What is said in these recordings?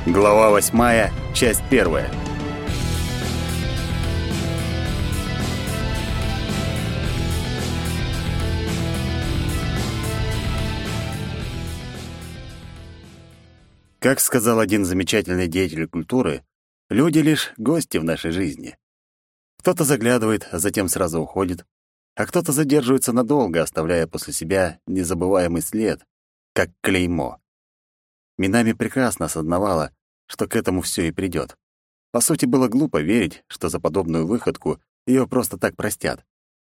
Глава 8, часть 1. Как сказал один замечательный деятель культуры, люди лишь гости в нашей жизни. Кто-то заглядывает, а затем сразу уходит, а кто-то задерживается надолго, оставляя после себя незабываемый след, как клеймо. Минами прекрасно осознавала, что к этому все и придет. По сути, было глупо верить, что за подобную выходку ее просто так простят.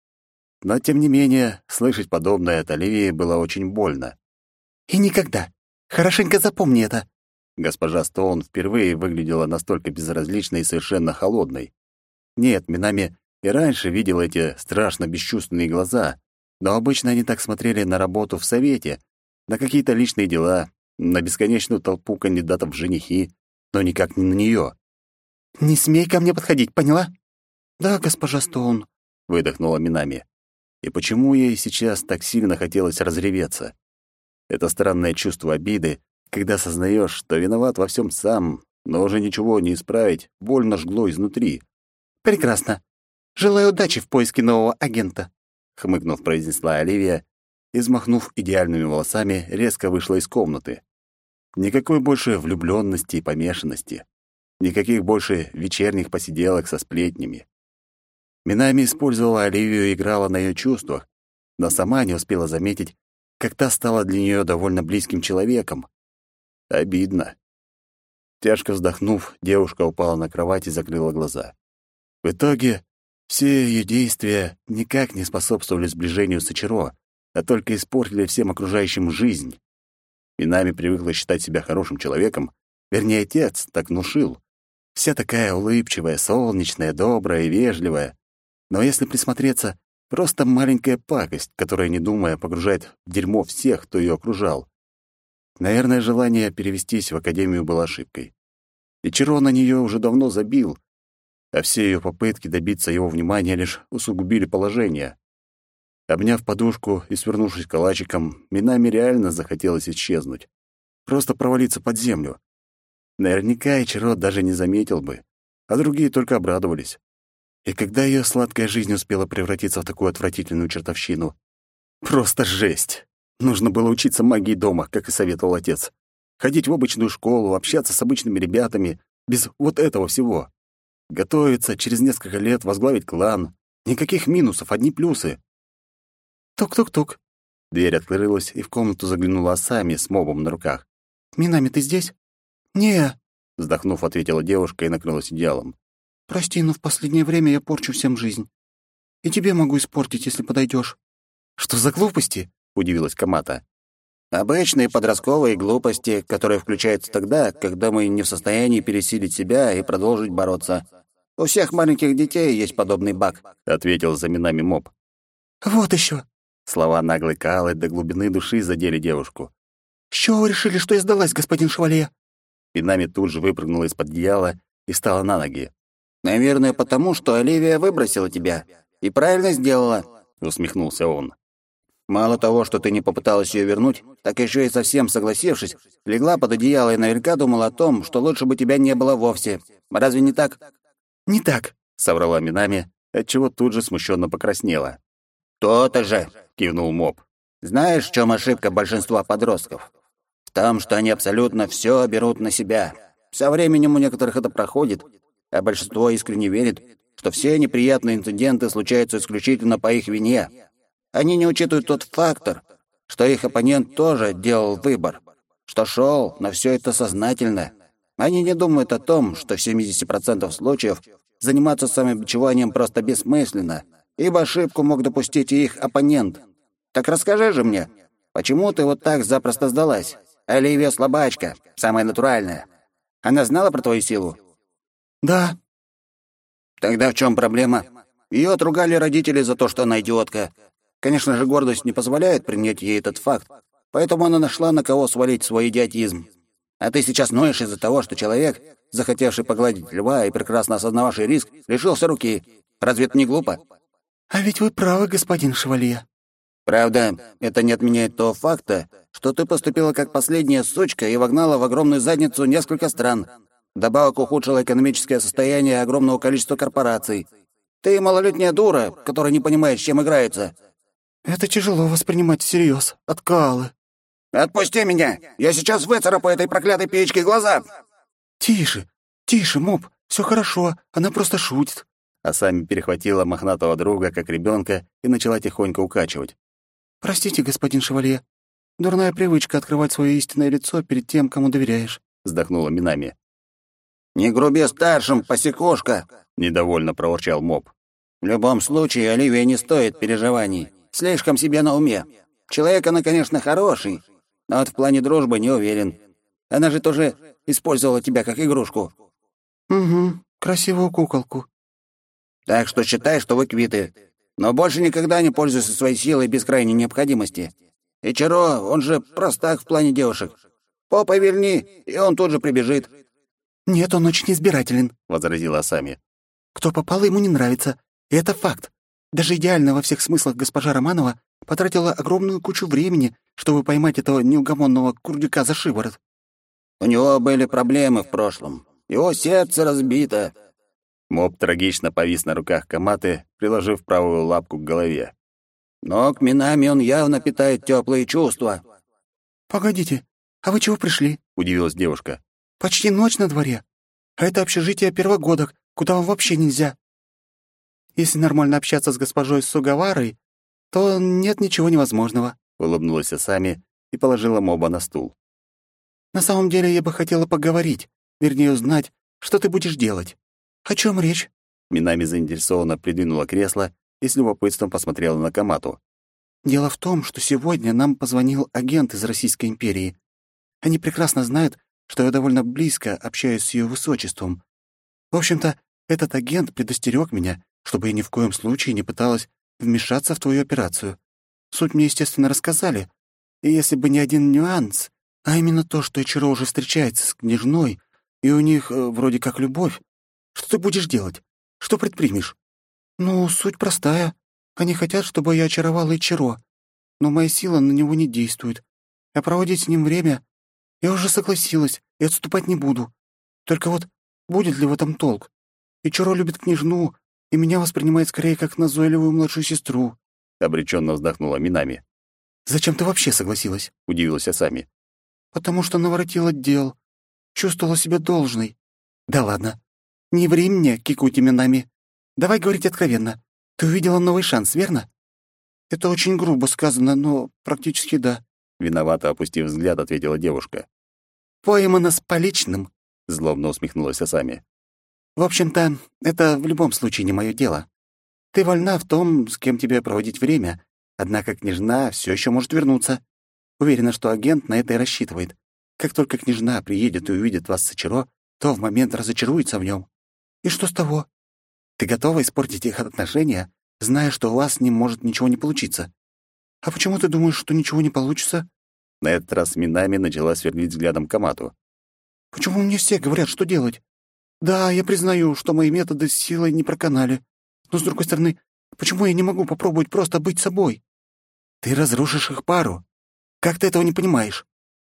Но, тем не менее, слышать подобное от Оливии было очень больно. «И никогда! Хорошенько запомни это!» Госпожа Стоун впервые выглядела настолько безразличной и совершенно холодной. Нет, Минами и раньше видела эти страшно бесчувственные глаза, но обычно они так смотрели на работу в совете, на какие-то личные дела, на бесконечную толпу кандидатов в женихи, но никак не на нее. «Не смей ко мне подходить, поняла?» «Да, госпожа Стоун», — выдохнула Минами. И почему ей сейчас так сильно хотелось разреветься? Это странное чувство обиды, когда осознаешь, что виноват во всем сам, но уже ничего не исправить, больно жгло изнутри. «Прекрасно. Желаю удачи в поиске нового агента», — хмыкнув, произнесла Оливия и, взмахнув идеальными волосами, резко вышла из комнаты. Никакой больше влюблённости и помешанности. Никаких больше вечерних посиделок со сплетнями. Минами использовала Оливию и играла на её чувствах, но сама не успела заметить, как та стала для неё довольно близким человеком. Обидно. Тяжко вздохнув, девушка упала на кровать и закрыла глаза. В итоге все её действия никак не способствовали сближению с Ичиро, а только испортили всем окружающим жизнь. Минами привыкла считать себя хорошим человеком, вернее, отец так внушил. Вся такая улыбчивая, солнечная, добрая и вежливая. Но если присмотреться, просто маленькая пакость, которая, не думая, погружает в дерьмо всех, кто ее окружал. Наверное, желание перевестись в академию было ошибкой. Ичиро на нее уже давно забил, а все ее попытки добиться его внимания лишь усугубили положение. Обняв подушку и свернувшись калачиком, Минами реально захотелось исчезнуть. Просто провалиться под землю. Наверняка Ичиро даже не заметил бы, а другие только обрадовались. И когда ее сладкая жизнь успела превратиться в такую отвратительную чертовщину? Просто жесть! Нужно было учиться магии дома, как и советовал отец. Ходить в обычную школу, общаться с обычными ребятами, без вот этого всего. Готовиться, через несколько лет возглавить клан. Никаких минусов, одни плюсы. Тук-тук-тук. Дверь открылась, и в комнату заглянула Асами с мобом на руках. «Минами, ты здесь?» «Не», — вздохнув, ответила девушка и накрылась одеялом. «Прости, но в последнее время я порчу всем жизнь. И тебе могу испортить, если подойдешь». «Что за глупости?» — удивилась Камата. «Обычные подростковые глупости, которые включаются тогда, когда мы не в состоянии пересилить себя и продолжить бороться. У всех маленьких детей есть подобный баг», — ответил за Минами моб. «Вот еще». Слова наглой Калы до глубины души задели девушку. «С чего вы решили, что я сдалась, господин Шевалье?» Минами тут же выпрыгнула из-под одеяла и встала на ноги. «Наверное, потому что Оливия выбросила тебя. И правильно сделала», — усмехнулся он. «Мало того, что ты не попыталась ее вернуть, так еще и совсем согласившись, легла под одеяло и наверняка думала о том, что лучше бы тебя не было вовсе. Разве не так?» «Не так», — соврала Минами, отчего тут же смущенно покраснела. «То-то же», — кивнул моб. «Знаешь, в чем ошибка большинства подростков? В том, что они абсолютно все берут на себя. Со временем у некоторых это проходит, а большинство искренне верит, что все неприятные инциденты случаются исключительно по их вине. Они не учитывают тот фактор, что их оппонент тоже делал выбор, что шел на все это сознательно. Они не думают о том, что в 70% случаев заниматься самобичеванием просто бессмысленно, ибо ошибку мог допустить и их оппонент. Так расскажи же мне, почему ты вот так запросто сдалась? Оливия слабачка, самая натуральная. Она знала про твою силу?» «Да». «Тогда в чем проблема? Ее отругали родители за то, что она идиотка. Конечно же, гордость не позволяет принять ей этот факт, поэтому она нашла, на кого свалить свой идиотизм. А ты сейчас ноешь из-за того, что человек, захотевший погладить льва и прекрасно осознававший риск, лишился руки. Разве это не глупо?» «А ведь вы правы, господин Шевалье». Правда, это не отменяет того факта, что ты поступила как последняя сучка и вогнала в огромную задницу несколько стран. Вдобавок ухудшила экономическое состояние огромного количества корпораций. Ты малолетняя дура, которая не понимает, с чем играется. Это тяжело воспринимать всерьез. От Каалы. Отпусти меня! Я сейчас выцарапаю этой проклятой печке глаза! Тише, тише, Моб. Все хорошо, она просто шутит. Асами перехватила мохнатого друга, как ребенка, и начала тихонько укачивать. Простите, господин Шевалье. Дурная привычка открывать свое истинное лицо перед тем, кому доверяешь. Вздохнула Минами. «Не груби старшим, посекушка!» — недовольно проворчал Моб. «В любом случае, Оливия не стоит переживаний. Слишком себе на уме. Человек она, конечно, хороший, но вот в плане дружбы не уверен. Она же тоже использовала тебя как игрушку». Угу, красивую куколку. «Так что считай, что вы квиты. Но больше никогда не пользуйся своей силой без крайней необходимости. Ичиро, он же простак в плане девушек. Попой вильни, и он тут же прибежит». «Нет, он очень избирателен», — возразила Асами. «Кто попало, ему не нравится. И это факт. Даже идеально во всех смыслах госпожа Романова потратила огромную кучу времени, чтобы поймать этого неугомонного курдюка за шиворот». «У него были проблемы в прошлом. Его сердце разбито». Моб трагично повис на руках Каматы, приложив правую лапку к голове. «Но к Минами он явно питает теплые чувства». «Погодите, а вы чего пришли?» — удивилась девушка. «Почти ночь на дворе. А это общежитие первогодок, куда вам вообще нельзя. Если нормально общаться с госпожой Сугаварой, то нет ничего невозможного», — улыбнулась Асами и положила Моба на стул. «На самом деле я бы хотела поговорить, вернее узнать, что ты будешь делать. О чем речь?» Минами заинтересованно придвинула кресло и с любопытством посмотрела на Камату. «Дело в том, что сегодня нам позвонил агент из Российской империи. Они прекрасно знают, что я довольно близко общаюсь с ее высочеством. В общем-то, этот агент предостерег меня, чтобы я ни в коем случае не пыталась вмешаться в твою операцию. Суть мне, естественно, рассказали. И если бы не один нюанс, а именно то, что Ичиро уже встречается с княжной, и у них вроде как любовь, что ты будешь делать? Что предпримешь?» «Ну, суть простая. Они хотят, чтобы я очаровала Ичиро, но моя сила на него не действует. А проводить с ним время я уже согласилась и отступать не буду. Только вот будет ли в этом толк? Ичиро любит княжну, и меня воспринимает скорее как назойливую младшую сестру». Обреченно вздохнула Минами. «Зачем ты вообще согласилась?» — удивилась Асами. «Потому что наворотила дел. Чувствовала себя должной». «Да ладно. Не ври мне, Кикути Минами. Давай говорить откровенно. Ты увидела новый шанс, верно?» «Это очень грубо сказано, но практически да». Виновато опустив взгляд, ответила девушка. «Поймана с поличным», — злобно усмехнулась Асами. «В общем-то, это в любом случае не мое дело. Ты вольна в том, с кем тебе проводить время, однако княжна все еще может вернуться. Уверена, что агент на это и рассчитывает. Как только княжна приедет и увидит вас с Ичиро, то в момент разочаруется в нем. И что с того? Ты готова испортить их отношения, зная, что у вас с ним может ничего не получиться? А почему ты думаешь, что ничего не получится?» На этот раз Минами начала сверлить взглядом Камату. «Почему мне все говорят, что делать? Да, я признаю, что мои методы с силой не проканали. Но, с другой стороны, почему я не могу попробовать просто быть собой? Ты разрушишь их пару. Как ты этого не понимаешь?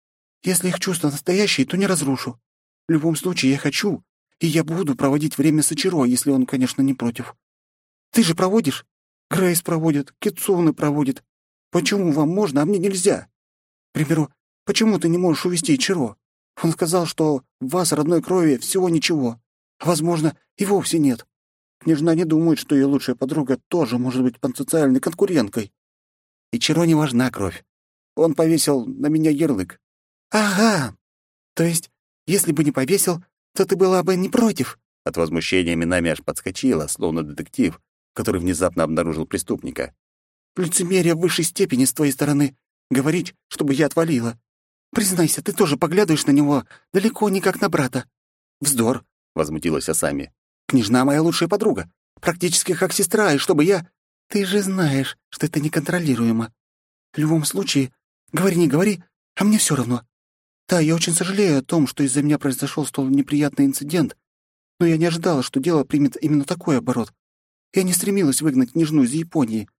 Если их чувства настоящие, то не разрушу. В любом случае, я хочу, и я буду проводить время с Ичиро, если он, конечно, не против. Ты же проводишь? Грейс проводит, Кицуны проводит. Почему вам можно, а мне нельзя? К примеру, почему ты не можешь увести Ичиро? Он сказал, что в вас родной крови всего ничего. Возможно, и вовсе нет. Княжна не думает, что ее лучшая подруга тоже может быть потенциальной конкуренткой. Ичиро не важна кровь. Он повесил на меня ярлык. Ага. То есть, если бы не повесил, то ты была бы не против. От возмущения Минами аж подскочила, словно детектив, который внезапно обнаружил преступника. Лицемерие в высшей степени с твоей стороны. Говорить, чтобы я отвалила. Признайся, ты тоже поглядываешь на него далеко не как на брата. Вздор, — возмутилась Асами. Княжна моя лучшая подруга, практически как сестра, и чтобы я... Ты же знаешь, что это неконтролируемо. В любом случае, говори, не говори, а мне все равно. Да, я очень сожалею о том, что из-за меня произошел столь неприятный инцидент, но я не ожидала, что дело примет именно такой оборот. Я не стремилась выгнать княжну из Японии.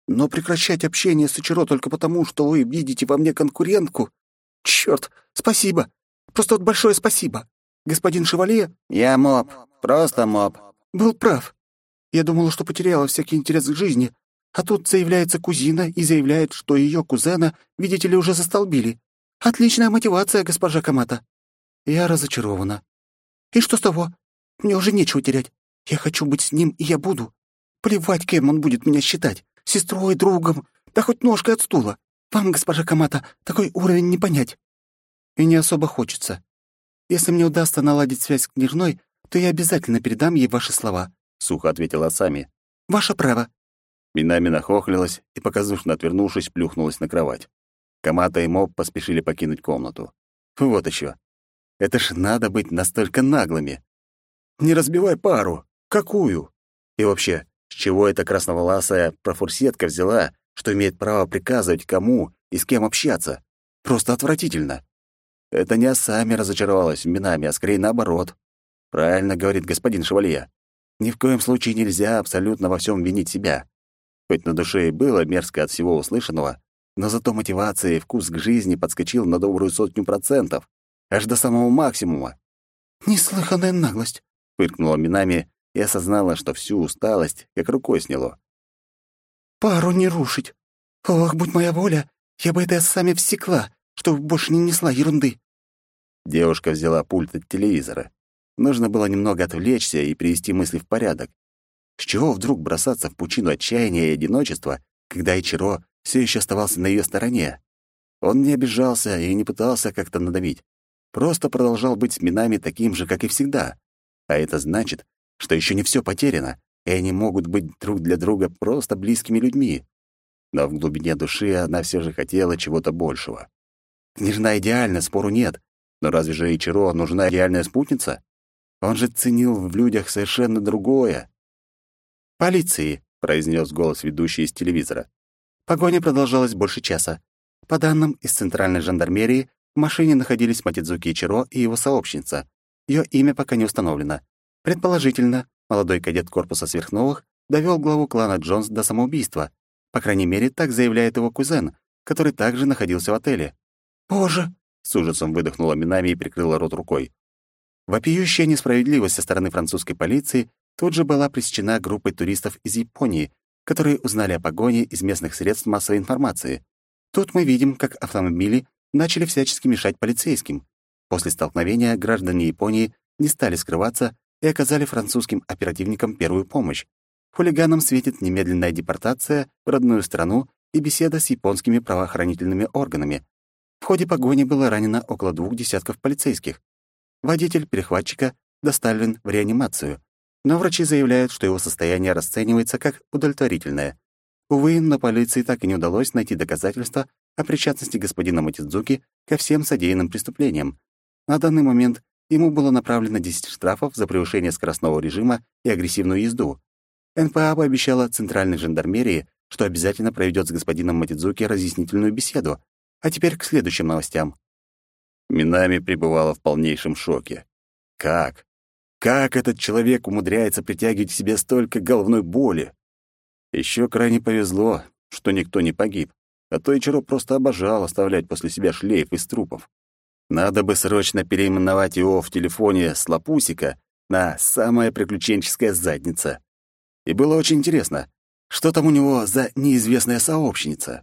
Но прекращать общение с Ичиро только потому, что вы видите во мне конкурентку? Чёрт, спасибо. Просто вот большое спасибо. Господин Шевалье... Я моб, просто моб. Был прав. Я думала, что потеряла всякий интерес к жизни, а тут заявляется кузина и заявляет, что ее кузена, видите ли, уже застолбили. Отличная мотивация, госпожа Камата. Я разочарована. И что с того? Мне уже нечего терять. Я хочу быть с ним, и я буду. Плевать, кем он будет меня считать. Сестрой, другом, да хоть ножкой от стула. Вам, госпожа Камата, такой уровень не понять. И не особо хочется. Если мне удастся наладить связь с княжной, то я обязательно передам ей ваши слова», — сухо ответила Асами. «Ваше право». Минами нахохлилась и, показушно отвернувшись, плюхнулась на кровать. Камата и Моб поспешили покинуть комнату. Вот еще. Это ж надо быть настолько наглыми. Не разбивай пару. Какую? И вообще, с чего эта красноволосая профурсетка взяла, что имеет право приказывать, кому и с кем общаться? Просто отвратительно. Это не Асами разочаровалась в Минами, а скорее наоборот. Правильно говорит господин Шевалье. Ни в коем случае нельзя абсолютно во всем винить себя. Хоть на душе и было мерзко от всего услышанного, но зато мотивация и вкус к жизни подскочил на добрую 100%, аж до самого максимума. «Неслыханная наглость», — фыркнула Минами и осознала, что всю усталость как рукой сняло. «Пару не рушить. Ох, будь моя воля, я бы это сами всекла, чтобы больше не несла ерунды». Девушка взяла пульт от телевизора. Нужно было немного отвлечься и привести мысли в порядок. С чего вдруг бросаться в пучину отчаяния и одиночества, когда Ичиро все еще оставался на ее стороне? Он не обижался и не пытался как-то надавить. Просто продолжал быть с Минами таким же, как и всегда. А это значит, что еще не все потеряно, и они могут быть друг для друга просто близкими людьми. Но в глубине души она все же хотела чего-то большего. Княжна идеальна, спору нет. Но разве же Ичиро нужна идеальная спутница? Он же ценил в людях совершенно другое. «Полиции», — произнес голос ведущий из телевизора. Погоня продолжалась больше часа. По данным из центральной жандармерии, в машине находились Матидзуки Ичиро и его сообщница. Ее имя пока не установлено. Предположительно, молодой кадет корпуса сверхновых довел главу клана Джонс до самоубийства. По крайней мере, так заявляет его кузен, который также находился в отеле. «Боже!» — с ужасом выдохнула Минами и прикрыла рот рукой. Вопиющая несправедливость со стороны французской полиции тут же была пресечена группой туристов из Японии, которые узнали о погоне из местных средств массовой информации. Тут мы видим, как автомобили начали всячески мешать полицейским. После столкновения граждане Японии не стали скрываться и оказали французским оперативникам первую помощь. Хулиганам светит немедленная депортация в родную страну и беседа с японскими правоохранительными органами. В ходе погони было ранено около 2 десятков полицейских. Водитель перехватчика доставлен в реанимацию, но врачи заявляют, что его состояние расценивается как удовлетворительное. Увы, но полиции так и не удалось найти доказательства о причастности господина Матидзуки ко всем содеянным преступлениям. На данный момент ему было направлено 10 штрафов за превышение скоростного режима и агрессивную езду. НПА пообещала центральной жандармерии, что обязательно проведет с господином Матидзуки разъяснительную беседу. А теперь к следующим новостям. Минами пребывала в полнейшем шоке. Как? Как этот человек умудряется притягивать к себе столько головной боли? Еще крайне повезло, что никто не погиб, а то Ичиро просто обожал оставлять после себя шлейф из трупов. Надо бы срочно переименовать его в телефоне с Лапусика на «самая приключенческая задница». И было очень интересно, что там у него за неизвестная сообщница.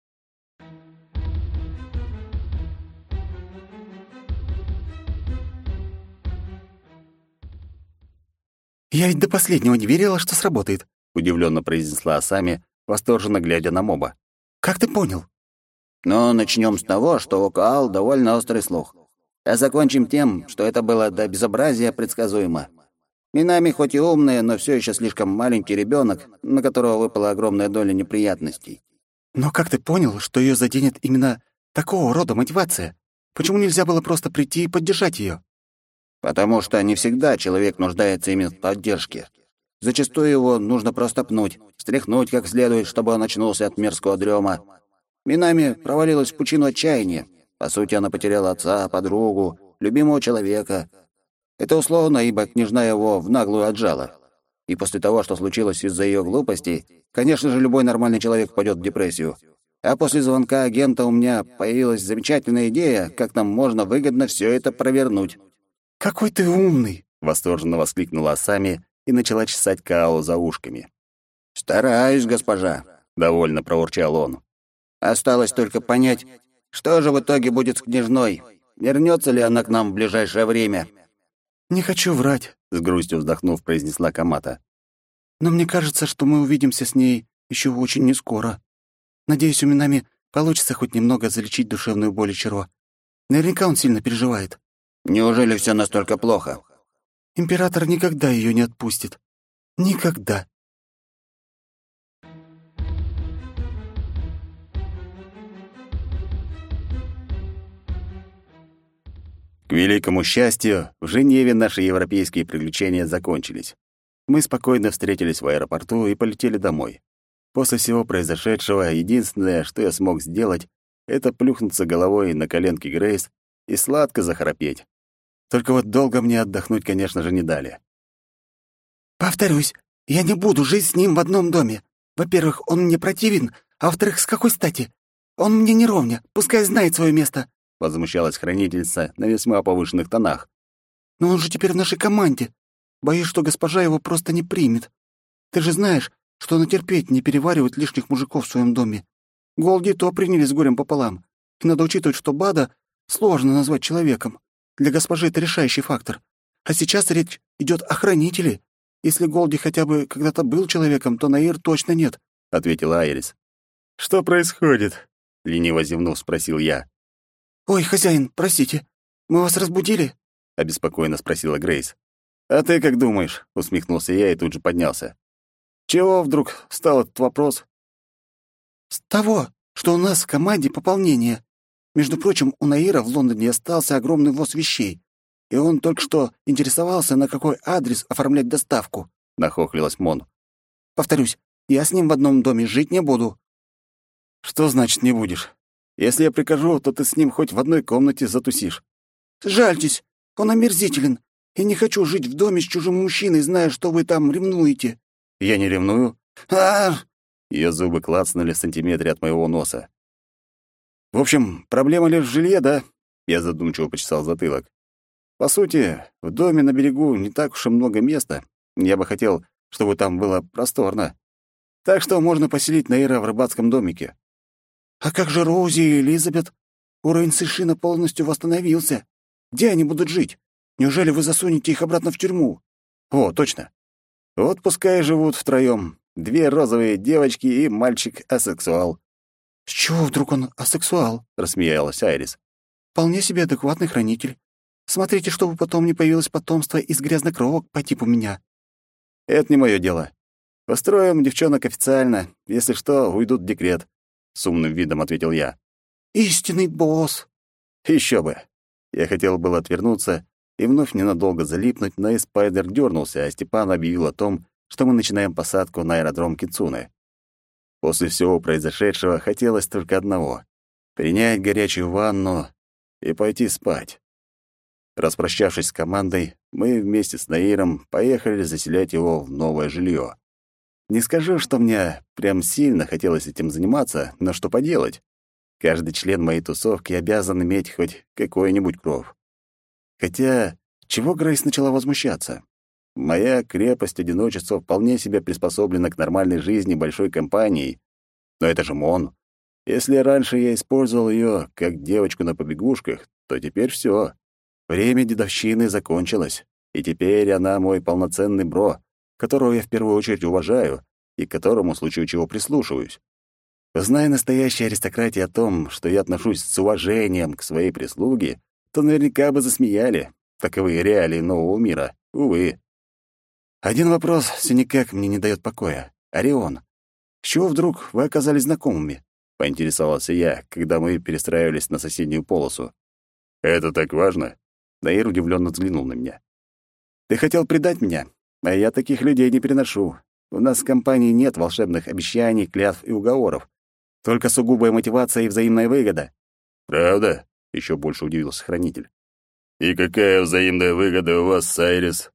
«Я ведь до последнего не верила, что сработает», — удивленно произнесла Асами, восторженно глядя на моба. «Как ты понял?» Но начнем с того, что у Каал довольно острый слух. А закончим тем, что это было до безобразия предсказуемо. Минами хоть и умная, но все еще слишком маленький ребенок, на которого выпала огромная доля неприятностей. «Но как ты понял, что ее заденет именно такого рода мотивация? Почему нельзя было просто прийти и поддержать ее?» Потому что не всегда человек нуждается именно в поддержке. Зачастую его нужно просто пнуть, стряхнуть как следует, чтобы он очнулся от мерзкого дрема. Минами провалилась в пучину отчаяния. По сути, она потеряла отца, подругу, любимого человека. Это условно, ибо княжна его в наглую отжала. И после того, что случилось из-за ее глупостей, конечно же, любой нормальный человек впадет в депрессию. А после звонка агента у меня появилась замечательная идея, как нам можно выгодно все это провернуть. «Какой ты умный!» — восторженно воскликнула Асами и начала чесать Као за ушками. «Стараюсь, госпожа», — довольно проворчал он. «Осталось только понять, что же в итоге будет с княжной. Вернется ли она к нам в ближайшее время?» «Не хочу врать», — с грустью вздохнув, произнесла Камата. «но мне кажется, что мы увидимся с ней еще очень нескоро. Надеюсь, у Минами получится хоть немного залечить душевную боль Ичиро. Наверняка он сильно переживает. Неужели все настолько плохо?» Император никогда ее не отпустит. Никогда». К великому счастью, в Женеве наши европейские приключения закончились. Мы спокойно встретились в аэропорту и полетели домой. После всего произошедшего, единственное, что я смог сделать, это плюхнуться головой на коленки Грейс и сладко захрапеть. Только вот долго мне отдохнуть, конечно же, не дали. «Повторюсь, я не буду жить с ним в одном доме. Во-первых, он мне противен, а во-вторых, с какой стати? Он мне не ровня, пускай знает свое место», — возмущалась хранительница на весьма повышенных тонах. «Но он же теперь в нашей команде. Боюсь, что госпожа его просто не примет. Ты же знаешь, что она терпеть не переваривает лишних мужиков в своем доме. Голди то приняли с горем пополам. И надо учитывать, что Бада сложно назвать человеком. Для госпожи это решающий фактор. А сейчас речь идет о хранителе. Если Голди хотя бы когда-то был человеком, то Наир точно нет», — ответила Айрис. «Что происходит?» — лениво зевнув, спросил я. «Ой, хозяин, простите, мы вас разбудили?» — обеспокоенно спросила Грейс. «А ты как думаешь?» — усмехнулся я и тут же поднялся. «Чего вдруг встал этот вопрос?» «С того, что у нас в команде пополнение. Между прочим, у Наира в Лондоне остался огромный ввоз вещей, и он только что интересовался, на какой адрес оформлять доставку», — нахохлилась Мон. «Повторюсь, я с ним в одном доме жить не буду». «Что значит не будешь? Если я прикажу, то ты с ним хоть в одной комнате затусишь». «Жальтесь, он омерзителен. Я не хочу жить в доме с чужим мужчиной, зная, что вы там ревнуете». «Я не ревную». «А-а-а!» Её зубы клацнули в сантиметре от моего носа. «В общем, проблема лишь в жилье, да?» Я задумчиво почесал затылок. «По сути, в доме на берегу не так уж и много места. Я бы хотел, чтобы там было просторно. Так что можно поселить Наира в рыбацком домике». «А как же Роузи и Элизабет? Уровень Сэшина полностью восстановился. Где они будут жить? Неужели вы засунете их обратно в тюрьму?» «О, точно. Вот пускай живут втроём. 2 розовые девочки и мальчик-асексуал». «С чего вдруг он асексуал?» — рассмеялась Айрис. «Вполне себе адекватный хранитель. Смотрите, чтобы потом не появилось потомство из грязнокровок по типу меня». «Это не моё дело. Построим девчонок официально. Если что, уйдут в декрет», — с умным видом ответил я. «Истинный босс!» Ещё бы. Я хотел было отвернуться и вновь ненадолго залипнуть, но и Спайдер дернулся, а Степан объявил о том, что мы начинаем посадку на аэродром Кицуне. После всего произошедшего хотелось только одного — принять горячую ванну и пойти спать. Распрощавшись с командой, мы вместе с Наиром поехали заселять его в новое жилье. Не скажу, что мне прям сильно хотелось этим заниматься, но что поделать? Каждый член моей тусовки обязан иметь хоть какой-нибудь кров. Хотя, чего Грейс начала возмущаться? Моя крепость одиночества вполне себе приспособлена к нормальной жизни большой компании. Но это же Мон. Если раньше я использовал ее как девочку на побегушках, то теперь все. Время дедовщины закончилось, и теперь она мой полноценный бро, которого я в первую очередь уважаю и к которому в случае чего прислушиваюсь. Зная настоящей аристократии о том, что я отношусь с уважением к своей прислуге, то наверняка бы засмеяли. Таковы реалии нового мира, увы. Один вопрос все никак мне не дает покоя. Орион. С чего вдруг вы оказались знакомыми? Поинтересовался я, когда мы перестраивались на соседнюю полосу. Это так важно? Наир удивленно взглянул на меня. Ты хотел предать меня, а я таких людей не переношу. У нас в компании нет волшебных обещаний, клятв и уговоров. Только сугубая мотивация и взаимная выгода. Правда? Еще больше удивился хранитель. И какая взаимная выгода у вас с Айрис?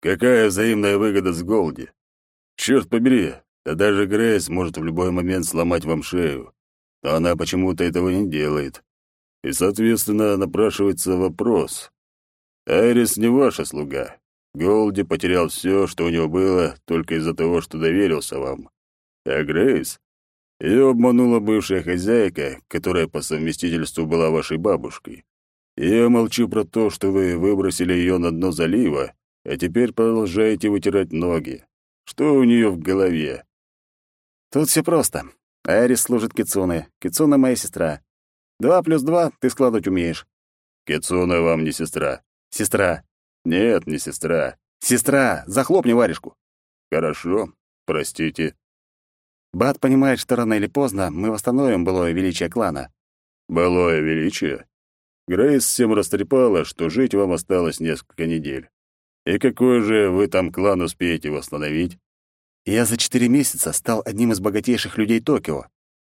Какая взаимная выгода с Голди? Черт побери, да даже Грейс может в любой момент сломать вам шею. Но она почему-то этого не делает. И, соответственно, напрашивается вопрос. Айрис не ваша слуга. Голди потерял все, что у него было, только из-за того, что доверился вам. А Грейс? Ее обманула бывшая хозяйка, которая по совместительству была вашей бабушкой. И я молчу про то, что вы выбросили ее на дно залива, а теперь продолжаете вытирать ноги. Что у нее в голове? Тут все просто. Айрис служит Кицуне. Кицуне — моя сестра. 2 + 2 ты складывать умеешь. Кицуне вам не сестра. Сестра. Нет, не сестра. Сестра, захлопни варежку. Хорошо, простите. Бат понимает, что рано или поздно мы восстановим былое величие клана. Былое величие? Грейс всем растрепала, что жить вам осталось несколько недель. И какой же вы там клан успеете восстановить? Я за 4 месяца стал одним из богатейших людей Токио.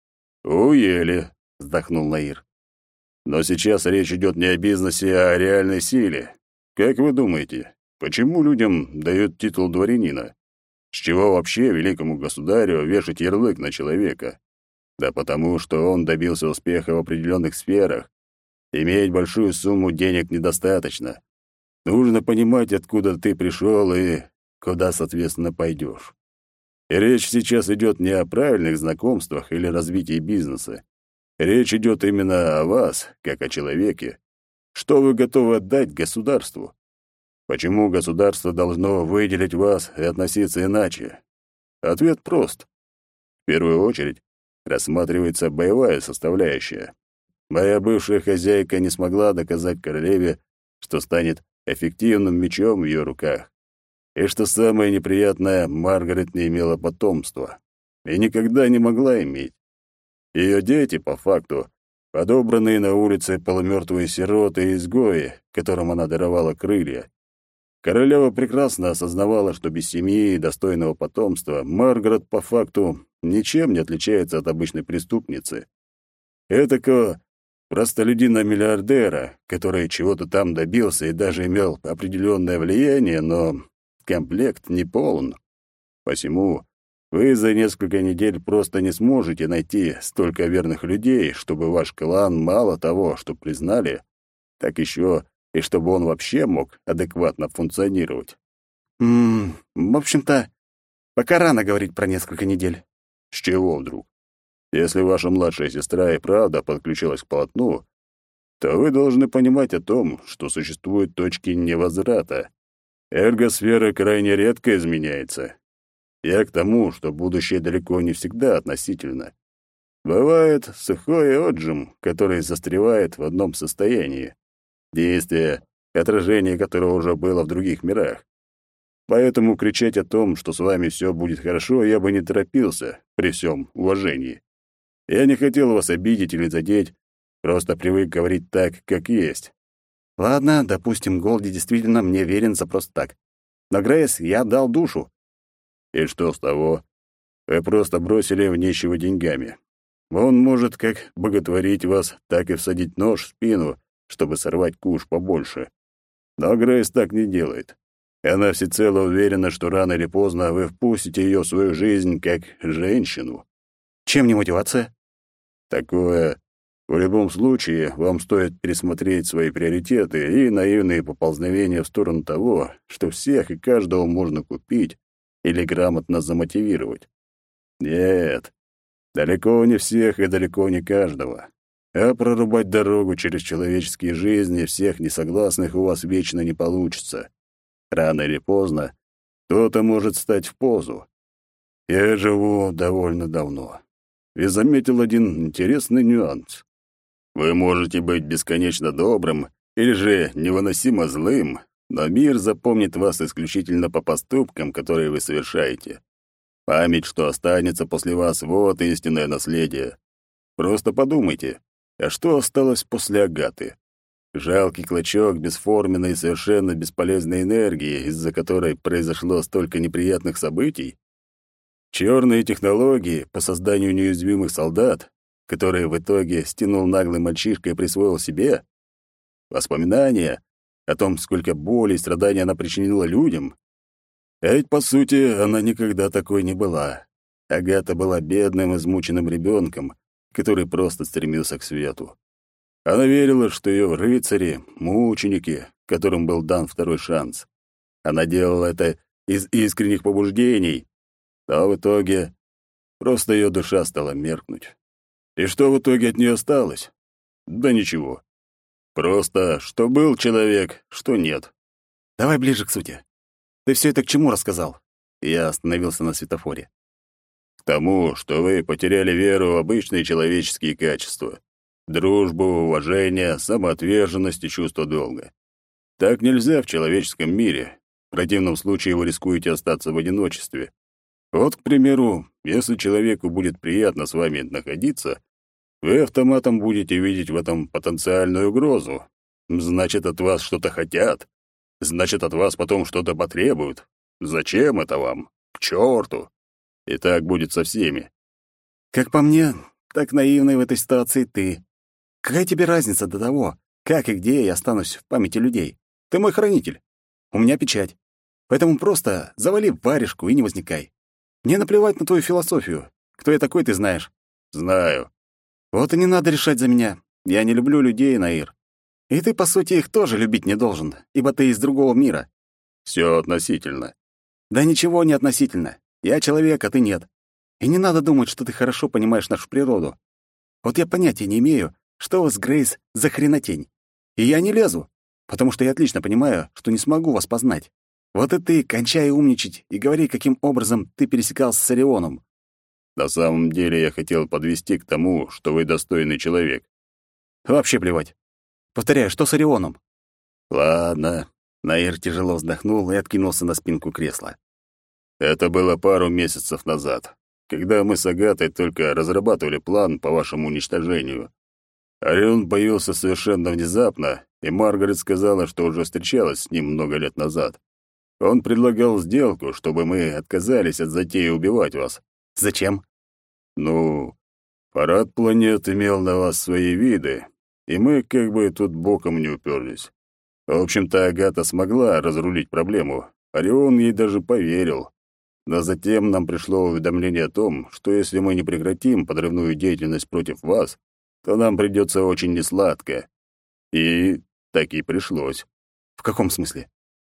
Уели, вздохнул Наир. Но сейчас речь идет не о бизнесе, а о реальной силе. Как вы думаете, почему людям дают титул дворянина? С чего вообще великому государю вешать ярлык на человека? Да потому, что он добился успеха в определенных сферах. Иметь большую сумму денег недостаточно. Нужно понимать, откуда ты пришел и куда, соответственно, пойдешь. И речь сейчас идет не о правильных знакомствах или развитии бизнеса. Речь идет именно о вас, как о человеке. Что вы готовы отдать государству? Почему государство должно выделить вас и относиться иначе? Ответ прост. В первую очередь рассматривается боевая составляющая. Моя бывшая хозяйка не смогла доказать королеве, что станет эффективным мечом в ее руках. И что самое неприятное, Маргарет не имела потомства. И никогда не могла иметь. Ее дети, по факту, подобранные на улице полумертвые сироты и изгои, которым она даровала крылья. Королева прекрасно осознавала, что без семьи и достойного потомства Маргарет, по факту, ничем не отличается от обычной преступницы. Этакого простолюдина-миллиардера, который чего-то там добился и даже имел определенное влияние, но комплект не полон. Посему вы за несколько недель просто не сможете найти столько верных людей, чтобы ваш клан мало того, что признали, так еще и чтобы он вообще мог адекватно функционировать. В общем-то, пока рано говорить про несколько недель. С чего вдруг? Если ваша младшая сестра и правда подключилась к полотну, то вы должны понимать о том, что существуют точки невозврата. Эргосфера крайне редко изменяется. Я к тому, что будущее далеко не всегда относительно. Бывает сухой отжим, который застревает в одном состоянии. Действие, отражение которого уже было в других мирах. Поэтому кричать о том, что с вами все будет хорошо, я бы не торопился, при всем уважении. Я не хотел вас обидеть или задеть, просто привык говорить так, как есть. Ладно, допустим, Голди действительно мне верен за просто так. Но Грейс я дал душу. И что с того? Вы просто бросили в нищего деньгами. Он может как боготворить вас, так и всадить нож в спину, чтобы сорвать куш побольше. Но Грейс так не делает. Она всецело уверена, что рано или поздно вы впустите ее в свою жизнь как женщину. Чем не мотивация? Такое. В любом случае, вам стоит пересмотреть свои приоритеты и наивные поползновения в сторону того, что всех и каждого можно купить или грамотно замотивировать. Нет, далеко не всех и далеко не каждого. А прорубать дорогу через человеческие жизни всех несогласных у вас вечно не получится. Рано или поздно кто-то может стать в позу. Я живу довольно давно и заметил один интересный нюанс. Вы можете быть бесконечно добрым или же невыносимо злым, но мир запомнит вас исключительно по поступкам, которые вы совершаете. Память, что останется после вас, вот истинное наследие. Просто подумайте, а что осталось после Агаты? Жалкий клочок бесформенной и совершенно бесполезной энергии, из-за которой произошло столько неприятных событий? Черные технологии по созданию неуязвимых солдат, которые в итоге стянул наглый мальчишка и присвоил себе? Воспоминания о том, сколько боли и страданий она причинила людям? А ведь, по сути, она никогда такой не была. Агата была бедным, измученным ребенком, который просто стремился к свету. Она верила, что ее рыцари — мученики, которым был дан второй шанс. Она делала это из искренних побуждений, а в итоге просто ее душа стала меркнуть. И что в итоге от нее осталось? Да ничего. Просто, что был человек, что нет. Давай ближе к сути. Ты все это к чему рассказал? Я остановился на светофоре. К тому, что вы потеряли веру в обычные человеческие качества. Дружбу, уважение, самоотверженность и чувство долга. Так нельзя в человеческом мире. В противном случае вы рискуете остаться в одиночестве. Вот, к примеру, если человеку будет приятно с вами находиться, вы автоматом будете видеть в этом потенциальную угрозу. Значит, от вас что-то хотят. Значит, от вас потом что-то потребуют. Зачем это вам? К черту! И так будет со всеми. Как по мне, так наивный в этой ситуации ты. Какая тебе разница до того, как и где я останусь в памяти людей? Ты мой хранитель. У меня печать. Поэтому просто завали в варежку и не возникай. Мне наплевать на твою философию. Кто я такой, ты знаешь. Знаю. Вот и не надо решать за меня. Я не люблю людей, Наир. И ты, по сути, их тоже любить не должен, ибо ты из другого мира. Все относительно. Да ничего не относительно. Я человек, а ты нет. И не надо думать, что ты хорошо понимаешь нашу природу. Вот я понятия не имею, что у вас, Грейс, за хренотень. И я не лезу, потому что я отлично понимаю, что не смогу вас познать. Вот и ты кончай умничать и говори, каким образом ты пересекался с Орионом. На самом деле я хотел подвести к тому, что вы достойный человек. Вообще плевать. Повторяю, что с Орионом? Ладно. Наир тяжело вздохнул и откинулся на спинку кресла. Это было пару месяцев назад, когда мы с Агатой только разрабатывали план по вашему уничтожению. Орион появился совершенно внезапно, и Маргарет сказала, что уже встречалась с ним много лет назад. Он предлагал сделку, чтобы мы отказались от затеи убивать вас. Зачем? Ну, парад планет имел на вас свои виды, и мы как бы тут боком не уперлись. В общем-то, Агата смогла разрулить проблему. Орион ей даже поверил. Но затем нам пришло уведомление о том, что если мы не прекратим подрывную деятельность против вас, то нам придется очень несладко. И так и пришлось. В каком смысле?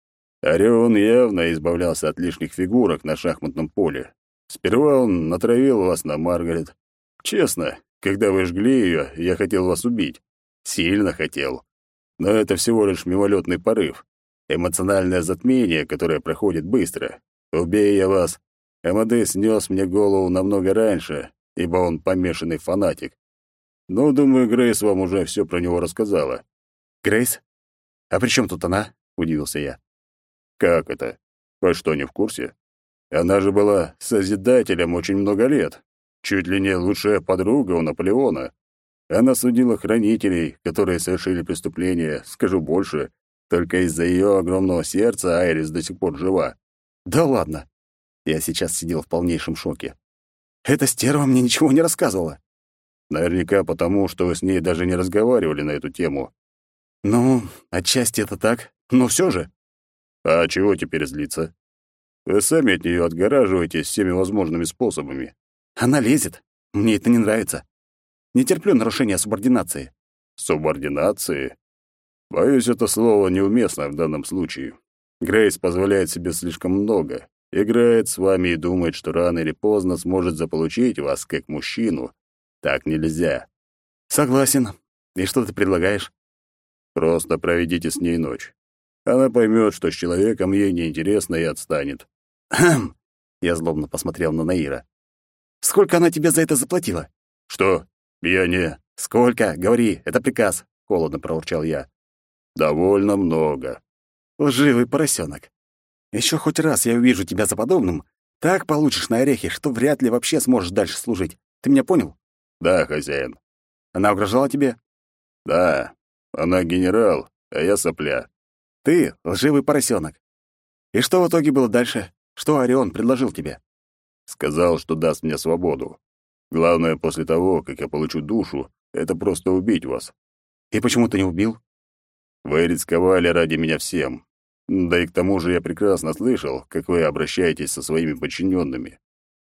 Орион явно избавлялся от лишних фигурок на шахматном поле. Сперва он натравил вас на Маргарет. Честно, когда вы жгли ее, я хотел вас убить. Сильно хотел. Но это всего лишь мимолетный порыв. Эмоциональное затмение, которое проходит быстро. Убей я вас, Амадей снес мне голову намного раньше, ибо он помешанный фанатик. Но, думаю, Грейс вам уже все про него рассказала. Грейс? А при чем тут она? Удивился я. Как это? Вы что, не в курсе? Она же была Созидателем очень много лет. Чуть ли не лучшая подруга у Наполеона. Она судила хранителей, которые совершили преступление, скажу больше, только из-за ее огромного сердца Айрис до сих пор жива. Да ладно. Я сейчас сидел в полнейшем шоке. Эта стерва мне ничего не рассказывала. Наверняка потому, что вы с ней даже не разговаривали на эту тему. Ну, отчасти это так, но все же. А чего теперь злиться? Вы сами от нее отгораживаетесь всеми возможными способами. Она лезет. Мне это не нравится. Не терплю нарушения субординации. Субординации? Боюсь, это слово неуместно в данном случае. Грейс позволяет себе слишком много. Играет с вами и думает, что рано или поздно сможет заполучить вас как мужчину. Так нельзя. Согласен. И что ты предлагаешь? Просто проведите с ней ночь. Она поймет, что с человеком ей неинтересно и отстанет. Хм. Я злобно посмотрел на Наира. Сколько она тебе за это заплатила? Что? Я не... Сколько? Говори, это приказ. Холодно проурчал я. Довольно много. Лживый поросенок. Еще хоть раз я увижу тебя за подобным, так получишь на орехи, что вряд ли вообще сможешь дальше служить. Ты меня понял? Да, хозяин. Она угрожала тебе? Да. Она генерал, а я сопля. Ты лживый поросенок. И что в итоге было дальше? Что Орион предложил тебе? Сказал, что даст мне свободу. Главное, после того, как я получу душу, это просто убить вас. И почему ты не убил? Вы рисковали ради меня всем. Да и к тому же я прекрасно слышал, как вы обращаетесь со своими подчиненными.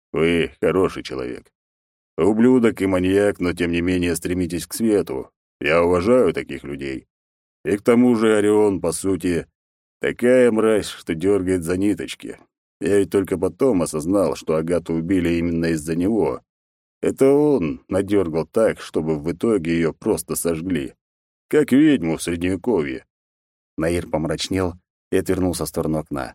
Вы хороший человек. Ублюдок и маньяк, но тем не менее стремитесь к свету. Я уважаю таких людей. И к тому же Орион, по сути, такая мразь, что дергает за ниточки. Я ведь только потом осознал, что Агату убили именно из-за него. Это он надергал так, чтобы в итоге ее просто сожгли. Как ведьму в Средневековье. Наир помрачнел и отвернулся в сторону окна.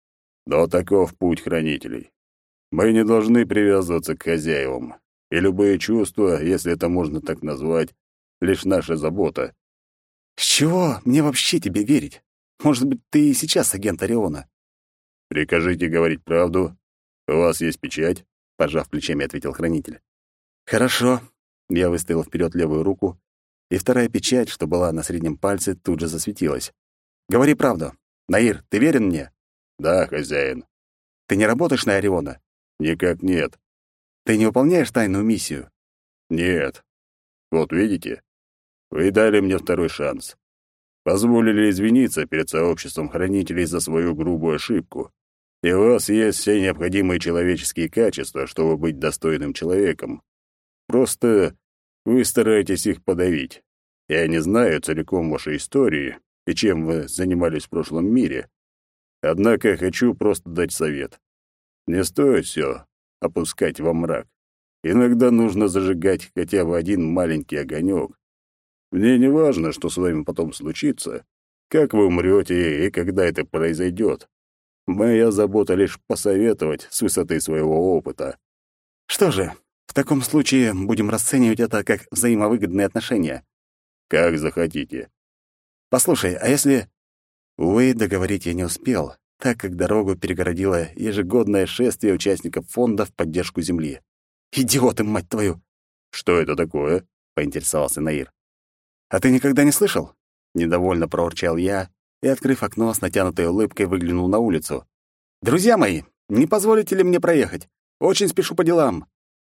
Но таков путь хранителей. Мы не должны привязываться к хозяевам. И любые чувства, если это можно так назвать, лишь наша забота. С чего мне вообще тебе верить? Может быть, ты и сейчас агент Ориона? Прикажите говорить правду. У вас есть печать? Пожав плечами, ответил хранитель. Хорошо. Я выставил вперед левую руку, и вторая печать, что была на среднем пальце, тут же засветилась. Говори правду. Наир, ты верен мне? Да, хозяин. Ты не работаешь на Ориона? Никак нет. Ты не выполняешь тайную миссию? Нет. Вот видите? Вы дали мне второй шанс. Позволили извиниться перед сообществом хранителей за свою грубую ошибку. И у вас есть все необходимые человеческие качества, чтобы быть достойным человеком. Просто вы стараетесь их подавить. Я не знаю целиком вашей истории и чем вы занимались в прошлом мире. Однако хочу просто дать совет. Не стоит все опускать во мрак. Иногда нужно зажигать хотя бы один маленький огонек. Мне не важно, что с вами потом случится, как вы умрете и когда это произойдет. Моя забота лишь посоветовать с высоты своего опыта. Что же, в таком случае будем расценивать это как взаимовыгодные отношения. Как захотите. Послушай, а если... Увы, договорить я не успел, так как дорогу перегородило ежегодное шествие участников фонда в поддержку Земли. Идиоты, мать твою! Что это такое? Поинтересовался Наир. А ты никогда не слышал? Недовольно проурчал я и, открыв окно, с натянутой улыбкой выглянул на улицу. «Друзья мои, не позволите ли мне проехать? Очень спешу по делам».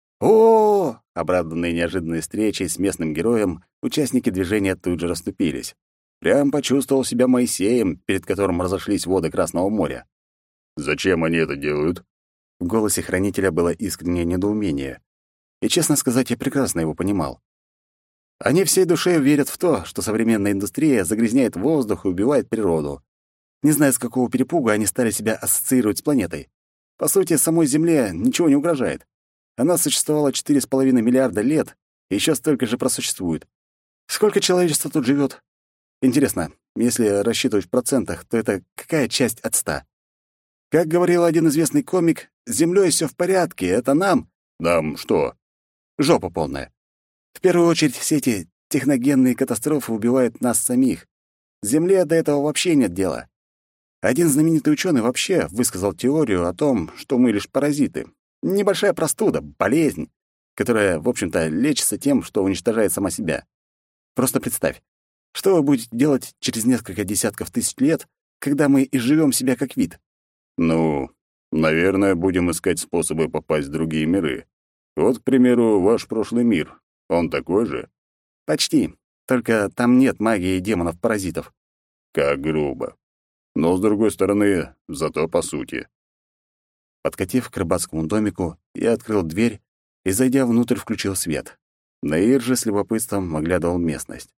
О, обрадованные неожиданной встречей с местным героем, участники движения тут же расступились. Прям почувствовал себя Моисеем, перед которым разошлись воды Красного моря. Зачем они это делают? В голосе хранителя было искреннее недоумение. И, честно сказать, я прекрасно его понимал. Они всей душой верят в то, что современная индустрия загрязняет воздух и убивает природу. Не знаю, с какого перепуга они стали себя ассоциировать с планетой. По сути, самой Земле ничего не угрожает. Она существовала 4,5 миллиарда лет и еще столько же просуществует. Сколько человечества тут живет? Интересно, если рассчитывать в процентах, то это какая часть от 100? Как говорил один известный комик, с Землей все в порядке, это нам... Нам что? Жопа полная. В первую очередь, все эти техногенные катастрофы убивают нас самих. Земле до этого вообще нет дела. Один знаменитый ученый вообще высказал теорию о том, что мы лишь паразиты. Небольшая простуда, болезнь, которая, в общем-то, лечится тем, что уничтожает сама себя. Просто представь, что вы будете делать через несколько десятков тысяч лет, когда мы изживем себя как вид? Ну, наверное, будем искать способы попасть в другие миры. Вот, к примеру, ваш прошлый мир. Он такой же? Почти. Только там нет магии и демонов-паразитов. Как грубо. Но, с другой стороны, зато по сути. Подкатив к рыбацкому домику, я открыл дверь и, зайдя внутрь, включил свет. Наир же с любопытством оглядывал местность.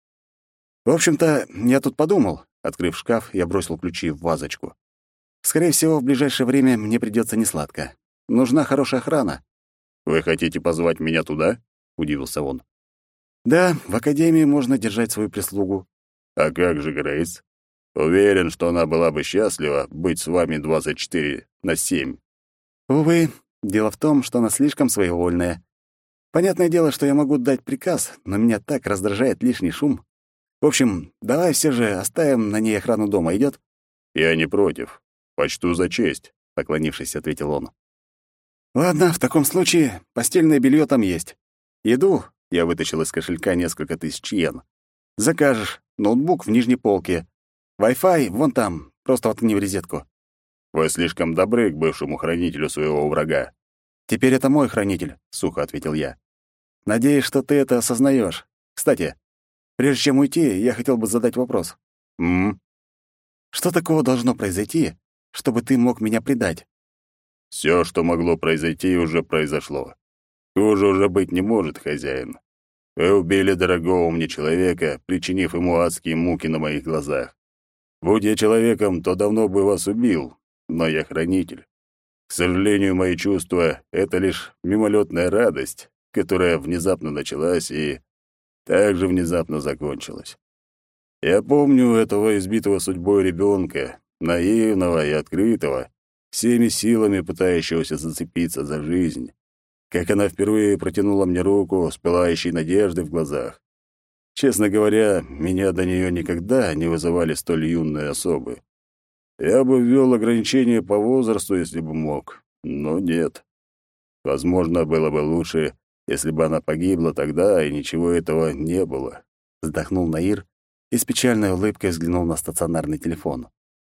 В общем-то, я тут подумал. Открыв шкаф, я бросил ключи в вазочку. Скорее всего, в ближайшее время мне придется несладко. Нужна хорошая охрана. «Вы хотите позвать меня туда?» — удивился он. Да, в академии можно держать свою прислугу. «А как же Грейс? Уверен, что она была бы счастлива быть с вами 24/7». Увы, дело в том, что она слишком своевольная. Понятное дело, что я могу дать приказ, но меня так раздражает лишний шум. В общем, давай все же оставим на ней охрану дома, идет? «Я не против. Почту за честь», — поклонившись, ответил он. Ладно, в таком случае постельное белье там есть. Еду я вытащил из кошелька несколько тысяч йен. Закажешь. Ноутбук в нижней полке. Wi-Fi вон там. Просто воткни в розетку. «Вы слишком добры к бывшему хранителю своего врага». «Теперь это мой хранитель», — сухо ответил я. «Надеюсь, что ты это осознаешь. Кстати, прежде чем уйти, я хотел бы задать вопрос». Что такого должно произойти, чтобы ты мог меня предать? Все, что могло произойти, уже произошло. Хуже уже быть не может, хозяин. Вы убили дорогого мне человека, причинив ему адские муки на моих глазах. Будь я человеком, то давно бы вас убил, но я хранитель. К сожалению, мои чувства — это лишь мимолетная радость, которая внезапно началась и также внезапно закончилась. Я помню этого избитого судьбой ребенка, наивного и открытого, всеми силами пытающегося зацепиться за жизнь, как она впервые протянула мне руку с пылающей надеждой в глазах. Честно говоря, меня до нее никогда не вызывали столь юные особы. Я бы ввел ограничения по возрасту, если бы мог, но нет. Возможно, было бы лучше, если бы она погибла тогда, и ничего этого не было. Вздохнул Наир и с печальной улыбкой взглянул на стационарный телефон.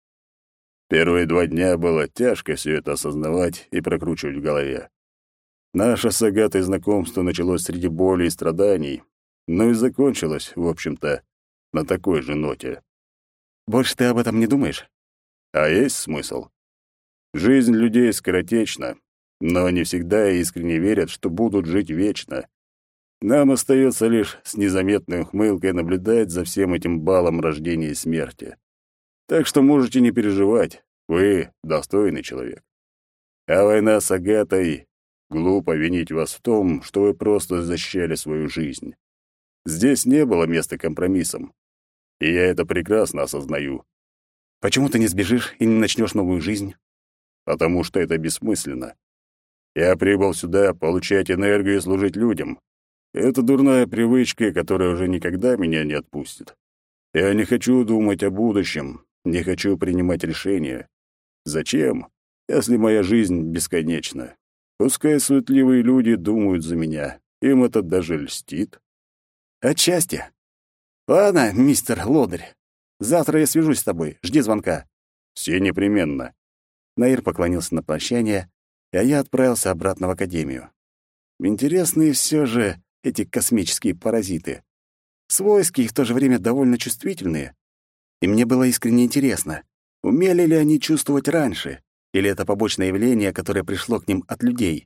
Первые 2 дня было тяжко все это осознавать и прокручивать в голове. Наше с Агатой знакомство началось среди боли и страданий, но и закончилось, в общем-то, на такой же ноте. Больше ты об этом не думаешь? А есть смысл? Жизнь людей скоротечна, но они всегда искренне верят, что будут жить вечно. Нам остается лишь с незаметной ухмылкой наблюдать за всем этим балом рождения и смерти. Так что можете не переживать, вы достойный человек. А война с Агатой... Глупо винить вас в том, что вы просто защищали свою жизнь. Здесь не было места компромиссам. И я это прекрасно осознаю. Почему ты не сбежишь и не начнешь новую жизнь? Потому что это бессмысленно. Я прибыл сюда получать энергию и служить людям. Это дурная привычка, которая уже никогда меня не отпустит. Я не хочу думать о будущем, не хочу принимать решения. Зачем, если моя жизнь бесконечна? Пускай суетливые люди думают за меня. Им это даже льстит. Отчасти. Ладно, мистер Лодырь. Завтра я свяжусь с тобой. Жди звонка. Все непременно. Наир поклонился на прощание, а я отправился обратно в академию. Интересные все же эти космические паразиты. Свойские и в то же время довольно чувствительные. И мне было искренне интересно, умели ли они чувствовать раньше, или это побочное явление, которое пришло к ним от людей.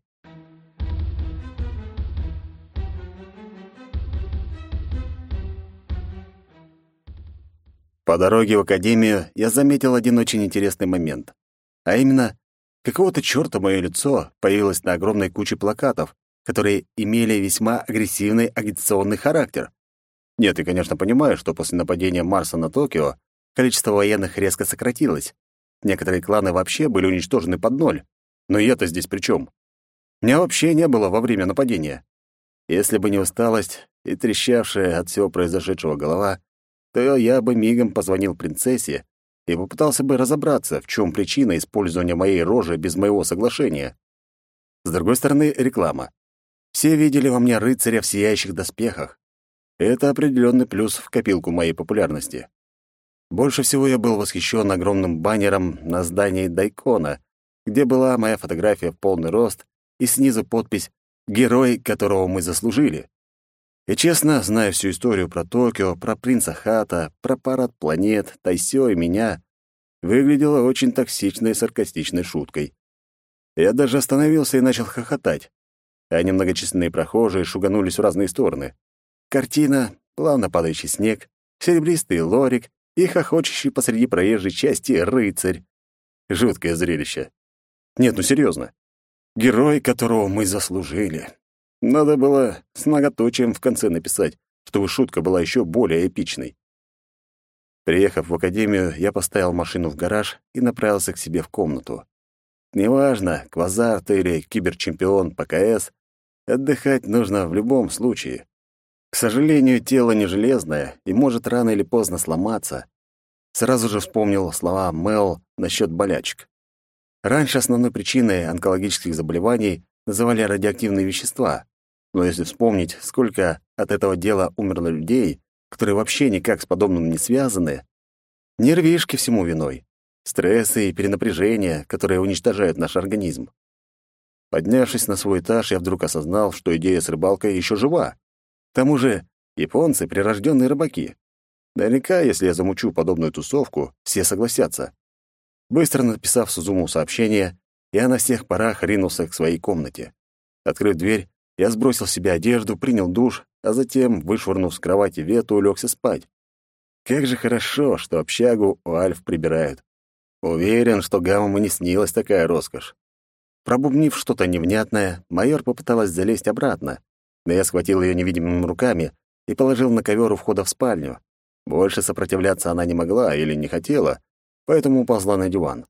По дороге в академию я заметил один очень интересный момент. А именно, какого-то чёрта моё лицо появилось на огромной куче плакатов, которые имели весьма агрессивный агитационный характер. Нет, я, конечно, понимаю, что после нападения Марса на Токио количество военных резко сократилось. Некоторые кланы вообще были уничтожены под ноль. Но я-то здесь при чём? Меня вообще не было во время нападения. Если бы не усталость и трещавшая от всего произошедшего голова, то я бы мигом позвонил принцессе и попытался бы разобраться, в чём причина использования моей рожи без моего соглашения. С другой стороны, реклама. Все видели во мне рыцаря в сияющих доспехах. Это определённый плюс в копилку моей популярности. Больше всего я был восхищен огромным баннером на здании Дайкона, где была моя фотография в полный рост и снизу подпись «Герой, которого мы заслужили». И честно, зная всю историю про Токио, про принца Хата, про парад планет, Тайсё и меня, выглядело очень токсичной и саркастичной шуткой. Я даже остановился и начал хохотать, а немногочисленные прохожие шуганулись в разные стороны. Картина, плавно падающий снег, серебристый лорик и хохочущий посреди проезжей части рыцарь. Жуткое зрелище. Нет, ну серьезно. Герой, которого мы заслужили. Надо было с многоточием в конце написать, чтобы шутка была еще более эпичной. Приехав в академию, я поставил машину в гараж и направился к себе в комнату. Неважно, квазар ты или киберчемпион ПКС, отдыхать нужно в любом случае. К сожалению, тело не железное и может рано или поздно сломаться. Сразу же вспомнил слова Мэл насчет болячек. Раньше основной причиной онкологических заболеваний называли радиоактивные вещества. Но если вспомнить, сколько от этого дела умерло людей, которые вообще никак с подобным не связаны, нервишки всему виной, стрессы и перенапряжение, которые уничтожают наш организм. Поднявшись на свой этаж, я вдруг осознал, что идея с рыбалкой еще жива. К тому же японцы — прирожденные рыбаки. Наверняка, если я замучу подобную тусовку, все согласятся. Быстро написав Сузуму сообщение, я на всех парах ринулся к своей комнате. Открыв дверь, я сбросил с себя одежду, принял душ, а затем, вышвырнув с кровати Вету, улегся спать. Как же хорошо, что общагу у Альф прибирают. Уверен, что Гамму не снилась такая роскошь. Пробубнив что-то невнятное, майор попыталась залезть обратно, но я схватил ее невидимыми руками и положил на ковер у входа в спальню. Больше сопротивляться она не могла или не хотела, поэтому уползла на диван.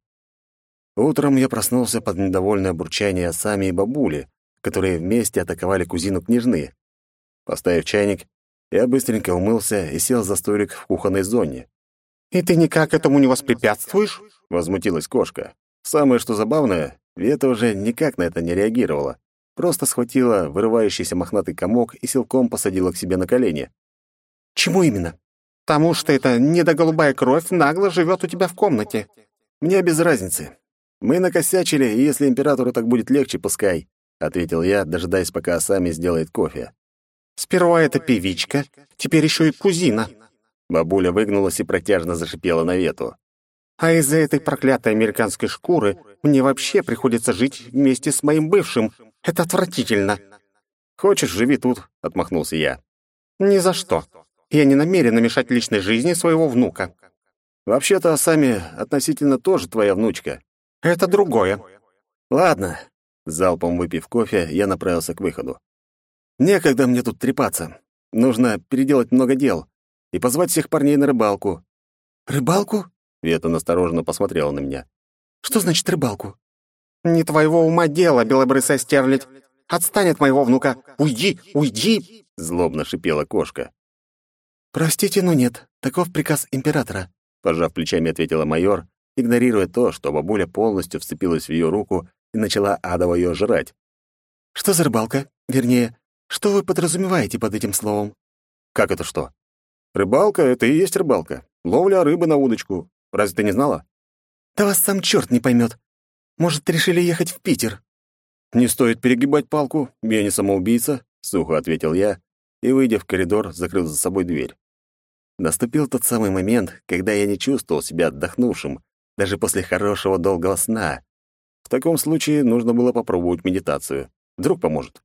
Утром я проснулся под недовольное бурчание Сами и бабули, которые вместе атаковали кузину княжны. Поставив чайник, я быстренько умылся и сел за столик в кухонной зоне. «И ты никак этому не воспрепятствуешь?» — возмутилась кошка. Самое что забавное, Вета уже никак на это не реагировала. Просто схватила вырывающийся мохнатый комок и силком посадила к себе на колени. «Чему именно?» «Тому, что эта недоголубая кровь нагло живет у тебя в комнате». «Мне без разницы. Мы накосячили, и если императору так будет легче, пускай», — ответил я, дожидаясь, пока Сами сделает кофе. «Сперва это певичка, теперь еще и кузина». Бабуля выгнулась и протяжно зашипела на Вету. «А из-за этой проклятой американской шкуры мне вообще приходится жить вместе с моим бывшим. Это отвратительно». «Хочешь, живи тут», — отмахнулся я. «Ни за что. Я не намерена мешать личной жизни своего внука». «Вообще-то Асами относительно тоже твоя внучка». «Это другое». «Ладно». Залпом выпив кофе, я направился к выходу. «Некогда мне тут трепаться. Нужно переделать много дел и позвать всех парней на рыбалку». «Рыбалку?» — Вета настороженно посмотрела на меня. «Что значит рыбалку?» «Не твоего ума дело, белобрысая стерлядь. Отстань от моего внука. Уйди, уйди!» — злобно шипела кошка. «Простите, но нет. Таков приказ императора», — пожав плечами, ответила майор, игнорируя то, что бабуля полностью вцепилась в ее руку и начала адово ее жрать. «Что за рыбалка? Вернее, что вы подразумеваете под этим словом?» «Как это что?» «Рыбалка — это и есть рыбалка. Ловля рыбы на удочку. Разве ты не знала?» «Да вас сам черт не поймет. Может, решили ехать в Питер?» «Не стоит перегибать палку. Я не самоубийца», — сухо ответил я и, выйдя в коридор, закрыл за собой дверь. Наступил тот самый момент, когда я не чувствовал себя отдохнувшим, даже после хорошего долгого сна. В таком случае нужно было попробовать медитацию. Вдруг поможет.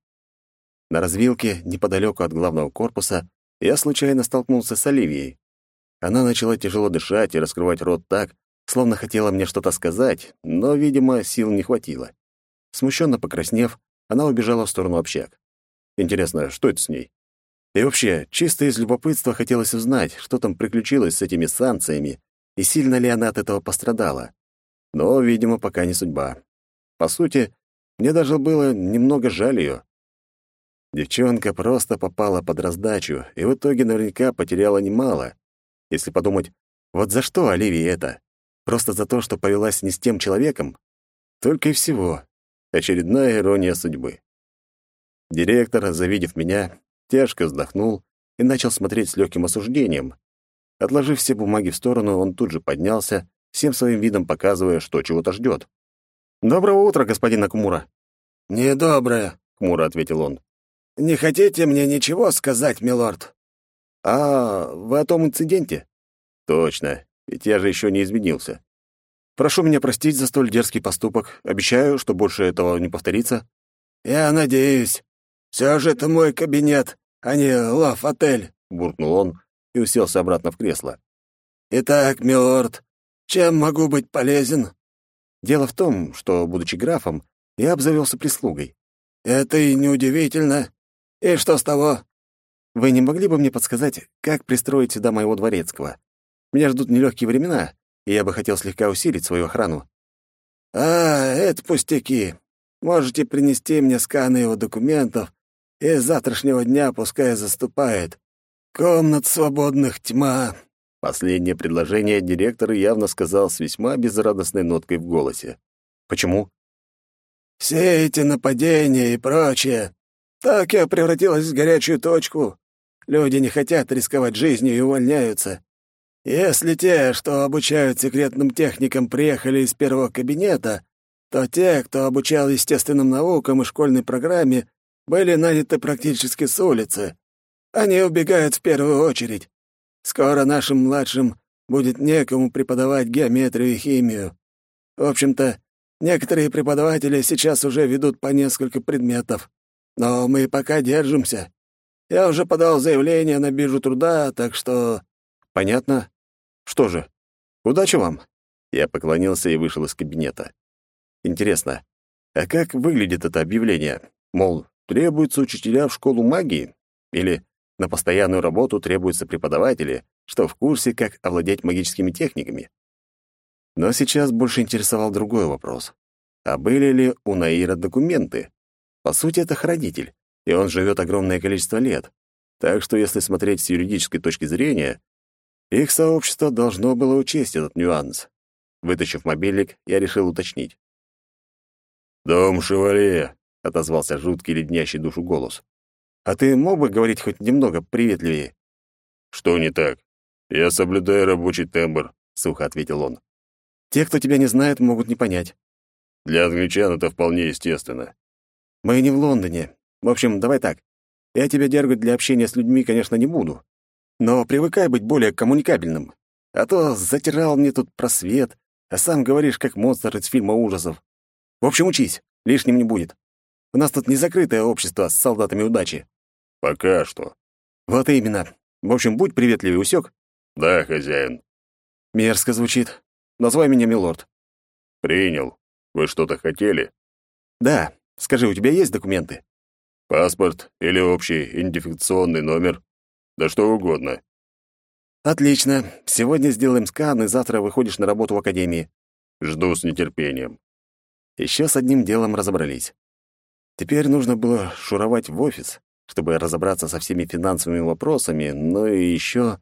На развилке, неподалеку от главного корпуса, я случайно столкнулся с Оливией. Она начала тяжело дышать и раскрывать рот так, словно хотела мне что-то сказать, но, видимо, сил не хватило. Смущенно покраснев, она убежала в сторону общак. Интересно, что это с ней? И вообще, чисто из любопытства хотелось узнать, что там приключилось с этими санкциями и сильно ли она от этого пострадала. Но, видимо, пока не судьба. По сути, мне даже было немного жаль ее. Девчонка просто попала под раздачу и в итоге наверняка потеряла немало. Если подумать, вот за что Оливии это? Просто за то, что повелась не с тем человеком? Только и всего. Очередная ирония судьбы. Директор, завидев меня, тяжко вздохнул и начал смотреть с легким осуждением. Отложив все бумаги в сторону, он тут же поднялся, всем своим видом показывая, что чего-то ждет. «Доброе утро, господин Акумура». «Недоброе», — хмуро ответил он. «Не хотите мне ничего сказать, милорд?» «А, вы о том инциденте?» «Точно, ведь я же еще не изменился. Прошу меня простить за столь дерзкий поступок. Обещаю, что больше этого не повторится». «Я надеюсь. Все же это мой кабинет, а не лав-отель», — буркнул он и уселся обратно в кресло. «Итак, милорд, чем могу быть полезен?» Дело в том, что, будучи графом, я обзавелся прислугой. «Это и неудивительно. И что с того?» Вы не могли бы мне подсказать, как пристроить сюда моего дворецкого? Меня ждут нелегкие времена, и я бы хотел слегка усилить свою охрану». Это пустяки. Можете принести мне сканы его документов, и с завтрашнего дня пускай заступает. Комнат свободных тьма». Последнее предложение директор явно сказал с весьма безрадостной ноткой в голосе. «Почему?» «Все эти нападения и прочее. Так я превратилась в горячую точку. Люди не хотят рисковать жизнью и увольняются. Если те, что обучают секретным техникам, приехали из первого кабинета, то те, кто обучал естественным наукам и школьной программе, были наняты практически с улицы. Они убегают в первую очередь. Скоро нашим младшим будет некому преподавать геометрию и химию. В общем-то, некоторые преподаватели сейчас уже ведут по несколько предметов. Но мы пока держимся. Я уже подал заявление на биржу труда, так что...» «Понятно. Что же, удачи вам!» Я поклонился и вышел из кабинета. «Интересно, а как выглядит это объявление? Мол, требуются учителя в школу магии? Или на постоянную работу требуются преподаватели, что в курсе, как овладеть магическими техниками?» Но сейчас больше интересовал другой вопрос. А были ли у Наира документы? По сути, это хранитель, и он живет огромное количество лет. Так что, если смотреть с юридической точки зрения, их сообщество должно было учесть этот нюанс. Вытащив мобильник, я решил уточнить. «Дом Шевалье», — отозвался жуткий, леднящий душу голос. «А ты мог бы говорить хоть немного приветливее?» «Что не так? Я соблюдаю рабочий тембр», — сухо ответил он. «Те, кто тебя не знает, могут не понять». «Для англичан это вполне естественно». «Мы не в Лондоне. В общем, давай так. Я тебя дергать для общения с людьми, конечно, не буду. Но привыкай быть более коммуникабельным. А то затирал мне тут просвет, а сам говоришь, как монстр из фильма ужасов. В общем, учись, лишним не будет. У нас тут не закрытое общество с солдатами удачи». «Пока что». «Вот именно. В общем, будь приветливый, усек?» «Да, хозяин». «Мерзко звучит. Называй меня милорд». «Принял. Вы что-то хотели?» «Да. Скажи, у тебя есть документы?» «Паспорт или общий идентификационный номер? Да что угодно». «Отлично. Сегодня сделаем скан, и завтра выходишь на работу в академии». «Жду с нетерпением». Еще с одним делом разобрались. Теперь нужно было шуровать в офис, чтобы разобраться со всеми финансовыми вопросами, но и еще...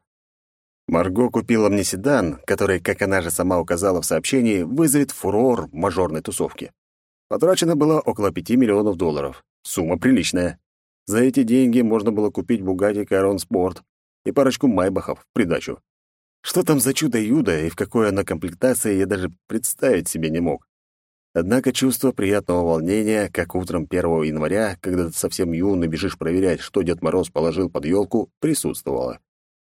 Марго купила мне седан, который, как она же сама указала в сообщении, вызовет фурор в мажорной тусовке. Потрачено было около 5 миллионов долларов. Сумма приличная. За эти деньги можно было купить Bugatti Chiron Sport и парочку майбахов в придачу. Что там за чудо-юдо и в какой оно комплектации, я даже представить себе не мог. Однако чувство приятного волнения, как утром 1 января, когда ты совсем юный бежишь проверять, что Дед Мороз положил под елку, присутствовало.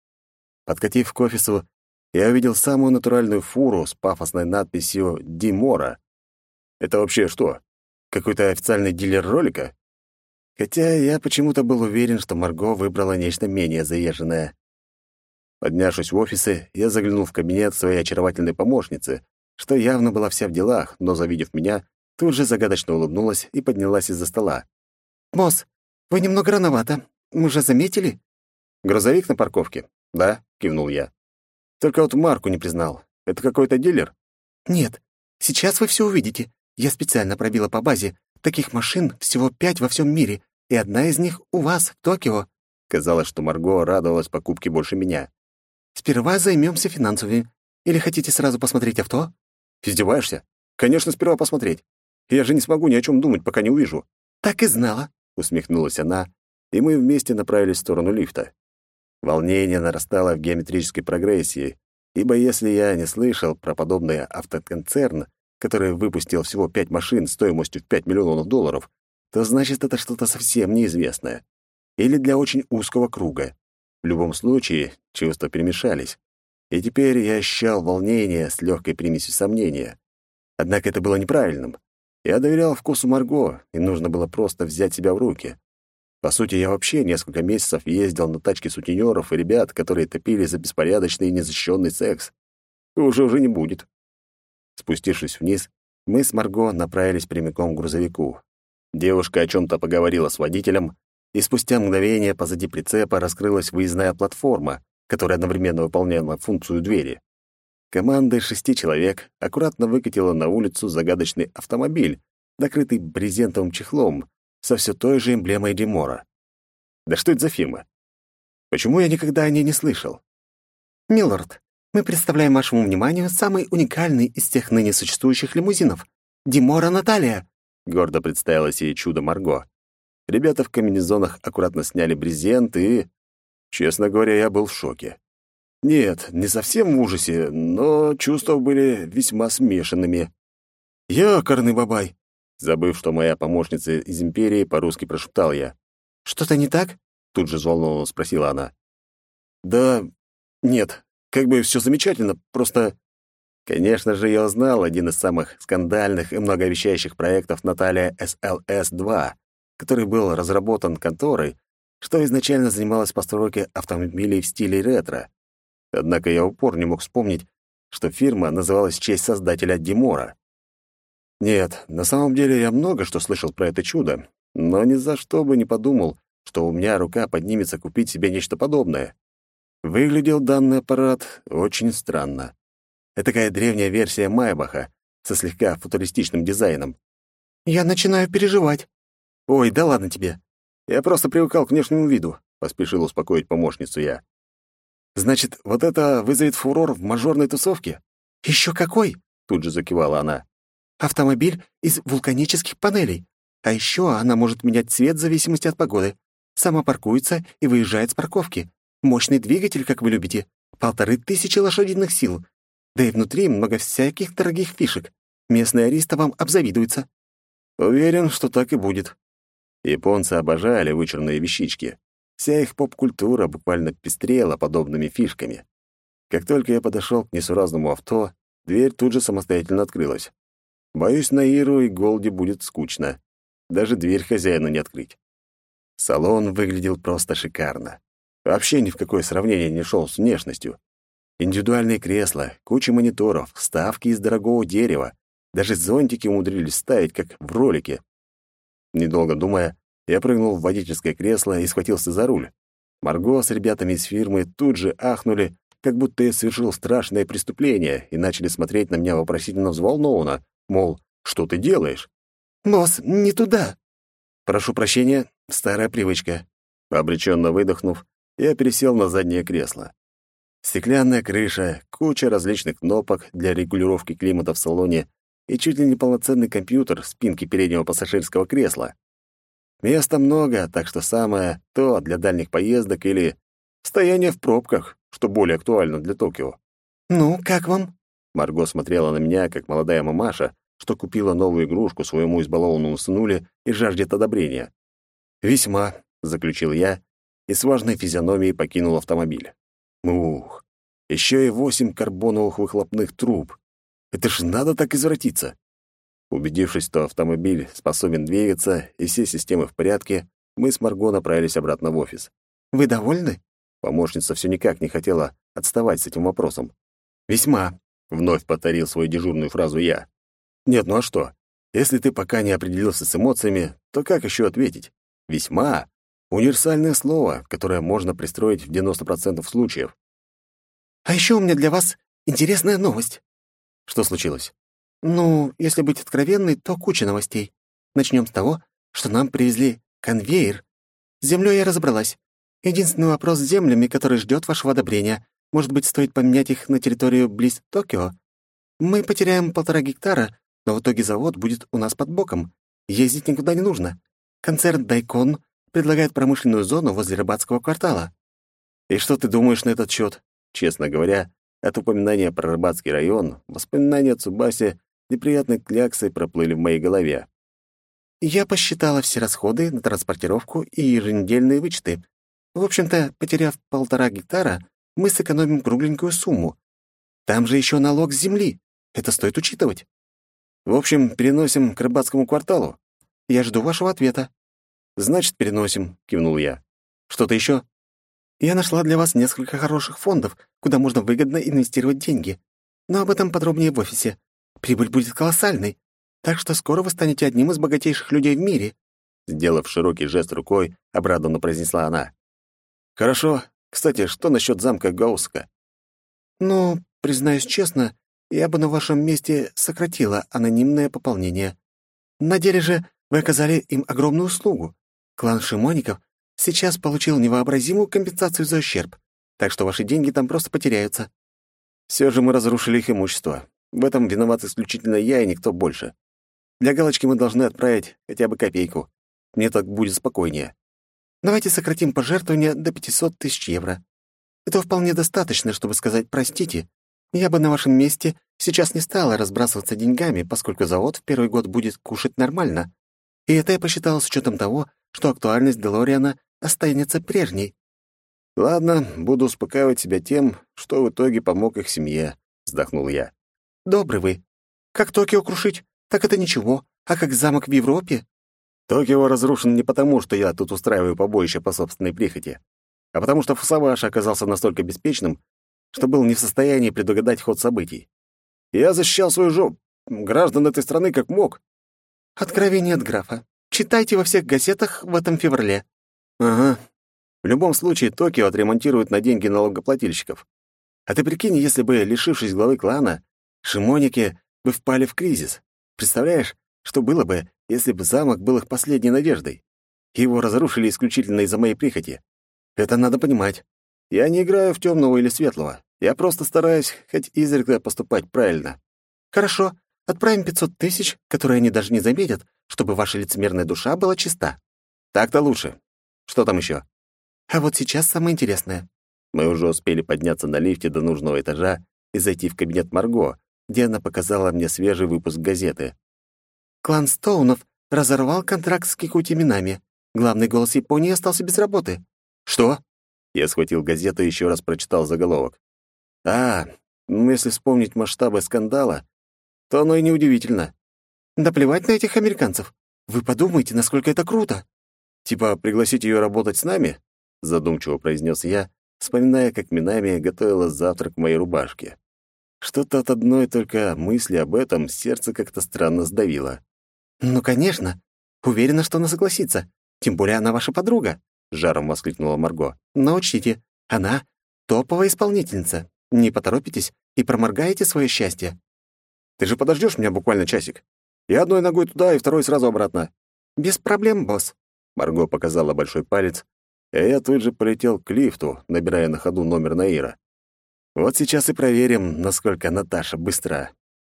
Подкатив к офису, я увидел самую натуральную фуру с пафосной надписью «Димора». Это вообще что? Какой-то официальный дилер ролика? Хотя я почему-то был уверен, что Марго выбрала нечто менее заезженное. Поднявшись в офисы, я заглянул в кабинет своей очаровательной помощницы, что явно была вся в делах, но, завидев меня, тут же загадочно улыбнулась и поднялась из-за стола. «Босс, вы немного рановато. Мы же заметили?» «Грузовик на парковке?» «Да», — кивнул я. «Только вот марку не признал. Это какой-то дилер?» «Нет. Сейчас вы все увидите. Я специально пробила по базе. Таких машин всего 5 во всем мире, и одна из них у вас, в Токио». Казалось, что Марго радовалась покупке больше меня. «Сперва займемся финансовыми. Или хотите сразу посмотреть авто?» «Издеваешься? Конечно, сперва посмотреть. Я же не смогу ни о чем думать, пока не увижу». «Так и знала», — усмехнулась она, и мы вместе направились в сторону лифта. Волнение нарастало в геометрической прогрессии, ибо если я не слышал про подобный автоконцерн, который выпустил всего 5 машин стоимостью в 5 миллионов долларов, то значит, это что-то совсем неизвестное. Или для очень узкого круга. В любом случае, чувства перемешались. И теперь я ощущал волнение с легкой примесью сомнения. Однако это было неправильным. Я доверял вкусу Марго, и нужно было просто взять себя в руки. По сути, я вообще несколько месяцев ездил на тачке сутенеров и ребят, которые топили за беспорядочный и незащищенный секс. Уже не будет. Спустившись вниз, мы с Марго направились прямиком к грузовику. Девушка о чем-то поговорила с водителем, и спустя мгновение позади прицепа раскрылась выездная платформа, которая одновременно выполняла функцию двери. Команда из 6 человек аккуратно выкатила на улицу загадочный автомобиль, накрытый брезентовым чехлом, со все той же эмблемой Димора. Да что это за фирма? Почему я никогда о ней не слышал? «Милорд, мы представляем вашему вниманию самый уникальный из тех ныне существующих лимузинов. Димора Наталья», — гордо представилась ей чудо Марго. Ребята в комбинезонах аккуратно сняли брезент и... Честно говоря, я был в шоке. Нет, не совсем в ужасе, но чувства были весьма смешанными. «Ёкарный бабай!» Забыв, что моя помощница из Империи, по-русски прошептал я. «Что-то не так?» Тут же взволнованно спросила она. «Да Нет, как бы все замечательно, просто... Конечно же, я узнал один из самых скандальных и многообещающих проектов Наталья СЛС-2, который был разработан конторой, что изначально занималась постройкой автомобилей в стиле ретро. Однако я в упор не мог вспомнить, что фирма называлась в честь создателя Димора. Нет, на самом деле я много что слышал про это чудо, но ни за что бы не подумал, что у меня рука поднимется купить себе нечто подобное. Выглядел данный аппарат очень странно. Это такая древняя версия Майбаха со слегка футуристичным дизайном. «Я начинаю переживать». «Ой, да ладно тебе. Я просто привыкал к внешнему виду», — поспешил успокоить помощницу я. «Значит, вот это вызовет фурор в мажорной тусовке?» «Еще какой?» — тут же закивала она. «Автомобиль из вулканических панелей. А еще она может менять цвет в зависимости от погоды. Сама паркуется и выезжает с парковки. Мощный двигатель, как вы любите. 1500 лошадиных сил. Да и внутри много всяких дорогих фишек. Местные аристы вам обзавидуются». Уверен, что так и будет. Японцы обожали вычурные вещички. Вся их поп-культура буквально пестрела подобными фишками. Как только я подошел к несуразному авто, дверь тут же самостоятельно открылась. Боюсь, на Иру и Голди будет скучно. Даже дверь хозяину не открыть. Салон выглядел просто шикарно. Вообще ни в какое сравнение не шел с внешностью. Индивидуальные кресла, куча мониторов, вставки из дорогого дерева. Даже зонтики умудрились ставить, как в ролике. Недолго думая, я прыгнул в водительское кресло и схватился за руль. Марго с ребятами из фирмы тут же ахнули, как будто я совершил страшное преступление, и начали смотреть на меня вопросительно взволнованно, мол, что ты делаешь? «Босс, не туда». «Прошу прощения, старая привычка». Обреченно выдохнув, я пересел на заднее кресло. Стеклянная крыша, куча различных кнопок для регулировки климата в салоне и чуть ли не полноценный компьютер в спинке переднего пассажирского кресла. Места много, так что самое то для дальних поездок или стояние в пробках, что более актуально для Токио. «Ну, как вам?» Марго смотрела на меня, как молодая мамаша, что купила новую игрушку своему избалованному сынуле и жаждет одобрения. «Весьма», — заключил я, и с важной физиономией покинул автомобиль. Ух, еще и 8 карбоновых выхлопных труб. Это ж надо так извратиться. Убедившись, что автомобиль способен двигаться и все системы в порядке, мы с Марго направились обратно в офис. «Вы довольны?» Помощница все никак не хотела отставать с этим вопросом. «Весьма», — вновь повторил свою дежурную фразу я. «Нет, ну а что? Если ты пока не определился с эмоциями, то как еще ответить? Весьма — универсальное слово, которое можно пристроить в 90% случаев». «А еще у меня для вас интересная новость». Что случилось? «Ну, если быть откровенной, то куча новостей. Начнем с того, что нам привезли конвейер. С землей я разобралась. Единственный вопрос с землями, который ждет вашего одобрения. Может быть, стоит поменять их на территорию близ Токио? Мы потеряем 1,5 гектара, но в итоге завод будет у нас под боком. Ездить никуда не нужно. Концерн «Дайкон» предлагает промышленную зону возле рыбацкого квартала». «И что ты думаешь на этот счет? Честно говоря, от упоминания про рыбацкий район воспоминания о Цубасе неприятной кляксой проплыли в моей голове. Я посчитала все расходы на транспортировку и еженедельные вычеты. В общем-то, потеряв 1,5 гектара, мы сэкономим кругленькую сумму. Там же еще налог с земли. Это стоит учитывать. В общем, переносим к рыбацкому кварталу. Я жду вашего ответа». «Значит, переносим», — кивнул я. «Что-то еще?» «Я нашла для вас несколько хороших фондов, куда можно выгодно инвестировать деньги. Но об этом подробнее в офисе. Прибыль будет колоссальной, так что скоро вы станете одним из богатейших людей в мире». Сделав широкий жест рукой, обрадованно произнесла она. «Хорошо. Кстати, что насчет замка Гауска?» «Ну, признаюсь честно, я бы на вашем месте сократила анонимное пополнение. На деле же вы оказали им огромную услугу. Клан Шимоников сейчас получил невообразимую компенсацию за ущерб, так что ваши деньги там просто потеряются». Все же мы разрушили их имущество. В этом виноват исключительно я и никто больше. Для галочки мы должны отправить хотя бы копейку. Мне так будет спокойнее. Давайте сократим пожертвования до 500 000 евро. Это вполне достаточно, чтобы сказать «простите». Я бы на вашем месте сейчас не стала разбрасываться деньгами, поскольку завод в первый год будет кушать нормально. И это я посчитала с учетом того, что актуальность Делориана останется прежней. Ладно, буду успокаивать себя тем, что в итоге помог их семье, вздохнул я. Добрый вы. Как Токио крушить, так это ничего. А как замок в Европе? Токио разрушен не потому, что я тут устраиваю побоище по собственной прихоти, а потому что Фусаваши оказался настолько беспечным, что был не в состоянии предугадать ход событий. Я защищал свою граждан этой страны как мог. Откровение от графа. Читайте во всех газетах в этом феврале. Ага. В любом случае, Токио отремонтируют на деньги налогоплательщиков. А ты прикинь, если бы, лишившись главы клана, шимоники бы впали в кризис. Представляешь, что было бы, если бы замок был их последней надеждой? Его разрушили исключительно из-за моей прихоти. Это надо понимать. Я не играю в темного или светлого. Я просто стараюсь хоть изредка поступать правильно. Хорошо, отправим 500 тысяч, которые они даже не заметят, чтобы ваша лицемерная душа была чиста. Так-то лучше. Что там еще? А вот сейчас самое интересное. Мы уже успели подняться на лифте до нужного этажа и зайти в кабинет Марго, где она показала мне свежий выпуск газеты. Клан Стоунов разорвал контракт с Кикути Минами. Главный голос Японии остался без работы. Что? Я схватил газету и еще раз прочитал заголовок. Если вспомнить масштабы скандала, то оно и неудивительно. Да плевать на этих американцев. Вы подумайте, насколько это круто. Типа пригласить ее работать с нами? Задумчиво произнес я, вспоминая, как Минами готовила завтрак в моей рубашке. Что-то от одной только мысли об этом сердце как-то странно сдавило. Ну, конечно. Уверена, что она согласится. Тем более она ваша подруга, — жаром воскликнула Марго. Но учтите, она топовая исполнительница. Не поторопитесь и проморгаете свое счастье. Ты же подождешь меня буквально часик? Я одной ногой туда и второй сразу обратно. Без проблем, босс. Марго показала большой палец, и я тут же полетел к лифту, набирая на ходу номер Наира. Вот сейчас и проверим, насколько Наташа быстра.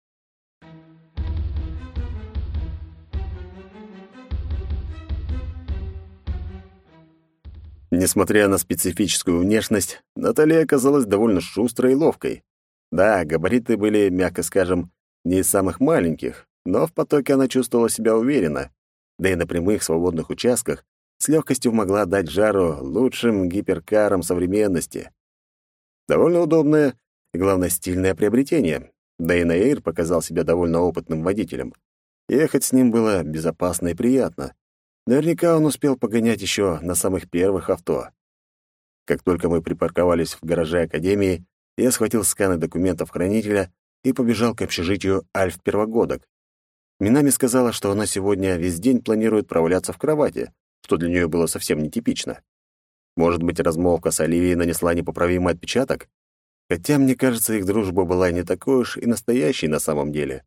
Несмотря на специфическую внешность, Наталья оказалась довольно шустрой и ловкой. Да, габариты были, мягко скажем, не из самых маленьких, но в потоке она чувствовала себя уверенно, да и на прямых свободных участках с легкостью могла дать жару лучшим гиперкарам современности. Довольно удобное и, главное, стильное приобретение, да и Наир показал себя довольно опытным водителем. Ехать с ним было безопасно и приятно. Наверняка он успел погонять еще на самых первых авто. Как только мы припарковались в гараже Академии, я схватил сканы документов хранителя и побежал к общежитию Альф-первогодок. Минами сказала, что она сегодня весь день планирует проваляться в кровати, что для нее было совсем нетипично. Может быть, размолвка с Оливией нанесла непоправимый отпечаток? Хотя, мне кажется, их дружба была не такой уж и настоящей на самом деле.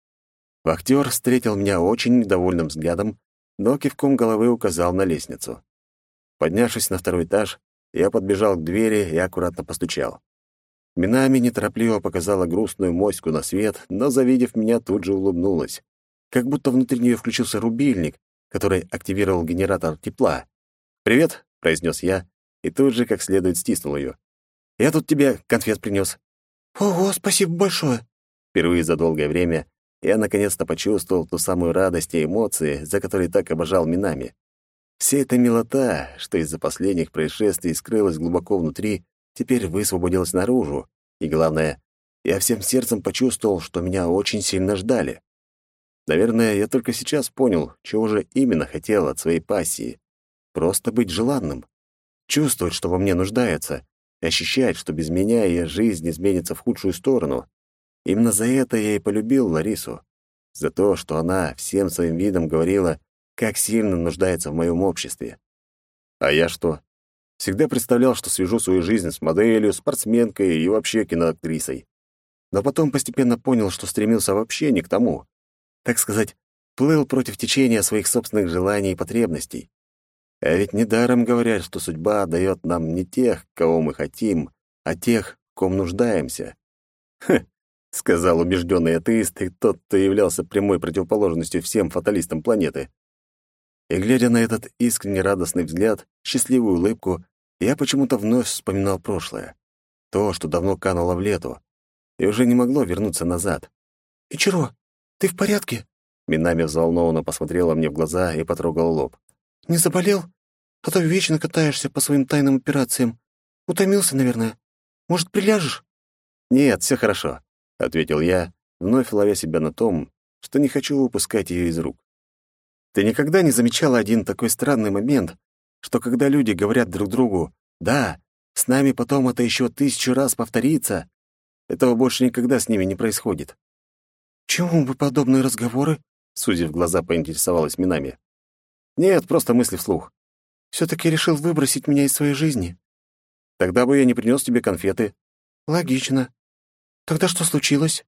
Вахтер встретил меня очень недовольным взглядом, но кивком головы указал на лестницу. Поднявшись на второй этаж, я подбежал к двери и аккуратно постучал. Минами неторопливо показала грустную моську на свет, но, завидев меня, тут же улыбнулась. Как будто внутри нее включился рубильник, который активировал генератор тепла. «Привет», — произнес я, и тут же как следует стиснул ее. «Я тут тебе конфет принес». Ого, спасибо большое. Впервые за долгое время я наконец-то почувствовал ту самую радость и эмоции, за которые так обожал Минами. Вся эта милота, что из-за последних происшествий скрылась глубоко внутри, теперь высвободилась наружу. И главное, я всем сердцем почувствовал, что меня очень сильно ждали. Наверное, я только сейчас понял, чего же именно хотел от своей пассии. Просто быть желанным. Чувствовать, что во мне нуждается. И ощущать, что без меня ее жизнь изменится в худшую сторону. Именно за это я и полюбил Ларису. За то, что она всем своим видом говорила, как сильно нуждается в моем обществе. А я что? Всегда представлял, что свяжу свою жизнь с моделью, спортсменкой и вообще киноактрисой. Но потом постепенно понял, что стремился вообще не к тому. Так сказать, плыл против течения своих собственных желаний и потребностей. А ведь недаром говорят, что судьба дает нам не тех, кого мы хотим, а тех, в ком нуждаемся. «Хм», — сказал убежденный атеист и тот, кто являлся прямой противоположностью всем фаталистам планеты. И, глядя на этот искренне радостный взгляд, счастливую улыбку, я почему-то вновь вспоминал прошлое. То, что давно кануло в лету, и уже не могло вернуться назад. Ичиро, ты в порядке? Минами взволнованно посмотрела мне в глаза и потрогала лоб. Не заболел? А то вечно катаешься по своим тайным операциям. Утомился, наверное. Может, приляжешь?» «Нет, все хорошо», — ответил я, вновь ловя себя на том, что не хочу выпускать ее из рук. «Ты никогда не замечала один такой странный момент, что когда люди говорят друг другу «да, с нами потом это еще 1000 раз повторится», этого больше никогда с ними не происходит?» «Чему бы подобные разговоры?» — сузив глаза, поинтересовалась Минами. «Нет, просто мысли вслух. «Все-таки решил выбросить меня из своей жизни?» Тогда бы я не принес тебе конфеты». «Логично. Тогда что случилось?»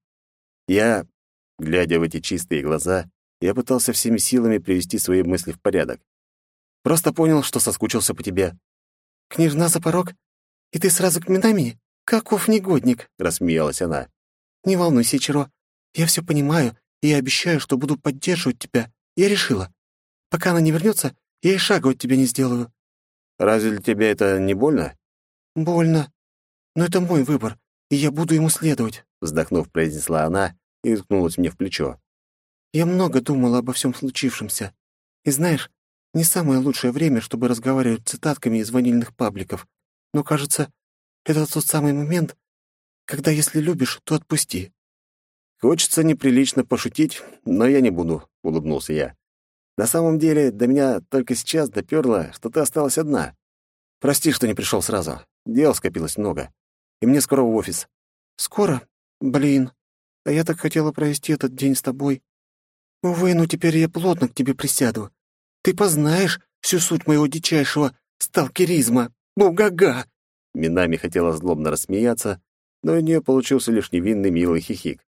Я, глядя в эти чистые глаза, я пытался всеми силами привести свои мысли в порядок. Просто понял, что соскучился по тебе. «Княжна за порог? И ты сразу к Минами? Каков негодник!» — рассмеялась она. «Не волнуйся, Ичиро. Я все понимаю, и я обещаю, что буду поддерживать тебя. Я решила. Пока она не вернется, я и шага от тебя не сделаю». «Разве для тебя это не больно?» «Больно. Но это мой выбор, и я буду ему следовать», — вздохнув, произнесла она и уткнулась мне в плечо. «Я много думала обо всем случившемся. И знаешь, не самое лучшее время, чтобы разговаривать цитатками из ванильных пабликов. Но, кажется, это тот самый момент, когда если любишь, то отпусти». «Хочется неприлично пошутить, но я не буду», — улыбнулся я. «На самом деле, до меня только сейчас допёрло, что ты осталась одна. Прости, что не пришел сразу. Дел скопилось много. И мне скоро в офис». «Скоро? Блин. А я так хотела провести этот день с тобой. Увы, но теперь я плотно к тебе присяду. Ты познаешь всю суть моего дичайшего сталкеризма. Бугага!» Минами хотела злобно рассмеяться, но у нее получился лишь невинный милый хихик.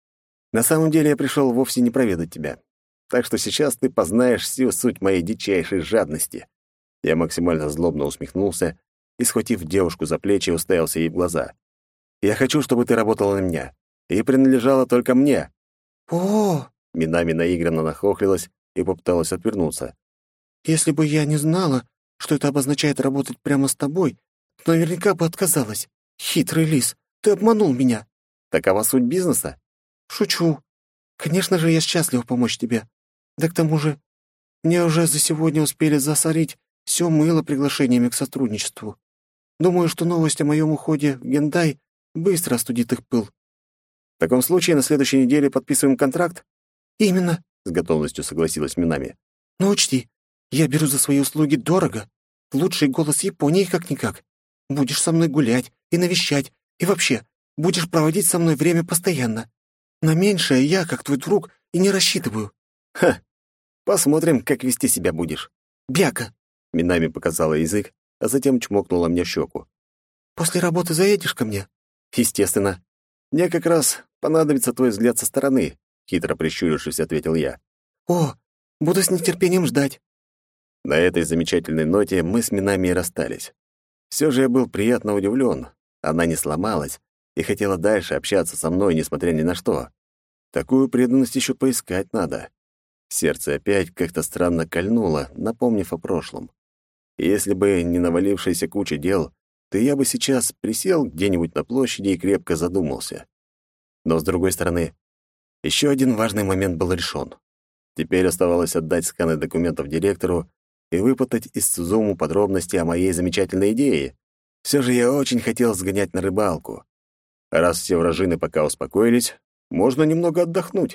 «На самом деле я пришел вовсе не проведать тебя. Так что сейчас ты познаешь всю суть моей дичайшей жадности». Я максимально злобно усмехнулся и, схватив девушку за плечи, уставился ей в глаза. «Я хочу, чтобы ты работала на меня и принадлежала только мне». «О!» — Минами наигранно нахохлилась и попыталась отвернуться. «Если бы я не знала, что это обозначает работать прямо с тобой, то наверняка бы отказалась. Хитрый лис, ты обманул меня». «Такова суть бизнеса?» «Шучу. Конечно же, я счастлива помочь тебе. Да к тому же, мне уже за сегодня успели засорить все мыло приглашениями к сотрудничеству. Думаю, что новость о моем уходе в Гендай быстро остудит их пыл». «В таком случае на следующей неделе подписываем контракт?» «Именно», — с готовностью согласилась Минами. «но учти, я беру за свои услуги дорого. Лучший голос Японии как-никак. Будешь со мной гулять и навещать, и вообще, будешь проводить со мной время постоянно. На меньшее я, как твой друг, и не рассчитываю». «Ха! Посмотрим, как вести себя будешь». «Бяка!» — Минами показала язык, а затем чмокнула мне в щеку. «После работы заедешь ко мне?» «Естественно. Мне как раз понадобится твой взгляд со стороны», — хитро прищурившись, ответил я. «О, буду с нетерпением ждать». На этой замечательной ноте мы с Минами и расстались. Все же я был приятно удивлен. Она не сломалась и хотела дальше общаться со мной, несмотря ни на что. Такую преданность еще поискать надо. Сердце опять как-то странно кольнуло, напомнив о прошлом. И если бы не навалившаяся куча дел, то я бы сейчас присел где-нибудь на площади и крепко задумался. Но, с другой стороны, еще один важный момент был решен. Теперь оставалось отдать сканы документов директору и выпытать из Сузуму подробности о моей замечательной идее. Все же я очень хотел сгонять на рыбалку. А раз все вражины пока успокоились, можно немного отдохнуть.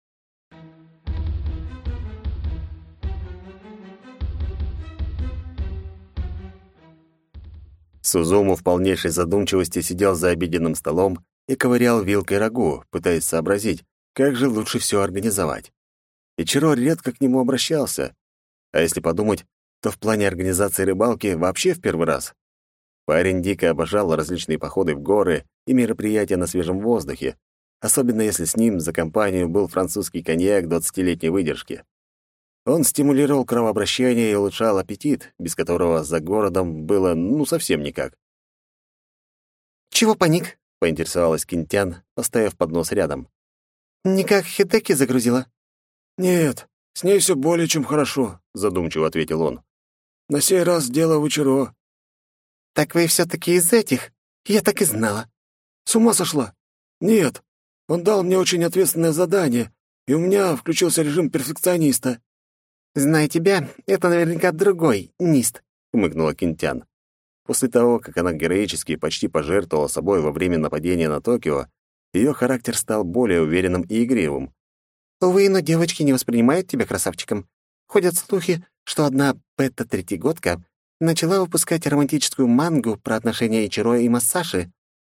Сузуму в полнейшей задумчивости сидел за обеденным столом и ковырял вилкой рагу, пытаясь сообразить, как же лучше все организовать. Ичиро редко к нему обращался, а если подумать, то в плане организации рыбалки вообще в первый раз. Парень дико обожал различные походы в горы и мероприятия на свежем воздухе, особенно если с ним за компанию был французский коньяк 20-летней выдержки. Он стимулировал кровообращение и улучшал аппетит, без которого за городом было совсем никак. «Чего паник?» — поинтересовалась Кинтян, поставив поднос рядом. «Никак Хидеки загрузила?» «Нет, с ней все более чем хорошо», — задумчиво ответил он. «На сей раз дело в Ичиро». «Так вы все-таки из этих? Я так и знала». «С ума сошла?» «Нет, он дал мне очень ответственное задание, и у меня включился режим перфекциониста». «Зная тебя, это наверняка другой Нист», — хмыкнула Кинтян. После того, как она героически почти пожертвовала собой во время нападения на Токио, ее характер стал более уверенным и игривым. Увы, но девочки не воспринимают тебя красавчиком. Ходят слухи, что одна бета-третьегодка начала выпускать романтическую мангу про отношения Ичиро и Масаши.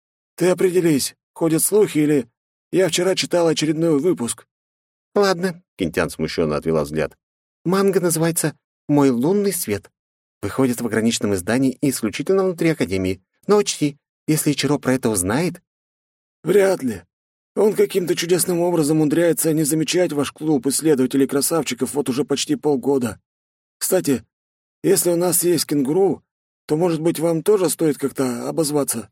Ты определись, ходят слухи или... Я вчера читал очередной выпуск. Ладно, Кинтян смущенно отвела взгляд. манга называется «Мой лунный свет». Выходит в ограниченном издании и исключительно внутри Академии. Но учти, если Ичиро про это узнает... Вряд ли. Он каким-то чудесным образом умудряется не замечать ваш клуб исследователей-красавчиков вот уже почти полгода. Кстати, если у нас есть кенгуру, то, может быть, вам тоже стоит как-то обозваться?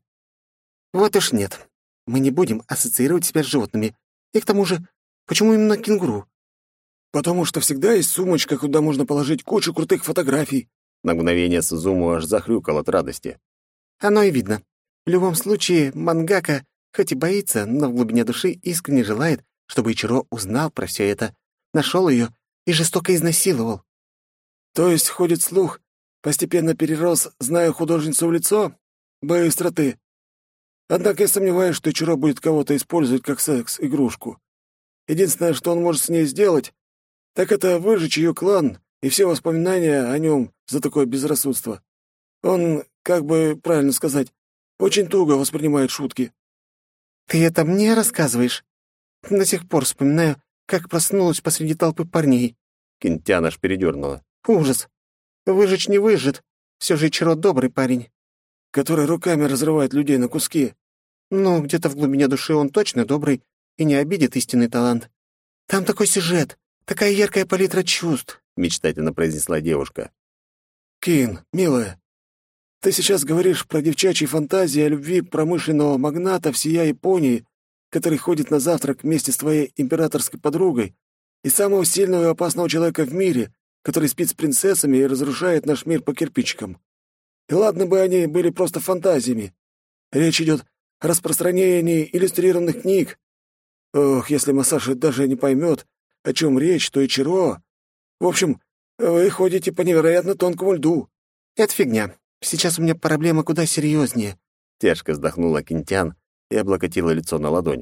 Вот уж нет. Мы не будем ассоциировать себя с животными. И к тому же, почему именно кенгуру? Потому что всегда есть сумочка, куда можно положить кучу крутых фотографий. На мгновение Сузуму аж захрюкал от радости. Оно и видно. В любом случае, мангака, хоть и боится, но в глубине души искренне желает, чтобы Ичиро узнал про все это, нашел ее и жестоко изнасиловал. То есть, ходит слух, постепенно перерос, зная художницу в лицо? Быстро ты. Однако я сомневаюсь, что Ичиро будет кого-то использовать как секс-игрушку. Единственное, что он может с ней сделать, так это выжечь ее клан и все воспоминания о нем за такое безрассудство. Он, как бы правильно сказать, очень туго воспринимает шутки. Ты это мне рассказываешь? До сих пор вспоминаю, как проснулась посреди толпы парней. Кинтян аж передернула. Ужас. Выжечь не выжжет. Все же Ичиро добрый парень. Который руками разрывает людей на куски. Ну, где-то в глубине души он точно добрый и не обидит истинный талант. Там такой сюжет, такая яркая палитра чувств, Мечтательно произнесла девушка. Кин, милая, ты сейчас говоришь про девчачьи фантазии о любви промышленного магната всея Японии, который ходит на завтрак вместе с твоей императорской подругой, и самого сильного и опасного человека в мире, который спит с принцессами и разрушает наш мир по кирпичикам. И ладно бы они были просто фантазиями. Речь идет о распространении иллюстрированных книг. Ох, если Масаши даже не поймет, о чем речь, то Ичиро... В общем, вы ходите по невероятно тонкому льду. Это фигня. Сейчас у меня проблема куда серьезнее. Тяжко вздохнула Кинтян и облокотила лицо на ладонь.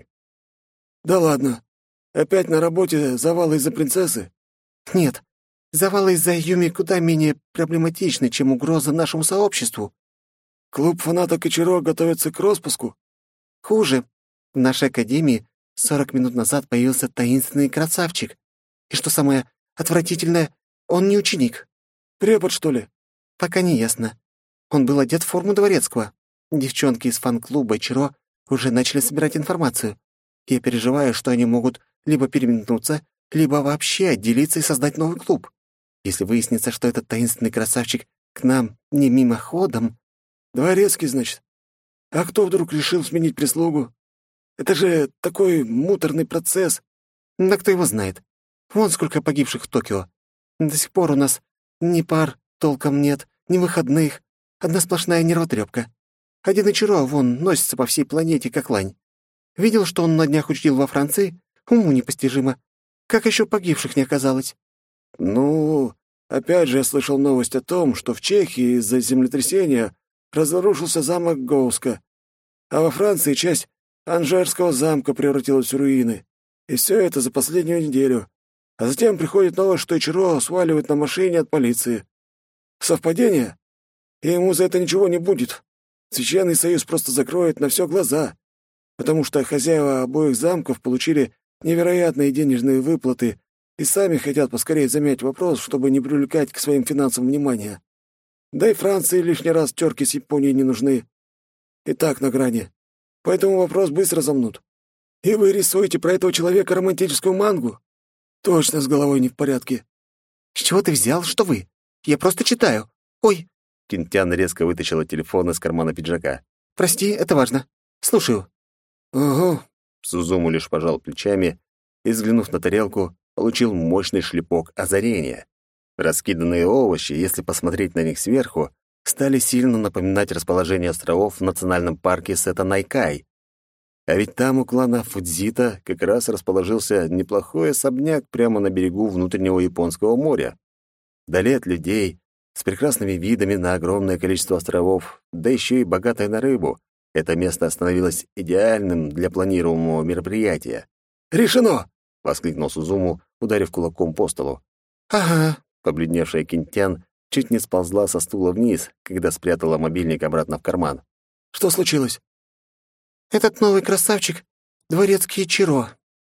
Да ладно. Опять на работе завалы из-за принцессы? Нет, завалы из-за Юми куда менее проблематичны, чем угроза нашему сообществу. Клуб фанаток Ичиро готовится к распуску? Хуже. В нашей академии 40 минут назад появился таинственный красавчик. И что самое отвратительное, он не ученик. Препод, что ли? Пока не ясно. Он был одет в форму дворецкого. Девчонки из фан-клуба Ичиро уже начали собирать информацию. Я переживаю, что они могут либо переметнуться, либо вообще отделиться и создать новый клуб. Если выяснится, что этот таинственный красавчик к нам не мимоходом... Дворецкий, значит? А кто вдруг решил сменить прислугу? Это же такой муторный процесс. Да кто его знает. Вон сколько погибших в Токио. До сих пор у нас ни пар толком нет, ни выходных. Одна сплошная нервотрепка. Один Ичиро, вон, носится по всей планете, как лань. Видел, что он на днях учил во Франции? Уму непостижимо. Как еще погибших не оказалось? Ну, опять же я слышал новость о том, что в Чехии из-за землетрясения разрушился замок Гоуска, а во Франции часть Анжерского замка превратилась в руины. И все это за последнюю неделю. А затем приходит новость, что Ичиро сваливает на машине от полиции. Совпадение? И ему за это ничего не будет. Священный Союз просто закроет на все глаза, потому что хозяева обоих замков получили невероятные денежные выплаты и сами хотят поскорее замять вопрос, чтобы не привлекать к своим финансам внимания. Да и Франции лишний раз терки с Японией не нужны. И так на грани. Поэтому вопрос быстро замнут. И вы рисуете про этого человека романтическую мангу? Точно с головой не в порядке. С чего ты взял, что вы? Я просто читаю. Ой, Кинтян резко вытащила телефон из кармана пиджака. прости, это важно. Слушаю. Ага. Сузуму лишь пожал плечами и, взглянув на тарелку, получил мощный шлепок озарения. Раскиданные овощи, если посмотреть на них сверху, стали сильно напоминать расположение островов в национальном парке Сета-Найкай. А ведь там у клана Фудзита как раз расположился неплохой особняк прямо на берегу внутреннего Японского моря. Вдали от людей, с прекрасными видами на огромное количество островов, да еще и богатое на рыбу. Это место становилось идеальным для планируемого мероприятия. «Решено!» — воскликнул Сузуму, ударив кулаком по столу. «Ага». Побледневшая Кинтян чуть не сползла со стула вниз, когда спрятала мобильник обратно в карман. «Что случилось?» «Этот новый красавчик — дворецкий Чиро».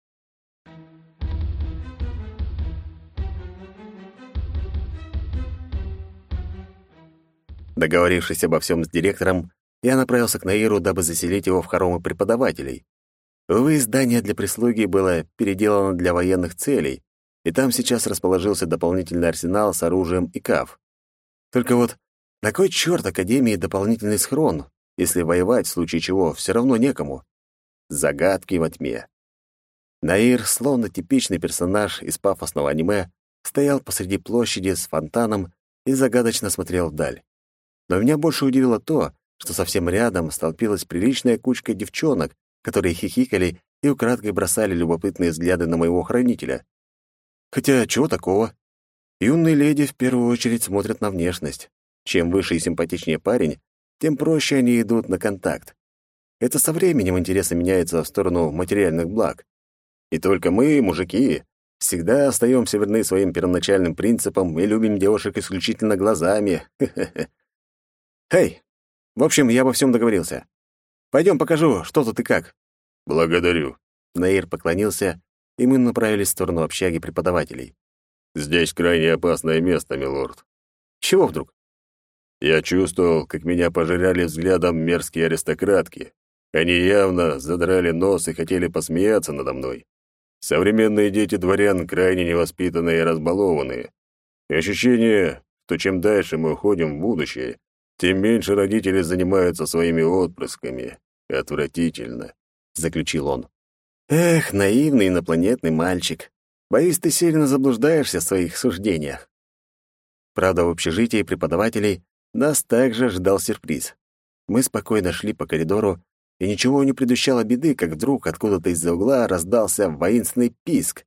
Договорившись обо всем с директором, я направился к Наиру, дабы заселить его в хоромы преподавателей. Увы, здание для прислуги было переделано для военных целей, и там сейчас расположился дополнительный арсенал с оружием и КАФ. Только вот на кой чёрт Академии дополнительный схрон, если воевать в случае чего все равно некому? Загадки во тьме. Наир, словно типичный персонаж из пафосного аниме, стоял посреди площади с фонтаном и загадочно смотрел вдаль. Но меня больше удивило то, что совсем рядом столпилась приличная кучка девчонок, которые хихикали и украдкой бросали любопытные взгляды на моего хранителя. Хотя чего такого? Юные леди в первую очередь смотрят на внешность. Чем выше и симпатичнее парень, тем проще они идут на контакт. Это со временем интересы меняются в сторону материальных благ. И только мы, мужики, всегда остаемся верны своим первоначальным принципам и любим девушек исключительно глазами. Эй, в общем, я обо всем договорился. Пойдем покажу, что тут и как. Благодарю. Наир поклонился, и мы направились в сторону общаги преподавателей. Здесь крайне опасное место, милорд. Чего вдруг? Я чувствовал, как меня пожирали взглядом мерзкие аристократки. Они явно задрали нос и хотели посмеяться надо мной. Современные дети дворян крайне невоспитанные и разбалованные. И ощущение, что чем дальше мы уходим в будущее, тем меньше родители занимаются своими отпрысками. Отвратительно, — заключил он. Эх, наивный инопланетный мальчик. Боюсь, ты сильно заблуждаешься в своих суждениях. Правда, в общежитии преподавателей нас также ждал сюрприз. Мы спокойно шли по коридору, и ничего не предвещало беды, как вдруг откуда-то из-за угла раздался воинственный писк.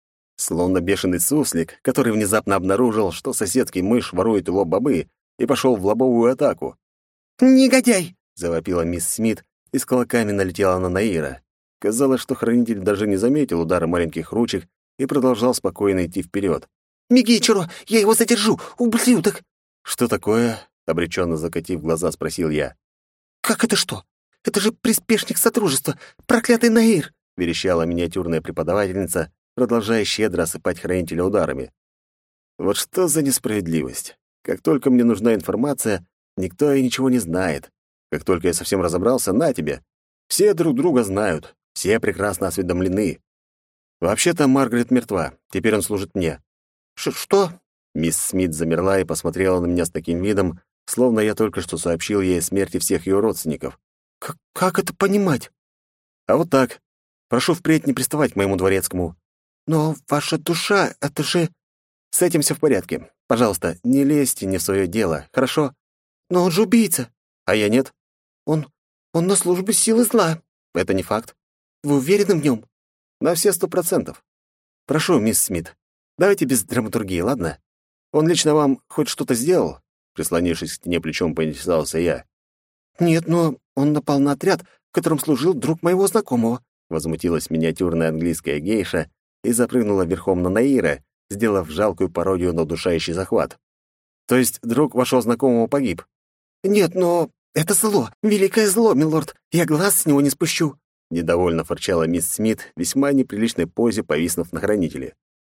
Словно бешеный суслик, который внезапно обнаружил, что соседский мышь ворует его бобы, и пошел в лобовую атаку. «Негодяй!» — завопила мисс Смит и с кулаками налетела на Наира. Казалось, что хранитель даже не заметил удара маленьких ручек и продолжал спокойно идти вперед. «Беги, Чиро, я его задержу, ублюдок!» «Что такое?» — обреченно закатив глаза, спросил я. «Как это что? Это же приспешник Содружества, проклятый Наир!» — верещала миниатюрная преподавательница, продолжая щедро осыпать хранителя ударами. Вот что за несправедливость. Как только мне нужна информация, никто и ничего не знает. Как только я совсем разобрался, на тебе. Все друг друга знают, все прекрасно осведомлены. Вообще-то Маргарет мертва, теперь он служит мне. Что? Мисс Смит замерла и посмотрела на меня с таким видом, словно я только что сообщил ей о смерти всех ее родственников. Как это понимать? А вот так. Прошу впредь не приставать к моему дворецкому. Но ваша душа, это же... С этим все в порядке. Пожалуйста, не лезьте не в свое дело, хорошо? Но он же убийца. А я нет. Он на службе силы зла. Это не факт. Вы уверены в нем? На все 100%. Прошу, мисс Смит, давайте без драматургии, ладно? Он лично вам хоть что-то сделал? Прислонившись к стене плечом, поинтересовался я. Нет, но он напал на отряд, в котором служил друг моего знакомого. Возмутилась миниатюрная английская гейша и запрыгнула верхом на Наира, сделав жалкую пародию на удушающий захват. То есть друг вашего знакомого погиб? Нет, но это зло, великое зло, милорд. Я глаз с него не спущу. Недовольно фырчала мисс Смит, весьма неприличной позе, повиснув на хранителе.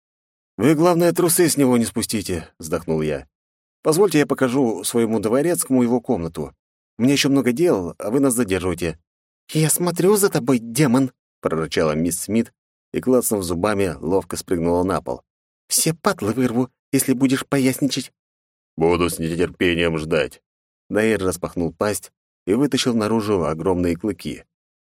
«Вы, главное, трусы с него не спустите», — вздохнул я. «Позвольте, я покажу своему дворецкому его комнату. Мне еще много дел, а вы нас задерживаете». «Я смотрю за тобой, демон», — прорычала мисс Смит и, клацнув зубами, ловко спрыгнула на пол. «Все патлы вырву, если будешь поясничать». «Буду с нетерпением ждать». Наир распахнул пасть и вытащил наружу огромные клыки.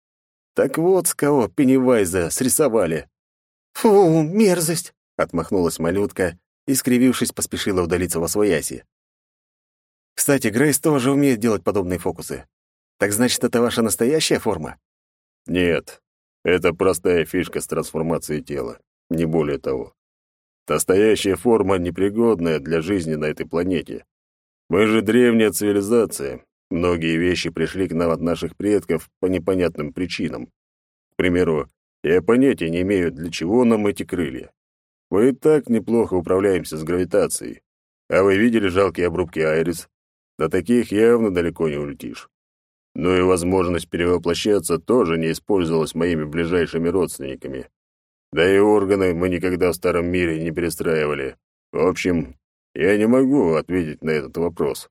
Так вот, с кого Пеннивайза срисовали. «Фу, мерзость!» — отмахнулась малютка и, скривившись, поспешила удалиться восвояси. «Кстати, Грейс тоже умеет делать подобные фокусы. Так значит, это ваша настоящая форма?» «Нет, это простая фишка с трансформацией тела, не более того. Настоящая форма непригодная для жизни на этой планете. Мы же древняя цивилизация. Многие вещи пришли к нам от наших предков по непонятным причинам. К примеру, я понятия не имею, для чего нам эти крылья. Мы и так неплохо управляемся с гравитацией. А вы видели жалкие обрубки Айрис? До таких явно далеко не улетишь. Ну и возможность перевоплощаться тоже не использовалась моими ближайшими родственниками. Да и органы мы никогда в старом мире не перестраивали. В общем, я не могу ответить на этот вопрос.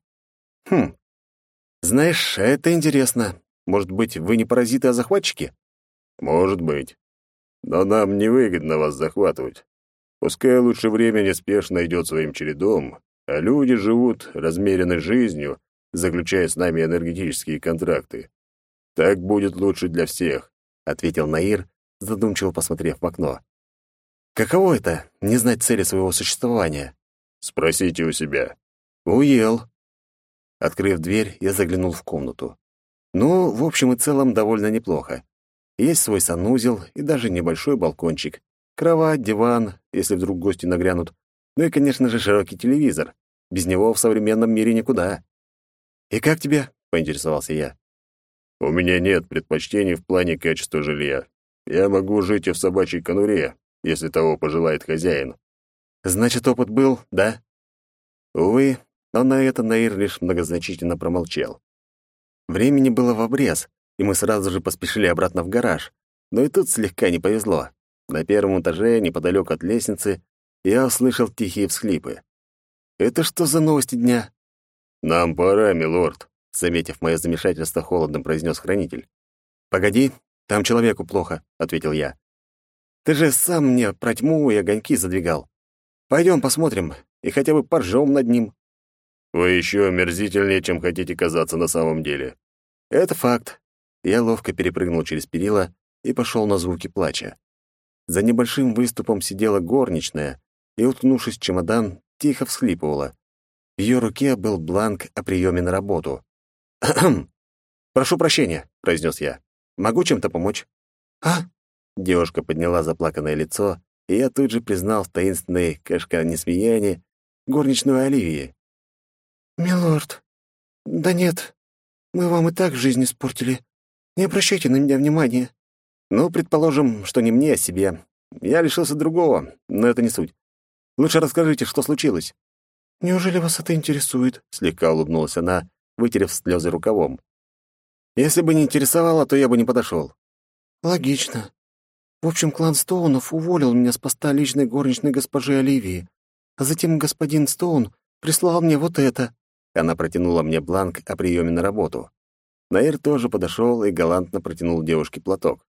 Знаешь, это интересно. Может быть, вы не паразиты, а захватчики? Может быть. Но нам невыгодно вас захватывать. Пускай лучше время неспешно идет своим чередом, а люди живут размеренной жизнью, заключая с нами энергетические контракты. Так будет лучше для всех, ответил Наир, задумчиво посмотрев в окно. Каково это — не знать цели своего существования? Спросите у себя. Уел. Открыв дверь, я заглянул в комнату. Ну, в общем и целом, довольно неплохо. Есть свой санузел и даже небольшой балкончик. Кровать, диван, если вдруг гости нагрянут. Ну и, конечно же, широкий телевизор. Без него в современном мире никуда. «И как тебе?» — поинтересовался я. У меня нет предпочтений в плане качества жилья. Я могу жить и в собачьей конуре, если того пожелает хозяин. Значит, опыт был, да? Увы, но на это Наир лишь многозначительно промолчал. Времени было в обрез, и мы сразу же поспешили обратно в гараж. Но и тут слегка не повезло. На первом этаже, неподалеку от лестницы, я услышал тихие всхлипы. «Это что за новости дня?» «Нам пора, милорд», — заметив мое замешательство, холодно произнес хранитель. «Погоди, там человеку плохо», — ответил я. «Ты же сам мне про тьму и огоньки задвигал. Пойдем посмотрим и хотя бы поржем над ним». «Вы еще омерзительнее, чем хотите казаться на самом деле». «Это факт». Я ловко перепрыгнул через перила и пошел на звуки плача. За небольшим выступом сидела горничная и, уткнувшись в чемодан, тихо всхлипывала. В ее руке был бланк о приеме на работу. «Кхм! Прошу прощения», — произнес я. «Могу чем-то помочь?» «А?» Девушка подняла заплаканное лицо, и я тут же признал в таинственной кашка-несмеянии горничную Оливии. «Милорд, да нет, мы вам и так жизнь испортили. Не обращайте на меня внимания». «Ну, предположим, что не мне, а себе. Я лишился другого, но это не суть. Лучше расскажите, что случилось». «Неужели вас это интересует?» — слегка улыбнулась она, вытерев слезы рукавом. «Если бы не интересовало, то я бы не подошел». «Логично. В общем, клан Стоунов уволил меня с поста личной горничной госпожи Оливии, а затем господин Стоун прислал мне вот это». Она протянула мне бланк о приеме на работу. Наир тоже подошел и галантно протянул девушке платок.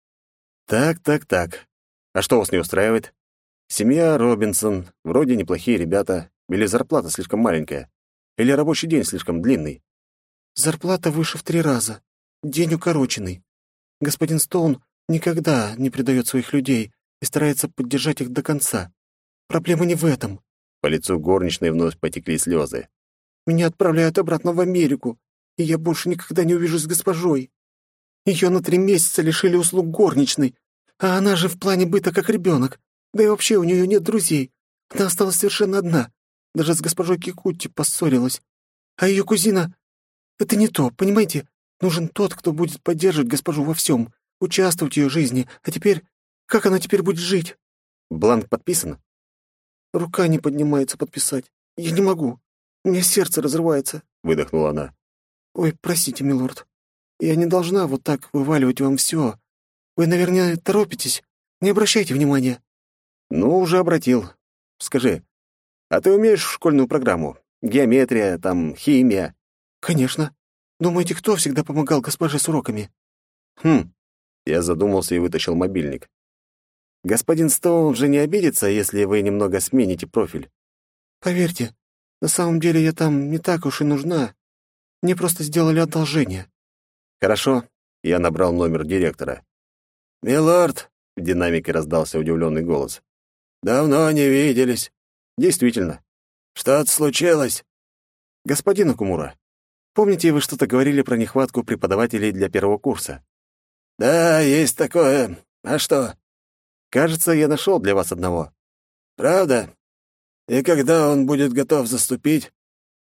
Так. А что вас не устраивает? Семья Робинсон, вроде неплохие ребята, или зарплата слишком маленькая, или рабочий день слишком длинный? Зарплата выше в 3 раза, день укороченный. Господин Стоун никогда не предает своих людей и старается поддержать их до конца. Проблема не в этом. По лицу горничной вновь потекли слезы. Меня отправляют обратно в Америку, и я больше никогда не увижусь с госпожой. Ее на 3 месяца лишили услуг горничной, а она же в плане быта как ребенок. Да и вообще у нее нет друзей. Она осталась совершенно одна. Даже с госпожой Кикутти поссорилась. А ее кузина — это не то, понимаете? Нужен тот, кто будет поддерживать госпожу во всем, участвовать в ее жизни. А теперь... Как она теперь будет жить? Бланк подписан? Рука не поднимается подписать. Я не могу. У меня сердце разрывается, — выдохнула она. Ой, простите, милорд. Я не должна вот так вываливать вам все. Вы, наверное, торопитесь. Не обращайте внимания. Ну, уже обратил. Скажи, а ты умеешь школьную программу? Геометрия, там, химия? Конечно. Думаете, кто всегда помогал госпоже с уроками? Я задумался и вытащил мобильник. Господин Стоун же не обидится, если вы немного смените профиль. Поверьте, на самом деле я там не так уж и нужна. Мне просто сделали одолжение. Хорошо. Я набрал номер директора. «Милорд», — в динамике раздался удивленный голос. «давно не виделись. Действительно. Что-то случилось?» Господин Акумура, помните, вы что-то говорили про нехватку преподавателей для первого курса? «Да, есть такое. А что?» Кажется, я нашел для вас одного. «Правда? И когда он будет готов заступить?»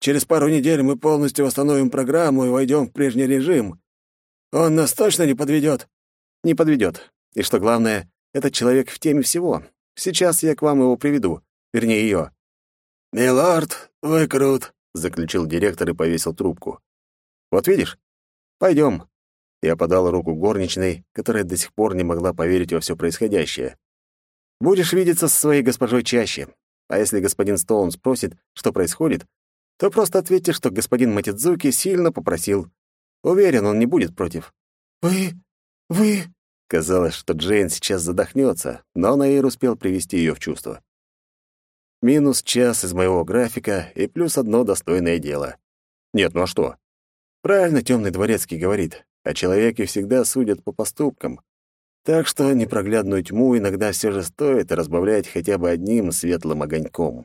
Через пару недель мы полностью восстановим программу и войдем в прежний режим. Он нас точно не подведет?» «Не подведет. И что главное, этот человек в теме всего. Сейчас я к вам его приведу. Вернее, ее». «Милорд, вы крут», — заключил директор и повесил трубку. «Вот видишь? Пойдем». Я подал руку горничной, которая до сих пор не могла поверить во все происходящее. «Будешь видеться со своей госпожой чаще. А если господин Стоун спросит, что происходит, то просто ответьте, что господин Матидзуки сильно попросил. Уверен, он не будет против». Вы...» Казалось, что Джейн сейчас задохнется, но Наир успел привести ее в чувство. Минус час из моего графика и плюс одно достойное дело. Нет, ну а что? Правильно темный дворецкий говорит, о человеке всегда судят по поступкам. Так что непроглядную тьму иногда все же стоит разбавлять хотя бы одним светлым огоньком.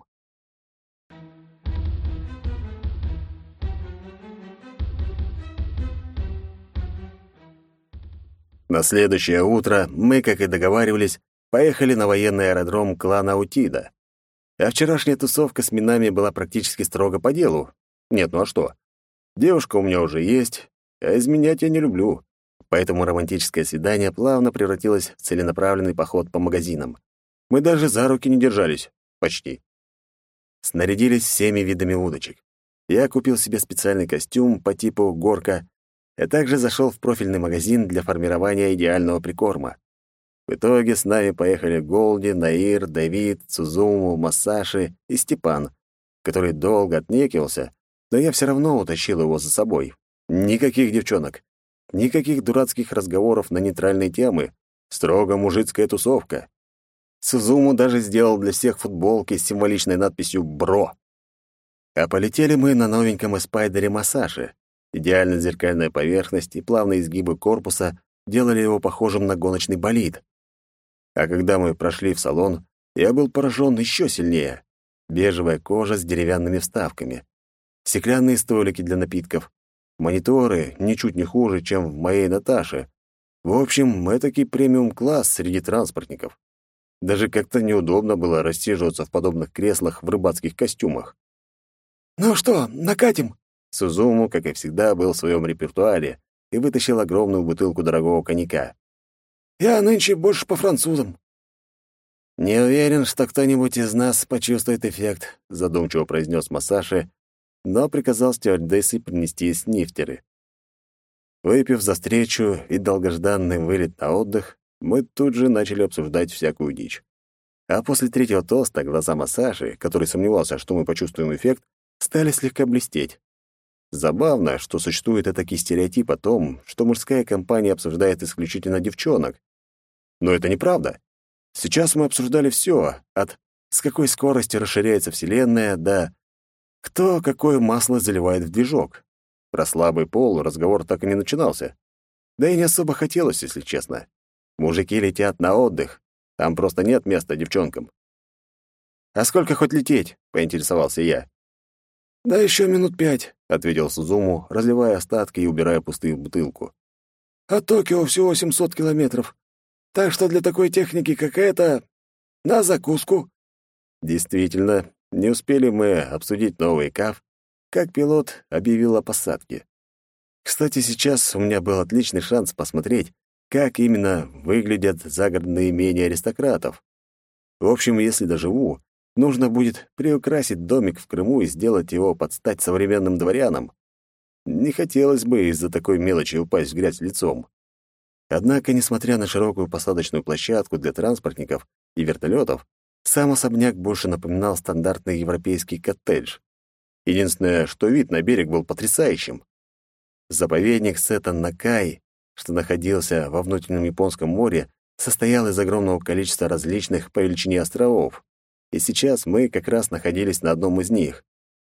На следующее утро мы, как и договаривались, поехали на военный аэродром клана Аутида. А вчерашняя тусовка с минами была практически строго по делу. Нет, ну а что? Девушка у меня уже есть, а изменять я не люблю. Поэтому романтическое свидание плавно превратилось в целенаправленный поход по магазинам. Мы даже за руки не держались. Почти. Снарядились всеми видами удочек. Я купил себе специальный костюм по типу горка, а также зашел в профильный магазин для формирования идеального прикорма. В итоге с нами поехали Голди, Наир, Давид, Цузуму, Масаши и Степан, который долго отнекивался, но я все равно утащил его за собой. Никаких девчонок, никаких дурацких разговоров на нейтральные темы, строго мужицкая тусовка. Цузуму даже сделал для всех футболки с символичной надписью «Бро». А полетели мы на новеньком эспайдере Масаши. Идеально зеркальная поверхность и плавные изгибы корпуса делали его похожим на гоночный болид. А когда мы прошли в салон, я был поражен еще сильнее. Бежевая кожа с деревянными вставками, стеклянные столики для напитков, мониторы ничуть не хуже, чем в моей Наташе. В общем, этакий премиум-класс среди транспортников. Даже как-то неудобно было рассиживаться в подобных креслах в рыбацких костюмах. «Ну что, накатим?» Сузуму, как и всегда, был в своем репертуаре и вытащил огромную бутылку дорогого коньяка. «Я нынче больше по французам». «Не уверен, что кто-нибудь из нас почувствует эффект», — задумчиво произнес Масаши, но приказал стюардессе принести снифтеры. Выпив за встречу и долгожданный вылет на отдых, мы тут же начали обсуждать всякую дичь. А после третьего тоста глаза Масаши, который сомневался, что мы почувствуем эффект, стали слегка блестеть. Забавно, что существует этакий стереотип о том, что мужская компания обсуждает исключительно девчонок. Но это неправда. Сейчас мы обсуждали все, от с какой скоростью расширяется Вселенная до кто какое масло заливает в движок. Про слабый пол разговор так и не начинался. Да и не особо хотелось, если честно. Мужики летят на отдых, там просто нет места девчонкам. «А сколько хоть лететь?» — поинтересовался я. «Да еще минут 5», — ответил Сузуму, разливая остатки и убирая пустые в бутылку. «От Токио всего 700 километров. Так что для такой техники, как эта, на закуску». Действительно, не успели мы обсудить новый КАФ, как пилот объявил о посадке. Кстати, сейчас у меня был отличный шанс посмотреть, как именно выглядят загородные имения аристократов. В общем, если доживу, нужно будет приукрасить домик в Крыму и сделать его под стать современным дворянам. Не хотелось бы из-за такой мелочи упасть в грязь лицом. Однако, несмотря на широкую посадочную площадку для транспортников и вертолетов, сам особняк больше напоминал стандартный европейский коттедж. Единственное, что вид на берег был потрясающим. Заповедник Сета-Накай, что находился во внутреннем Японском море, состоял из огромного количества различных по величине островов. И сейчас мы как раз находились на одном из них.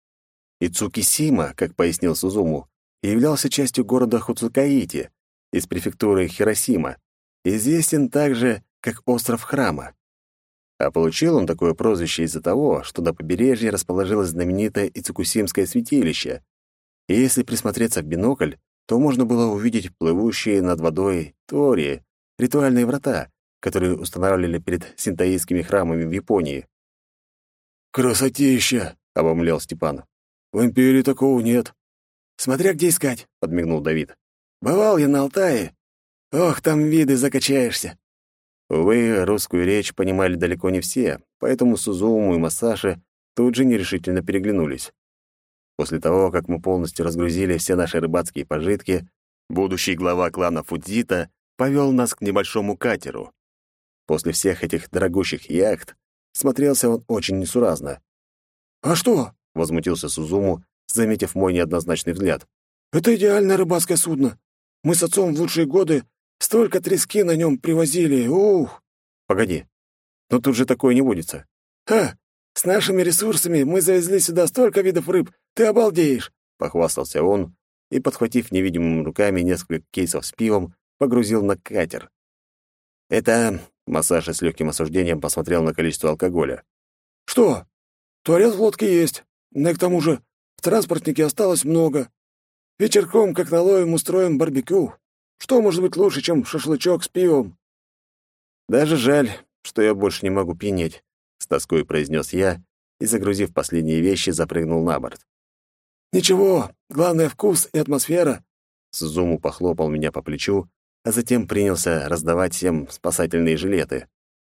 Ицукисима, как пояснил Сузуму, являлся частью города Хуцукаити из префектуры Хиросима, известен также как остров Храма. А получил он такое прозвище из-за того, что на побережье расположилось знаменитое Ицукусимское святилище. И если присмотреться в бинокль, то можно было увидеть плывущие над водой тории, ритуальные врата, которые устанавливали перед синтоистскими храмами в Японии. «Красотища!» — обомлел Степан. В Империи такого нет. Смотря где искать, подмигнул Давид. Бывал я на Алтае. Ох, там виды закачаешься. Увы, русскую речь понимали далеко не все, поэтому Сузуму и Масаши тут же нерешительно переглянулись. После того, как мы полностью разгрузили все наши рыбацкие пожитки, будущий глава клана Фудзита повел нас к небольшому катеру. После всех этих дорогущих яхт смотрелся он очень несуразно. «А что?» — возмутился Сузуму, заметив мой неоднозначный взгляд. «Это идеальное рыбацкое судно. Мы с отцом в лучшие годы столько трески на нем привозили. Ух!» «Погоди, но тут же такое не водится». «Ха! С нашими ресурсами мы завезли сюда столько видов рыб. Ты обалдеешь!» — похвастался он и, подхватив невидимыми руками несколько кейсов с пивом, погрузил на катер. «Это...» — Масаша с легким осуждением посмотрел на количество алкоголя. «Что? Туалет в лодке есть. Но и к тому же в транспортнике осталось много. Вечерком, как наловим, устроим барбекю. Что может быть лучше, чем шашлычок с пивом?» «Даже жаль, что я больше не могу пьянеть», — с тоской произнес я и, загрузив последние вещи, запрыгнул на борт. «Ничего, главное — вкус и атмосфера». Сузуму похлопал меня по плечу, а затем принялся раздавать всем спасательные жилеты.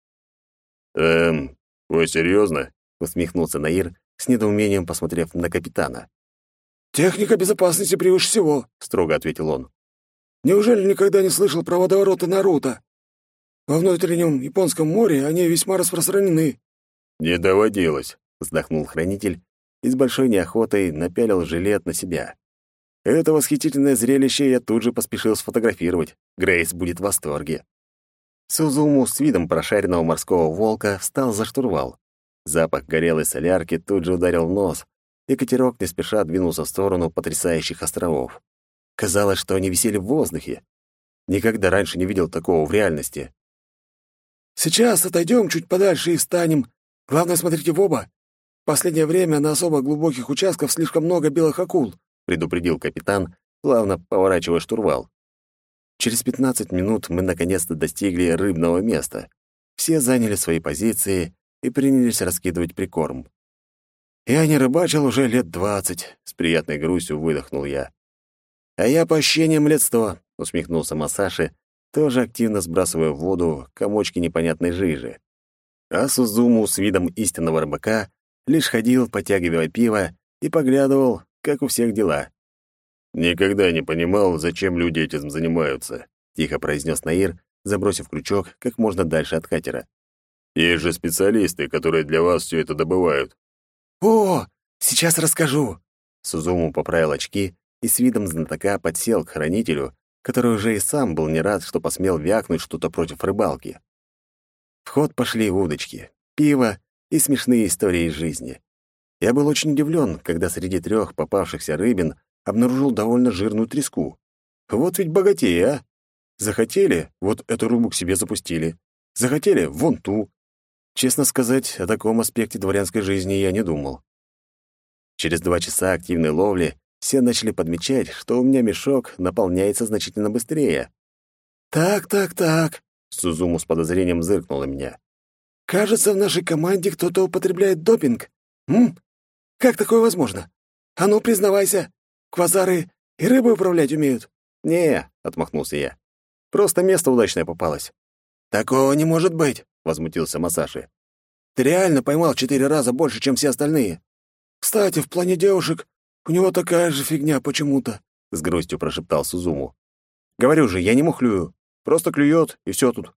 Вы серьезно? Усмехнулся Наир, с недоумением посмотрев на капитана. «Техника безопасности превыше всего», — строго ответил он. «Неужели никогда не слышал про водовороты Наруто? Во внутреннем Японском море они весьма распространены». «Не доводилось», — вздохнул хранитель и с большой неохотой напялил жилет на себя. Это восхитительное зрелище я тут же поспешил сфотографировать. Грейс будет в восторге. Сузуму с видом прошаренного морского волка встал за штурвал. Запах горелой солярки тут же ударил в нос, и катерок не спеша двинулся в сторону потрясающих островов. Казалось, что они висели в воздухе. Никогда раньше не видел такого в реальности. «Сейчас отойдем чуть подальше и встанем. Главное, смотрите в оба. В последнее время на особо глубоких участках слишком много белых акул», — предупредил капитан, плавно поворачивая штурвал. Через 15 минут мы наконец-то достигли рыбного места. Все заняли свои позиции и принялись раскидывать прикорм. «Я не рыбачил уже лет 20», — с приятной грустью выдохнул я. «А я по ощущениям лет 100», — усмехнулся Масаши, тоже активно сбрасывая в воду комочки непонятной жижи. А Сузуму с видом истинного рыбака лишь ходил, потягивая пиво, и поглядывал, как у всех дела. «Никогда не понимал, зачем люди этим занимаются», — тихо произнес Наир, забросив крючок как можно дальше от катера. «Есть же специалисты, которые для вас все это добывают». «О, сейчас расскажу». Сузуму поправил очки и с видом знатока подсел к хранителю, который уже и сам был не рад, что посмел вякнуть что-то против рыбалки. В ход пошли удочки, пиво и смешные истории из жизни. Я был очень удивлен, когда среди 3 попавшихся рыбин обнаружил довольно жирную треску. Вот ведь богатеи, а! Захотели — вот эту рыбу к себе запустили. Захотели — вон ту. Честно сказать, о таком аспекте дворянской жизни я не думал. Через 2 часа активной ловли все начали подмечать, что у меня мешок наполняется значительно быстрее. «Так», — Сузуму с подозрением зыркнул на меня. «Кажется, в нашей команде кто-то употребляет допинг. Как такое возможно? А ну, признавайся, квазары и рыбы управлять умеют?» «Не», — отмахнулся я. «Просто место удачное попалось». «Такого не может быть», — возмутился Масаши. «Ты реально поймал 4 раза больше, чем все остальные. Кстати, в плане девушек у него такая же фигня почему-то», — с грустью прошептал Сузуму. «Говорю же, я не мухлюю. Просто клюет, и все тут».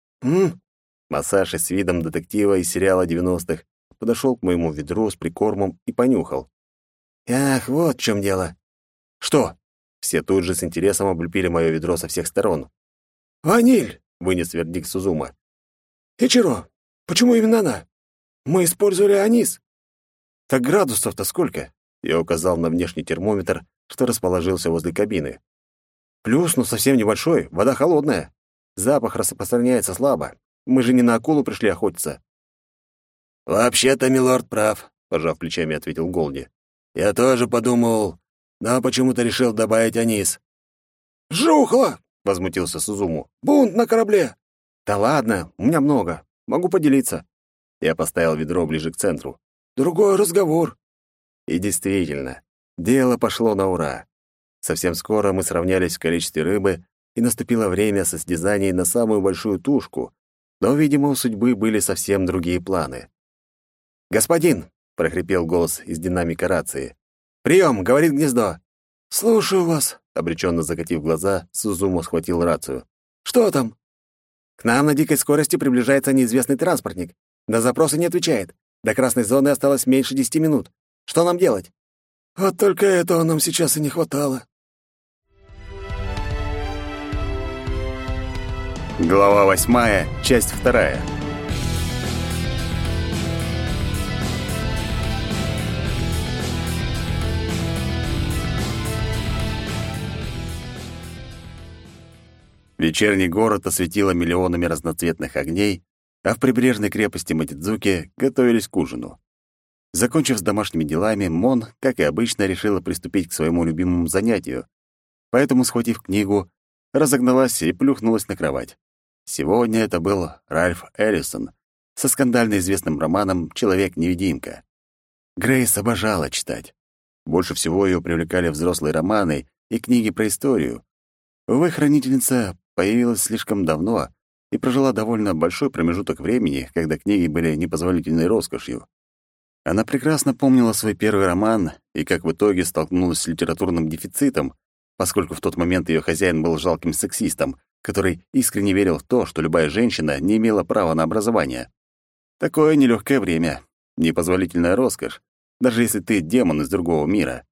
Масаши с видом детектива из сериала 90-х подошел к моему ведру с прикормом и понюхал. «Ах, вот в чем дело». «Что?» Все тут же с интересом облепили мое ведро со всех сторон. «Ваниль!» — вынес вердикт Сузума. «Ичиро, почему именно она? Мы использовали анис». «Так градусов-то сколько?» Я указал на внешний термометр, что расположился возле кабины. «Плюс, но совсем небольшой, вода холодная. Запах распространяется слабо. Мы же не на акулу пришли охотиться». «Вообще-то милорд прав», — пожав плечами, ответил Голди. «Я тоже подумал, но почему-то решил добавить анис». «Жухло!» — возмутился Сузуму. «Бунт на корабле!» «Да ладно, у меня много. Могу поделиться». Я поставил ведро ближе к центру. «Другой разговор. И действительно, дело пошло на ура. Совсем скоро мы сравнялись в количестве рыбы, и наступило время состязаний на самую большую тушку, но, видимо, у судьбы были совсем другие планы. «Господин!» — прохрипел голос из динамика рации. «Прием!» — говорит гнездо. «Слушаю вас», — обреченно закатив глаза, Сузумо схватил рацию. «Что там?» «К нам на дикой скорости приближается неизвестный транспортник. На запросы не отвечает. До красной зоны осталось меньше 10 минут. Что нам делать?» «Вот только этого нам сейчас и не хватало». Глава 8, часть 2. Вечерний город осветило миллионами разноцветных огней, а в прибрежной крепости Матидзуки готовились к ужину. Закончив с домашними делами, Мон, как и обычно, решила приступить к своему любимому занятию. Поэтому, схватив книгу, разогналась и плюхнулась на кровать. Сегодня это был Ральф Эллисон со скандально известным романом «Человек-невидимка». Грейс обожала читать. Больше всего ее привлекали взрослые романы и книги про историю. Увы, хранительница появилась слишком давно и прожила довольно большой промежуток времени, когда книги были непозволительной роскошью. Она прекрасно помнила свой первый роман и как в итоге столкнулась с литературным дефицитом, поскольку в тот момент ее хозяин был жалким сексистом, который искренне верил в то, что любая женщина не имела права на образование. Такое нелегкое время, непозволительная роскошь, даже если ты демон из другого мира.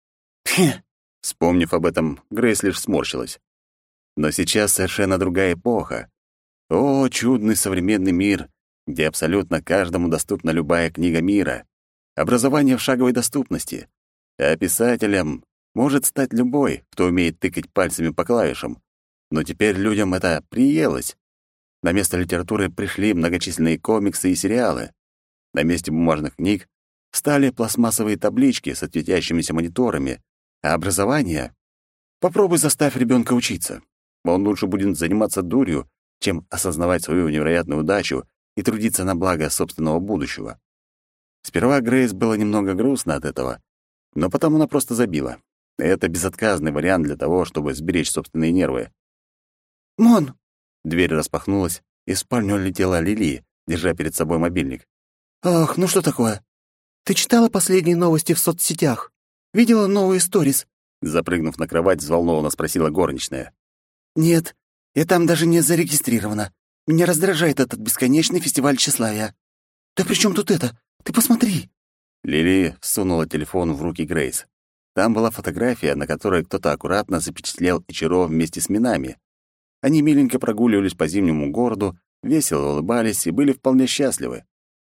Вспомнив об этом, Грейс лишь сморщилась. Но сейчас совершенно другая эпоха. О, чудный современный мир, где абсолютно каждому доступна любая книга мира. Образование в шаговой доступности. А писателем может стать любой, кто умеет тыкать пальцами по клавишам. Но теперь людям это приелось. На место литературы пришли многочисленные комиксы и сериалы. На месте бумажных книг стали пластмассовые таблички с светящимися мониторами. А образование? Попробуй заставь ребенка учиться. Он лучше будет заниматься дурью, чем осознавать свою невероятную удачу и трудиться на благо собственного будущего. Сперва Грейс было немного грустно от этого, но потом она просто забила. Это безотказный вариант для того, чтобы сберечь собственные нервы. «Мон!» Дверь распахнулась, и в спальню летела Лили, держа перед собой мобильник. «Ах, ну что такое? Ты читала последние новости в соцсетях? Видела новые сторис?» Запрыгнув на кровать, взволнованно спросила горничная. «Нет, я там даже не зарегистрирована. Меня раздражает этот бесконечный фестиваль тщеславия». «Да при чем тут это? Ты посмотри!» Лили сунула телефон в руки Грейс. Там была фотография, на которой кто-то аккуратно запечатлел Ичиро вместе с Минами. Они миленько прогуливались по зимнему городу, весело улыбались и были вполне счастливы.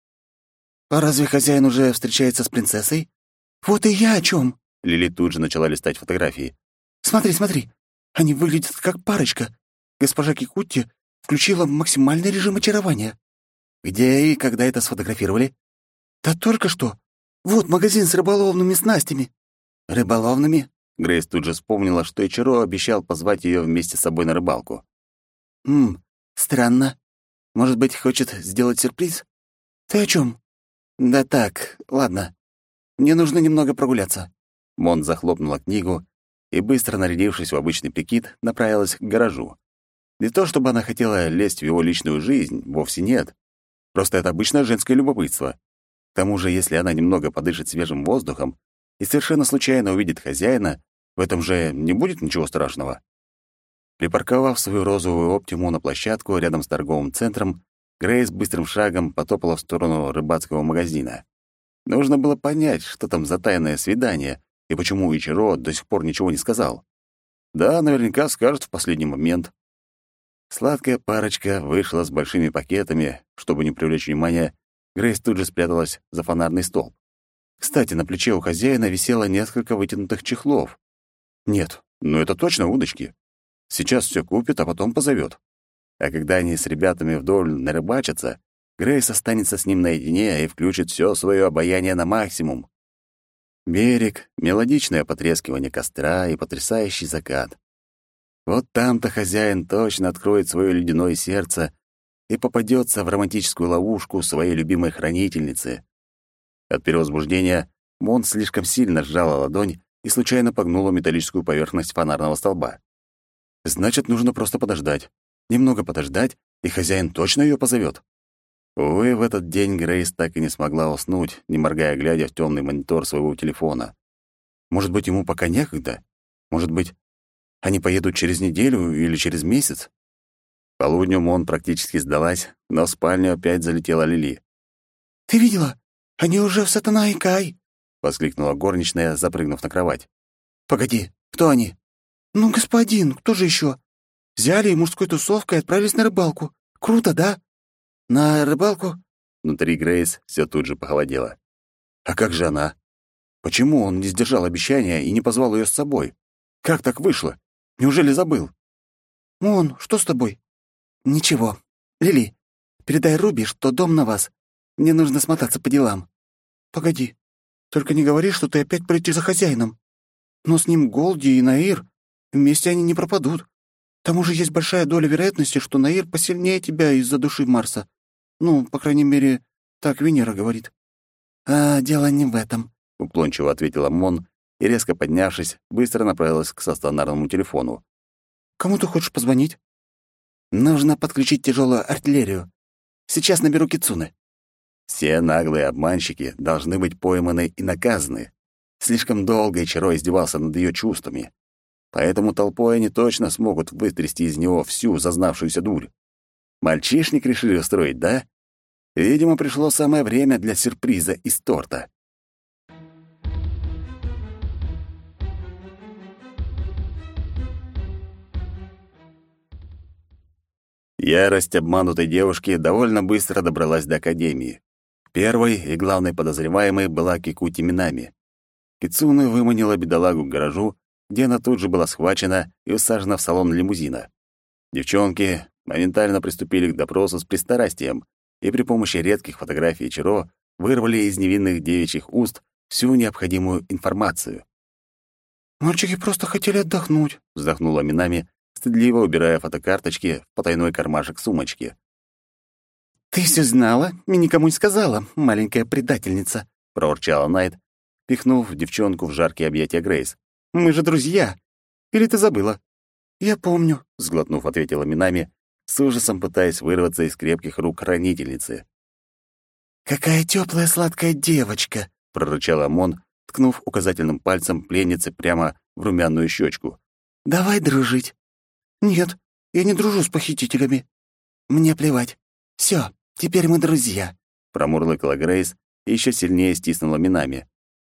«А разве хозяин уже встречается с принцессой?» «Вот и я о чем. Лили тут же начала листать фотографии. «Смотри, смотри. Они выглядят как парочка. Госпожа Кикутти включила максимальный режим очарования». «Где и когда это сфотографировали?» «Да только что. Вот магазин с рыболовными снастями». «Рыболовными?» Грейс тут же вспомнила, что Ичиро обещал позвать ее вместе с собой на рыбалку. Странно. Может быть, хочет сделать сюрприз? Ты о чем? Да так, ладно. Мне нужно немного прогуляться. Мон захлопнула книгу и, быстро нарядившись в обычный прикид, направилась к гаражу. Не то чтобы она хотела лезть в его личную жизнь, вовсе нет. Просто это обычное женское любопытство. К тому же, если она немного подышит свежим воздухом и совершенно случайно увидит хозяина, в этом же не будет ничего страшного. Припарковав свою розовую оптиму на площадку рядом с торговым центром, Грейс быстрым шагом потопала в сторону рыбацкого магазина. Нужно было понять, что там за тайное свидание и почему Ичиро до сих пор ничего не сказал. Да, наверняка скажет в последний момент. Сладкая парочка вышла с большими пакетами. Чтобы не привлечь внимания, Грейс тут же спряталась за фонарный столб. Кстати, на плече у хозяина висело несколько вытянутых чехлов. Нет, ну это точно удочки. Сейчас все купит, а потом позовет. А когда они с ребятами вдоль нарыбачатся, Грейс останется с ним наедине и включит все свое обаяние на максимум. Берег, мелодичное потрескивание костра и потрясающий закат. Вот там-то хозяин точно откроет свое ледяное сердце и попадется в романтическую ловушку своей любимой хранительницы. От перевозбуждения Мон слишком сильно сжала ладонь и случайно погнула металлическую поверхность фонарного столба. Значит, нужно просто подождать. Немного подождать, и хозяин точно ее позовет. Увы, в этот день Грейс так и не смогла уснуть, не моргая, глядя в темный монитор своего телефона. Может быть, ему пока некогда? Может быть, они поедут через неделю или через месяц? К полудню Мон практически сдалась, но в спальню опять залетела Лили. «Ты видела? Они уже в Сатана и Кай!» — воскликнула горничная, запрыгнув на кровать. «Погоди, кто они?» «Ну, господин, кто же еще? Взяли и мужской тусовкой отправились на рыбалку. Круто, да?» «На рыбалку?» Внутри Грейс все тут же похолодело. «А как же она? Почему он не сдержал обещания и не позвал ее с собой? Как так вышло? Неужели забыл?» «Мон, что с тобой?» «Ничего. Лили, передай Руби, что дом на вас. Мне нужно смотаться по делам». «Погоди, только не говори, что ты опять полетишь за хозяином. Но с ним Голди и Наир. Вместе они не пропадут. К тому же есть большая доля вероятности, что Наир посильнее тебя из-за души Марса. Ну, по крайней мере, так Венера говорит». «А дело не в этом», — уклончиво ответила Мон и, резко поднявшись, быстро направилась к стационарному телефону. «Кому ты хочешь позвонить?» «Нужно подключить тяжелую артиллерию. Сейчас наберу Кицуне». Все наглые обманщики должны быть пойманы и наказаны. Слишком долго Ичиро издевался над ее чувствами. Поэтому толпой они точно смогут вытрясти из него всю зазнавшуюся дурь. Мальчишник решили устроить, да? Видимо, пришло самое время для сюрприза из торта. Ярость обманутой девушки довольно быстро добралась до академии. Первой и главной подозреваемой была Кикути Минами. Кицуне выманила бедолагу к гаражу, где она тут же была схвачена и усажена в салон лимузина. Девчонки моментально приступили к допросу с пристрастием и при помощи редких фотографий Ичиро вырвали из невинных девичьих уст всю необходимую информацию. «Мальчики просто хотели отдохнуть», — вздохнула Минами, стыдливо убирая фотокарточки в потайной кармашек сумочки. «Ты все знала и никому не сказала, маленькая предательница», — проворчала Найт, пихнув девчонку в жаркие объятия Грейс. «Мы же друзья. Или ты забыла?» «Я помню», — сглотнув, ответила Минами, с ужасом пытаясь вырваться из крепких рук хранительницы. «Какая теплая сладкая девочка!» — прорычала Мон, ткнув указательным пальцем пленницы прямо в румяную щечку. «Давай дружить». «Нет, я не дружу с похитителями». «Мне плевать. Все, теперь мы друзья», — промурлыкала Грейс и еще сильнее стиснула Минами.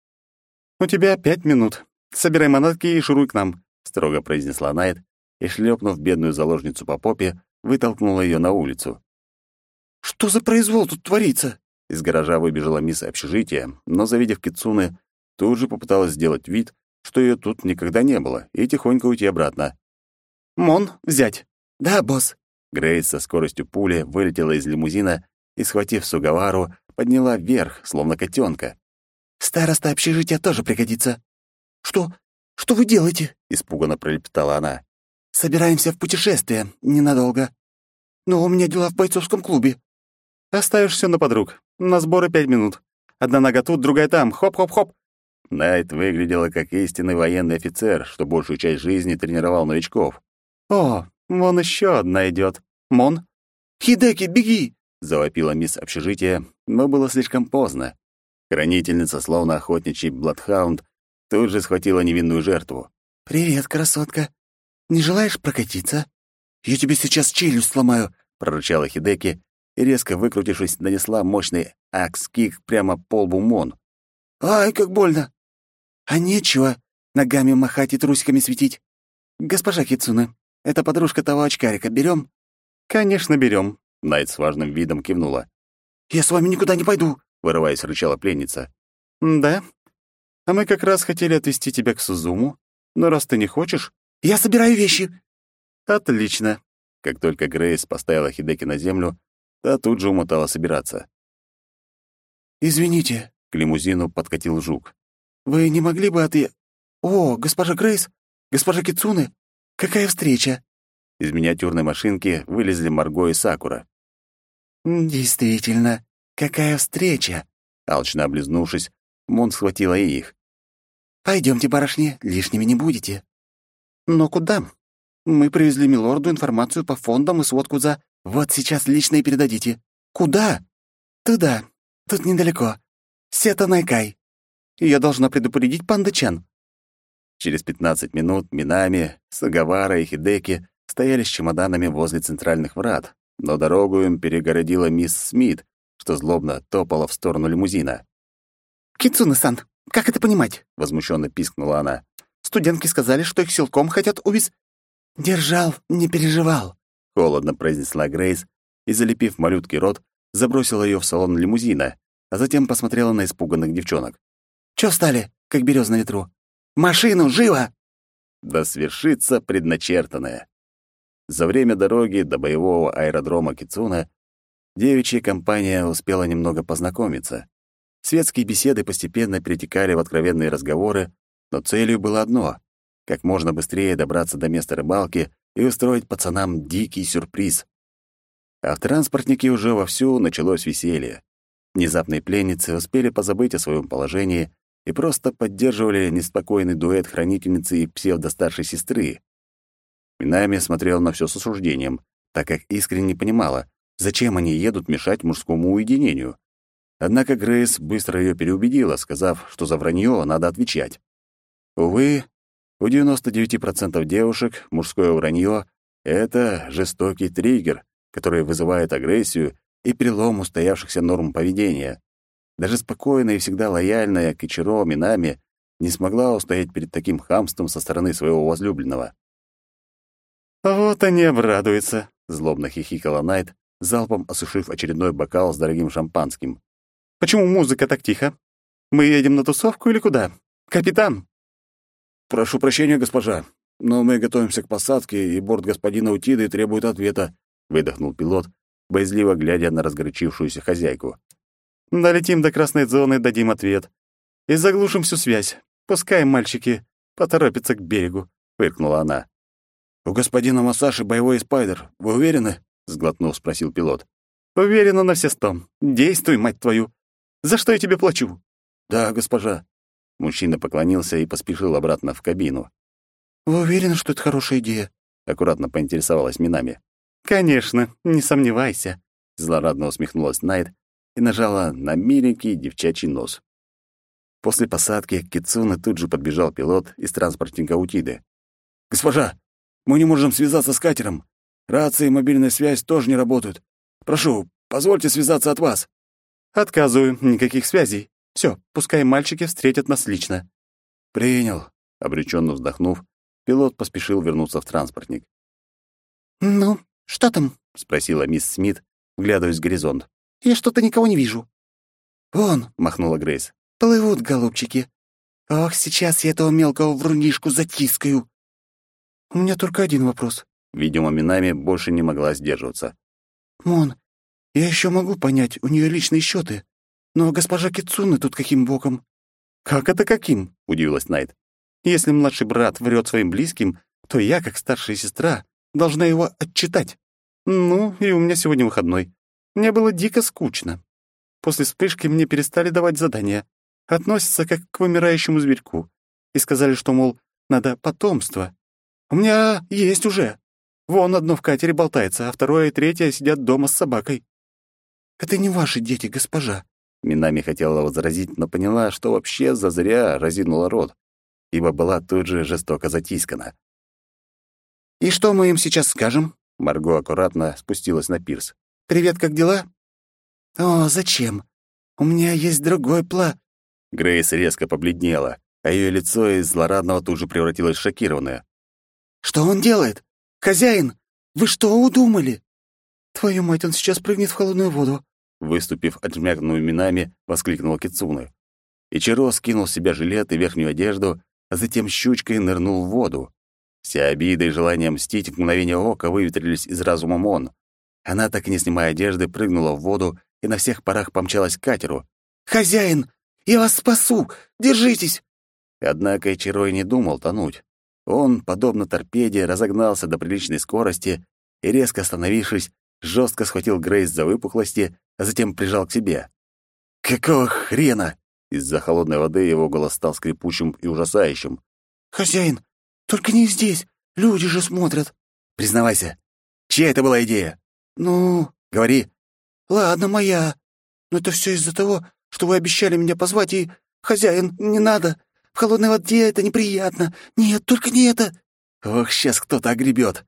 «У тебя 5 минут. Собирай манатки и шуруй к нам», — строго произнесла Найт и, шлепнув бедную заложницу по попе, вытолкнула ее на улицу. «Что за произвол тут творится?» Из гаража выбежала мисс общежития, но, завидев Кицуне, тут же попыталась сделать вид, что ее тут никогда не было, и тихонько уйти обратно. «Мон, взять!» «Да, босс!» Грейс со скоростью пули вылетела из лимузина и, схватив Сугавару, подняла вверх, словно котенка. «Староста общежития тоже пригодится». «Что? Что вы делаете?» — испуганно пролепетала она. «Собираемся в путешествие. Ненадолго». «Но у меня дела в бойцовском клубе». «Оставишь все на подруг. На сборы 5 минут. Одна нога тут, другая там. Хоп-хоп-хоп». Найт выглядела как истинный военный офицер, что большую часть жизни тренировал новичков. «О, вон еще одна идет. Мон?» «Хидеки, беги!» — завопила мисс общежития, но было слишком поздно. Хранительница, словно охотничий бладхаунд, тут же схватила невинную жертву. «Привет, красотка. Не желаешь прокатиться?» «Я тебе сейчас челюсть сломаю», — прорычала Хидеки и, резко выкрутившись, нанесла мощный акс-кик прямо по лбу Мон. «Ай, как больно!» «А нечего ногами махать и трусиками светить. Госпожа Кицуне, это подружка того очкарика. Берем?» «Конечно, берем», — Найт с важным видом кивнула. «Я с вами никуда не пойду», — вырываясь, рычала пленница. «Да? А мы как раз хотели отвезти тебя к Сузуму, но раз ты не хочешь...» «Я собираю вещи». «Отлично». Как только Грейс поставила Хидеки на землю, та тут же умотала собираться. «Извините», — к лимузину подкатил жук. «Вы не могли бы О, госпожа Грейс, госпожа Кицуне, какая встреча!» Из миниатюрной машинки вылезли Марго и Сакура. «Действительно, какая встреча!» Алчно облизнувшись, Мон схватила и их. «Пойдемте, барышни, лишними не будете». «Но куда? Мы привезли милорду информацию по фондам и сводку за... Вот сейчас лично и передадите». «Куда?» «Туда. Тут недалеко. Сета-Найкай. Я должна предупредить Панда-чан». Через 15 минут Минами, Сагавара и Хидеки стояли с чемоданами возле центральных врат, но дорогу им перегородила мисс Смит, что злобно топала в сторону лимузина. «Кицуне-сан, как это понимать?» — возмущенно пискнула она. «Студентки сказали, что их силком хотят увез...» «Держал, не переживал», — холодно произнесла Грейс и, залепив малютке рот, забросила ее в салон лимузина, а затем посмотрела на испуганных девчонок. «Чё встали, как берёза на ветру? Машину, живо!» Да свершится предначертанное. За время дороги до боевого аэродрома Кицуна девичья компания успела немного познакомиться. Светские беседы постепенно перетекали в откровенные разговоры, но целью было одно — как можно быстрее добраться до места рыбалки и устроить пацанам дикий сюрприз. А в транспортнике уже вовсю началось веселье. Внезапные пленницы успели позабыть о своем положении и просто поддерживали неспокойный дуэт хранительницы и псевдо-старшей сестры. Минами смотрела на все с осуждением, так как искренне понимала, зачем они едут мешать мужскому уединению. Однако Грейс быстро ее переубедила, сказав, что за вранье надо отвечать. Увы, у 99% девушек мужское вранье — это жестокий триггер, который вызывает агрессию и перелом устоявшихся норм поведения. Даже спокойная и всегда лояльная к Ичиро Минами не смогла устоять перед таким хамством со стороны своего возлюбленного. «Вот они обрадуются», — злобно хихикала Найт, залпом осушив очередной бокал с дорогим шампанским. «Почему музыка так тихо? Мы едем на тусовку или куда? Капитан!» «Прошу прощения, госпожа, но мы готовимся к посадке, и борт господина Утиды требует ответа», — выдохнул пилот, боязливо глядя на разгорячившуюся хозяйку. «Долетим до красной зоны, дадим ответ. И заглушим всю связь. Пускай мальчики поторопятся к берегу», — фыркнула она. «У господина Масаши боевой спайдер. Вы уверены?» — сглотнув, спросил пилот. «Уверена на все 100. Действуй, мать твою. За что я тебе плачу?» «Да, госпожа». Мужчина поклонился и поспешил обратно в кабину. «Вы уверены, что это хорошая идея?» — аккуратно поинтересовалась Минами. «Конечно, не сомневайся», — злорадно усмехнулась Найт и нажала на миленький девчачий нос. После посадки к Кицуне тут же подбежал пилот из транспортника Утиды. «Госпожа, мы не можем связаться с катером. Рация и мобильная связь тоже не работают. Прошу, позвольте связаться от вас». «Отказываю, никаких связей. Все, пускай мальчики встретят нас лично». «Принял». Обреченно вздохнув, пилот поспешил вернуться в транспортник. «Ну, что там?» — спросила мисс Смит, вглядываясь в горизонт. «Я что-то никого не вижу». «Вон», — махнула Грейс. — «плывут голубчики. Ох, сейчас я этого мелкого врунишку затискаю». «У меня только один вопрос». Видимо, Минами больше не могла сдерживаться. «Мон, я еще могу понять, у нее личные счеты, но госпожа Кицуне тут каким боком?» «Как это каким?» — удивилась Найт. «Если младший брат врет своим близким, то я, как старшая сестра, должна его отчитать. Ну, и у меня сегодня выходной. Мне было дико скучно. После вспышки мне перестали давать задания. Относятся как к вымирающему зверьку. И сказали, что, мол, надо потомство. У меня есть уже. Вон одно в катере болтается, а второе и третье сидят дома с собакой». «Это не ваши дети, госпожа». Минами хотела возразить, но поняла, что вообще зазря разинула рот, ибо была тут же жестоко затискана. «И что мы им сейчас скажем?» Марго аккуратно спустилась на пирс. «Привет, как дела?» «О, зачем? У меня есть другой Грейс резко побледнела, а ее лицо из злорадного тут же превратилось в шокированное. «Что он делает? Хозяин, вы что удумали?» «Твою мать, он сейчас прыгнет в холодную воду», выступив отжмяканную Минами, воскликнула Кицуне. Ичиро скинул с себя жилет и верхнюю одежду, а затем щучкой нырнул в воду. Вся обида и желание мстить в мгновение ока выветрились из разума Мон. Она, так и не снимая одежды, прыгнула в воду и на всех парах помчалась к катеру. «Хозяин, я вас спасу! Держитесь!» Однако Ичиро и не думал тонуть. Он, подобно торпеде, разогнался до приличной скорости и, резко остановившись, жестко схватил Грейс за выпуклости, а затем прижал к себе. «Какого хрена?» — Из-за холодной воды его голос стал скрипучим и ужасающим. «Хозяин, только не здесь. Люди же смотрят». «Признавайся, чья это была идея?» «Ну, «Говори». ладно, моя. Но это все из-за того, что вы обещали меня позвать, и... Хозяин, не надо. В холодной воде это неприятно. Нет, только не это». «Ох, сейчас кто-то огребет».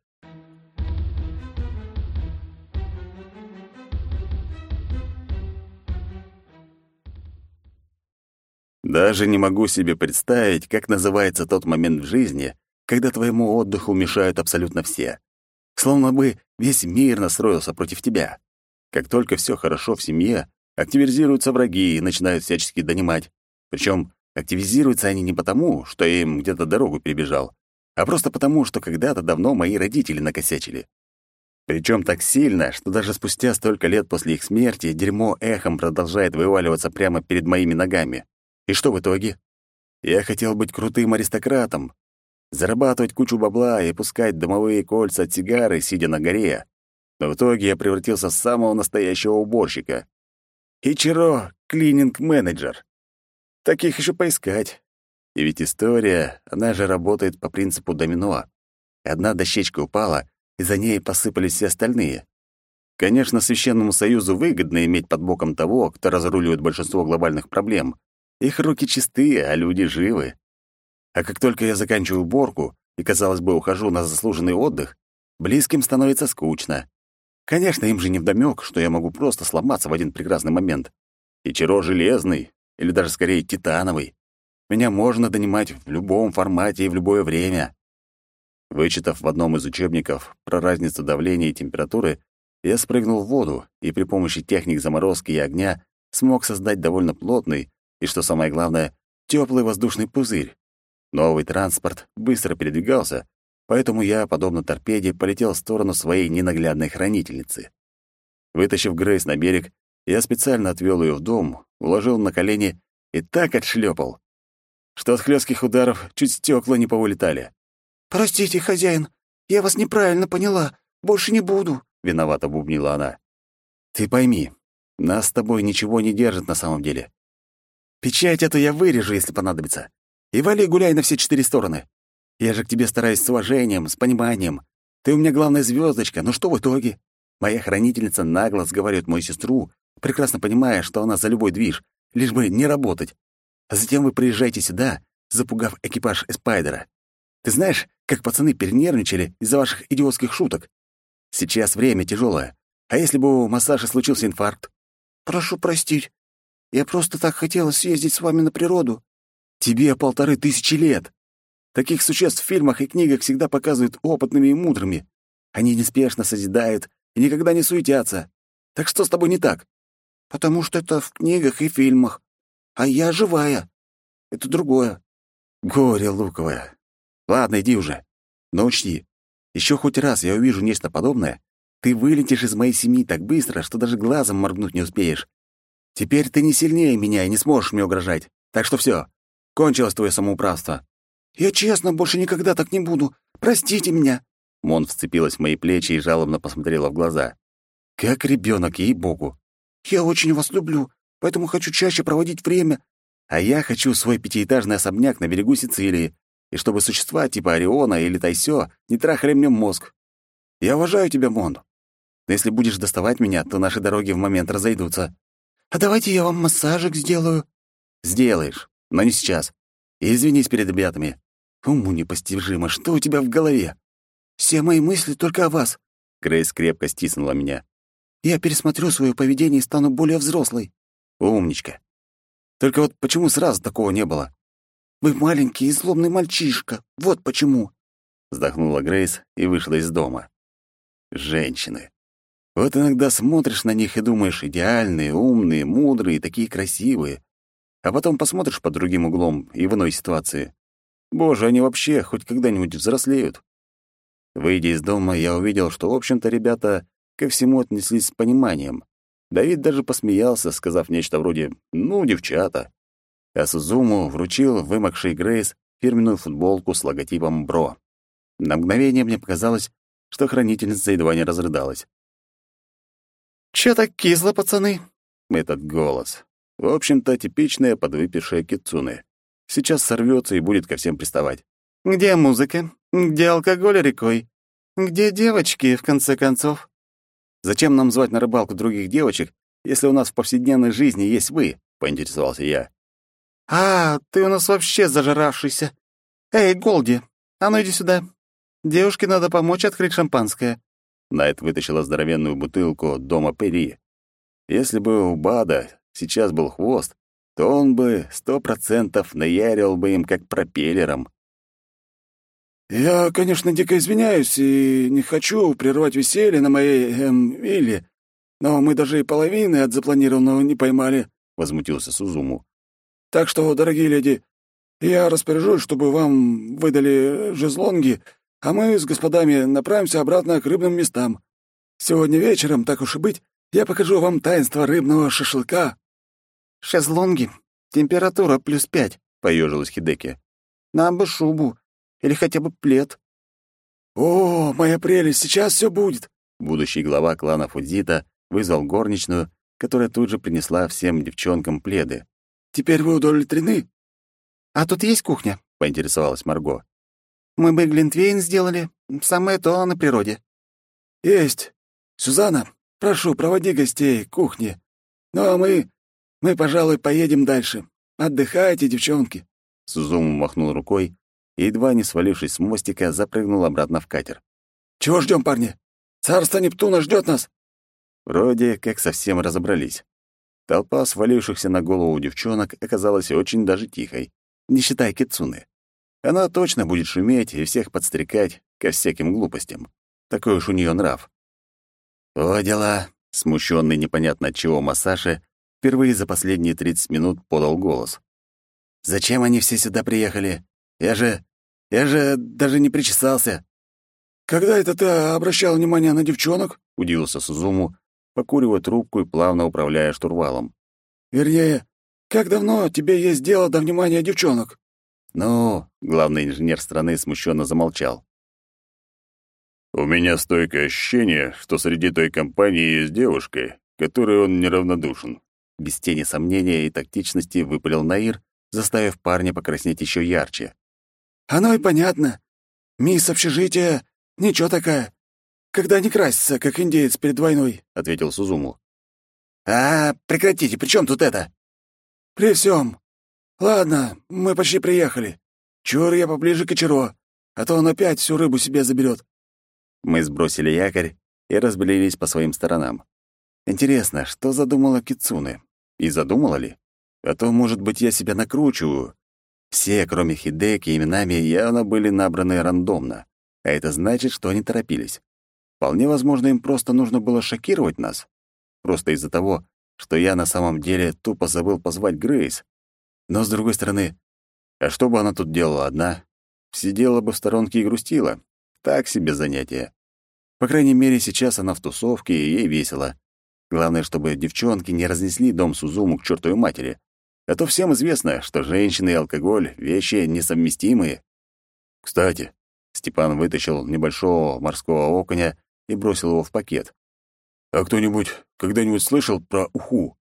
Даже не могу себе представить, как называется тот момент в жизни, когда твоему отдыху мешают абсолютно все. Словно бы весь мир настроился против тебя. Как только все хорошо в семье, активизируются враги и начинают всячески донимать. Причем активизируются они не потому, что я им где-то дорогу перебежал, а просто потому, что когда-то давно мои родители накосячили. Причем так сильно, что даже спустя столько лет после их смерти дерьмо эхом продолжает вываливаться прямо перед моими ногами. И что в итоге? Я хотел быть крутым аристократом, зарабатывать кучу бабла и пускать дымовые кольца от сигары, сидя на горе. Но в итоге я превратился в самого настоящего уборщика. Ичиро — клининг-менеджер. Таких еще поискать. И ведь история, она же работает по принципу домино. Одна дощечка упала, и за ней посыпались все остальные. Конечно, Священному Союзу выгодно иметь под боком того, кто разруливает большинство глобальных проблем. Их руки чистые, а люди живы. А как только я заканчиваю уборку и, казалось бы, ухожу на заслуженный отдых, близким становится скучно. Конечно, им же невдомёк, что я могу просто сломаться в один прекрасный момент. Ичиро железный, или даже скорее титановый. Меня можно донимать в любом формате и в любое время. Вычитав в одном из учебников про разницу давления и температуры, я спрыгнул в воду и при помощи техник заморозки и огня смог создать довольно плотный и, что самое главное, теплый воздушный пузырь. Новый транспорт быстро передвигался, поэтому я, подобно торпеде, полетел в сторону своей ненаглядной хранительницы. Вытащив Грейс на берег, я специально отвёл её в дом, уложил на колени и так отшлёпал, что от хлёстких ударов чуть стёкла не повылетали. «Простите, хозяин, я вас неправильно поняла. Больше не буду», — виновато бубнила она. «Ты пойми, нас с тобой ничего не держит на самом деле. Печать эту я вырежу, если понадобится. И вали гуляй на все 4 стороны. Я же к тебе стараюсь с уважением, с пониманием. Ты у меня главная звёздочка, но что в итоге? Моя хранительница нагло сговорит мою сестру, прекрасно понимая, что она за любой движ, лишь бы не работать. А затем вы приезжаете сюда, запугав экипаж Спайдера. Ты знаешь, как пацаны перенервничали из-за ваших идиотских шуток? Сейчас время тяжелое. А если бы у Масаши случился инфаркт? «Прошу простить. Я просто так хотела съездить с вами на природу». Тебе 1500 лет. Таких существ в фильмах и книгах всегда показывают опытными и мудрыми. Они неспешно созидают и никогда не суетятся. Так что с тобой не так? «Потому что это в книгах и фильмах. А я живая. Это другое». Горе луковое. Ладно, иди уже. Но учти, еще хоть раз я увижу нечто подобное, ты вылетишь из моей семьи так быстро, что даже глазом моргнуть не успеешь. Теперь ты не сильнее меня и не сможешь мне угрожать. Так что все, кончилось твое самоуправство». «Я честно больше никогда так не буду. Простите меня». Мон вцепилась в мои плечи и жалобно посмотрела в глаза. Как ребенок, ей-богу. «Я очень вас люблю, поэтому хочу чаще проводить время». А я хочу свой 5-этажный особняк на берегу Сицилии, и чтобы существа типа Ориона или Тайсё не трахали мне мозг. Я уважаю тебя, Мон. Но если будешь доставать меня, то наши дороги в момент разойдутся. «А давайте я вам массажик сделаю». Сделаешь, но не сейчас. И извинись перед ребятами. Уму непостижимо, что у тебя в голове? «Все мои мысли только о вас». Грейс крепко стиснула меня. «Я пересмотрю свое поведение и стану более взрослой». Умничка. Только вот почему сразу такого не было? «Вы маленький и злобный мальчишка. Вот почему». Вздохнула Грейс и вышла из дома. Женщины. Вот иногда смотришь на них и думаешь, идеальные, умные, мудрые, такие красивые. А потом посмотришь под другим углом и в иной ситуации. Боже, они вообще хоть когда-нибудь взрослеют. Выйдя из дома, я увидел, что, в общем-то, ребята ко всему отнеслись с пониманием. Давид даже посмеялся, сказав нечто вроде «ну, девчата». А Сузуму вручил вымокшей Грейс фирменную футболку с логотипом «Бро». На мгновение мне показалось, что хранительница едва не разрыдалась. «Чё так кисло, пацаны?» Этот голос. В общем-то, типичная подвыпившая кицуне. Сейчас сорвется и будет ко всем приставать. Где музыка? Где алкоголь рекой? Где девочки, в конце концов? Зачем нам звать на рыбалку других девочек, если у нас в повседневной жизни есть вы?» — поинтересовался я. А, ты у нас вообще зажиравшийся. Эй, Голди, а ну иди сюда. Девушке надо помочь открыть шампанское. Найт вытащила здоровенную бутылку дома Перри. Если бы у Бада сейчас был хвост, то он бы 100% наярил бы им как пропеллером. «Я, конечно, дико извиняюсь и не хочу прервать веселье на моей, вилле, но мы даже и половины от запланированного не поймали», — возмутился Сузуму. «Так что, дорогие леди, я распоряжусь, чтобы вам выдали шезлонги, а мы с господами направимся обратно к рыбным местам. Сегодня вечером, так уж и быть, я покажу вам таинство рыбного шашлыка». Шезлонги. Температура +5, поежилась Хидеки. Нам бы шубу или хотя бы плед. «О, моя прелесть, сейчас все будет!» Будущий глава клана Фудзита вызвал горничную, которая тут же принесла всем девчонкам пледы. «Теперь вы удовлетворены?» А тут есть кухня? Поинтересовалась Марго. Мы бы глинтвейн сделали. Самое то на природе. «Есть. Сюзанна, прошу, проводи гостей к кухне. Ну а мы, пожалуй, поедем дальше. Отдыхайте, девчонки». Сузуму махнул рукой и, едва не свалившись с мостика, запрыгнул обратно в катер. «Чего ждем, парни? Царство Нептуна ждет нас!» Вроде как совсем разобрались. Толпа свалившихся на голову девчонок оказалась очень даже тихой, не считая Кицуны. Она точно будет шуметь и всех подстрекать ко всяким глупостям. Такой уж у нее нрав. «О, дела!» — смущенный непонятно от чего Масаши впервые за последние 30 минут подал голос. «Зачем они все сюда приехали? Я же даже не причесался». «Когда это ты обращал внимание на девчонок?» — удивился Сузуму, покуривая трубку и плавно управляя штурвалом. «Вернее, как давно тебе есть дело до внимания девчонок?» «Ну...» — главный инженер страны смущенно замолчал. «У меня стойкое ощущение, что среди той компании есть девушка, которой он неравнодушен». Без тени сомнения и тактичности выпалил Наир, заставив парня покраснеть еще ярче. «Оно и понятно. Мисс общежития ничего такая. Когда не красится, как индеец перед войной», — ответил Сузуму. Прекратите, при чем тут это?» «При всем. Ладно, мы почти приехали. Чур я поближе к Ичиро, а то он опять всю рыбу себе заберет». Мы сбросили якорь и разбились по своим сторонам. Интересно, что задумала Кицуне? И задумала ли? А то, может быть, я себя накручиваю. Все, кроме Хидеки, именами явно были набраны рандомно. А это значит, что они торопились. Вполне возможно, им просто нужно было шокировать нас. Просто из-за того, что я на самом деле тупо забыл позвать Грейс. Но, с другой стороны, а что бы она тут делала одна? Сидела бы в сторонке и грустила. Так себе занятие. По крайней мере, сейчас она в тусовке, и ей весело. Главное, чтобы девчонки не разнесли дом Сузуму к чертовой матери. А то всем известно, что женщины и алкоголь — вещи несовместимые. Кстати, Степан вытащил небольшого морского окуня и бросил его в пакет. «А кто-нибудь когда-нибудь слышал про уху?»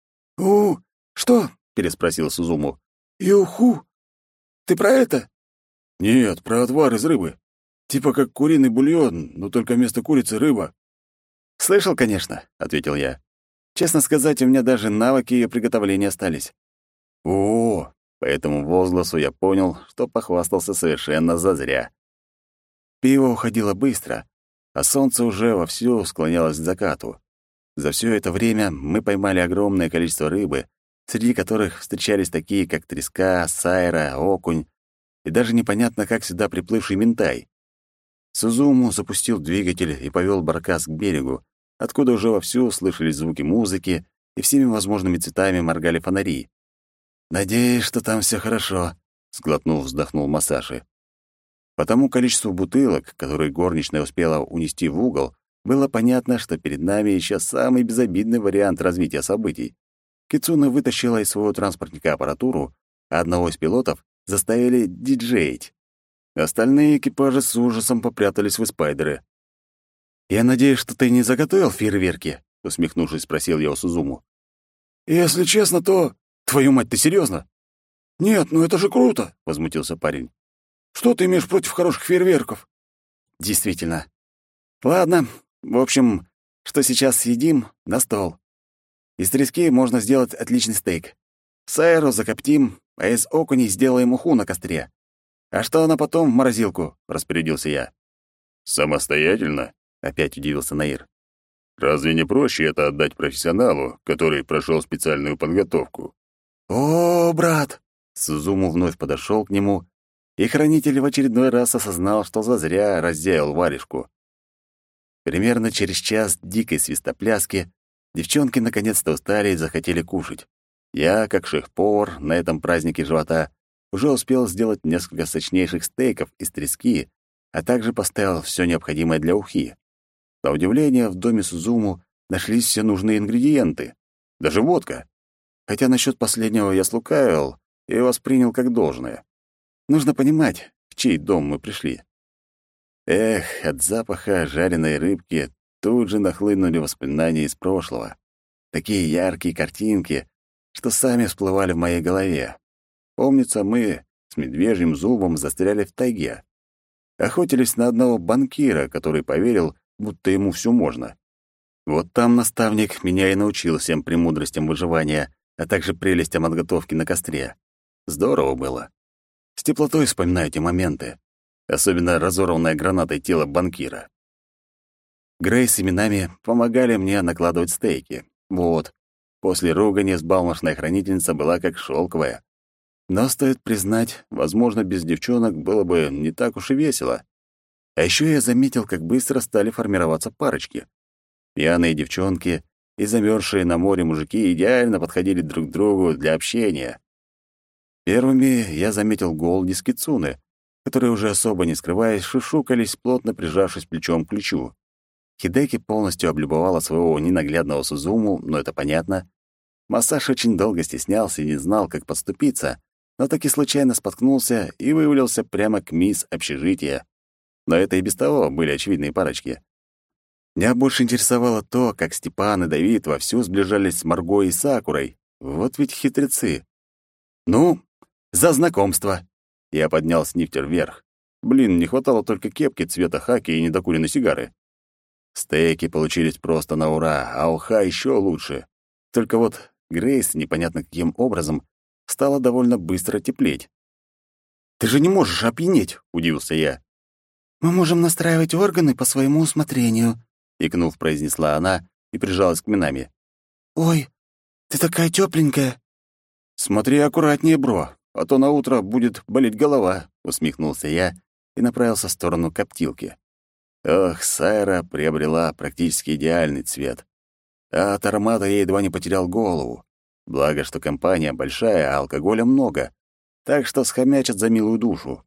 Что?» — переспросил Сузуму. «И уху? Ты про это?» «Нет, про отвар из рыбы. Типа как куриный бульон, но только вместо курицы рыба». «Слышал, конечно», — ответил я. «Честно сказать, у меня даже навыки ее приготовления остались». «О!» — по этому возгласу я понял, что похвастался совершенно зазря. Пиво уходило быстро, а солнце уже вовсю склонялось к закату. За все это время мы поймали огромное количество рыбы, среди которых встречались такие, как треска, сайра, окунь и даже непонятно, как сюда приплывший минтай. Сузуму запустил двигатель и повел баркас к берегу, откуда уже вовсю слышались звуки музыки и всеми возможными цветами моргали фонари. «Надеюсь, что там все хорошо», — сглотнув, вздохнул Масаши. По тому количеству бутылок, которые горничная успела унести в угол, было понятно, что перед нами еще самый безобидный вариант развития событий. Кицуна вытащила из своего транспортника аппаратуру, а одного из пилотов заставили диджеить. Остальные экипажи с ужасом попрятались в спайдеры. «Я надеюсь, что ты не заготовил фейерверки?» — усмехнувшись, спросил я у Сузуму. Если честно, то... Твою мать, ты серьезно? Нет, ну это же круто!» — возмутился парень. «Что ты имеешь против хороших фейерверков?» Действительно. Ладно, в общем, что сейчас съедим, на стол. Из трески можно сделать отличный стейк. Сайру закоптим, а из окуней сделаем уху на костре. А что она потом в морозилку?» — распорядился я. «Самостоятельно?» — опять удивился Наир. «Разве не проще это отдать профессионалу, который прошел специальную подготовку?» «О, брат!» — Сузуму вновь подошел к нему, и хранитель в очередной раз осознал, что зазря разъял варежку. Примерно через час дикой свистопляски девчонки наконец-то устали и захотели кушать. Я, как шеф-повар на этом празднике живота, уже успел сделать несколько сочнейших стейков из трески, а также поставил все необходимое для ухи. На удивление, в доме Сузуму нашлись все нужные ингредиенты. Даже водка. Хотя насчет последнего я слукавил и воспринял как должное. Нужно понимать, в чей дом мы пришли. Эх, от запаха жареной рыбки тут же нахлынули воспоминания из прошлого. Такие яркие картинки, что сами всплывали в моей голове. Помнится, мы с медвежьим зубом застряли в тайге. Охотились на одного банкира, который поверил, будто ему все можно. Вот там наставник меня и научил всем премудростям выживания, а также прелестям отготовки на костре. Здорово было. С теплотой вспоминаю эти моменты. Особенно разорванное гранатой тело банкира. Грей с именами помогали мне накладывать стейки. Вот. После ругани взбалмошная хранительница была как шелковая. Но, стоит признать, возможно, без девчонок было бы не так уж и весело. А еще я заметил, как быстро стали формироваться парочки. Пьяные девчонки и замерзшие на море мужики идеально подходили друг к другу для общения. Первыми я заметил Голди с Кицуне, которые, уже особо не скрываясь, шушукались, плотно прижавшись плечом к плечу. Хидеки полностью облюбовала своего ненаглядного Сузуму, но это понятно. Массаж очень долго стеснялся и не знал, как подступиться, но таки случайно споткнулся и вывалился прямо к мисс общежития. Но это и без того были очевидные парочки. Меня больше интересовало то, как Степан и Давид вовсю сближались с Марго и Сакурой. Вот ведь хитрецы. «Ну, за знакомство!» Я поднял снифтер вверх. Блин, не хватало только кепки цвета хаки и недокуренной сигары. Стейки получились просто на ура, а уха еще лучше. Только вот Грейс, непонятно каким образом, стала довольно быстро теплеть. «Ты же не можешь опьянеть!» — удивился я. «Мы можем настраивать органы по своему усмотрению», — икнув, произнесла она и прижалась к Минами. «Ой, ты такая тепленькая». «Смотри аккуратнее, бро, а то на утро будет болеть голова», — усмехнулся я и направился в сторону коптилки. Ох, Сайра приобрела практически идеальный цвет. А от аромата я едва не потерял голову. Благо, что компания большая, а алкоголя много, так что схомячат за милую душу.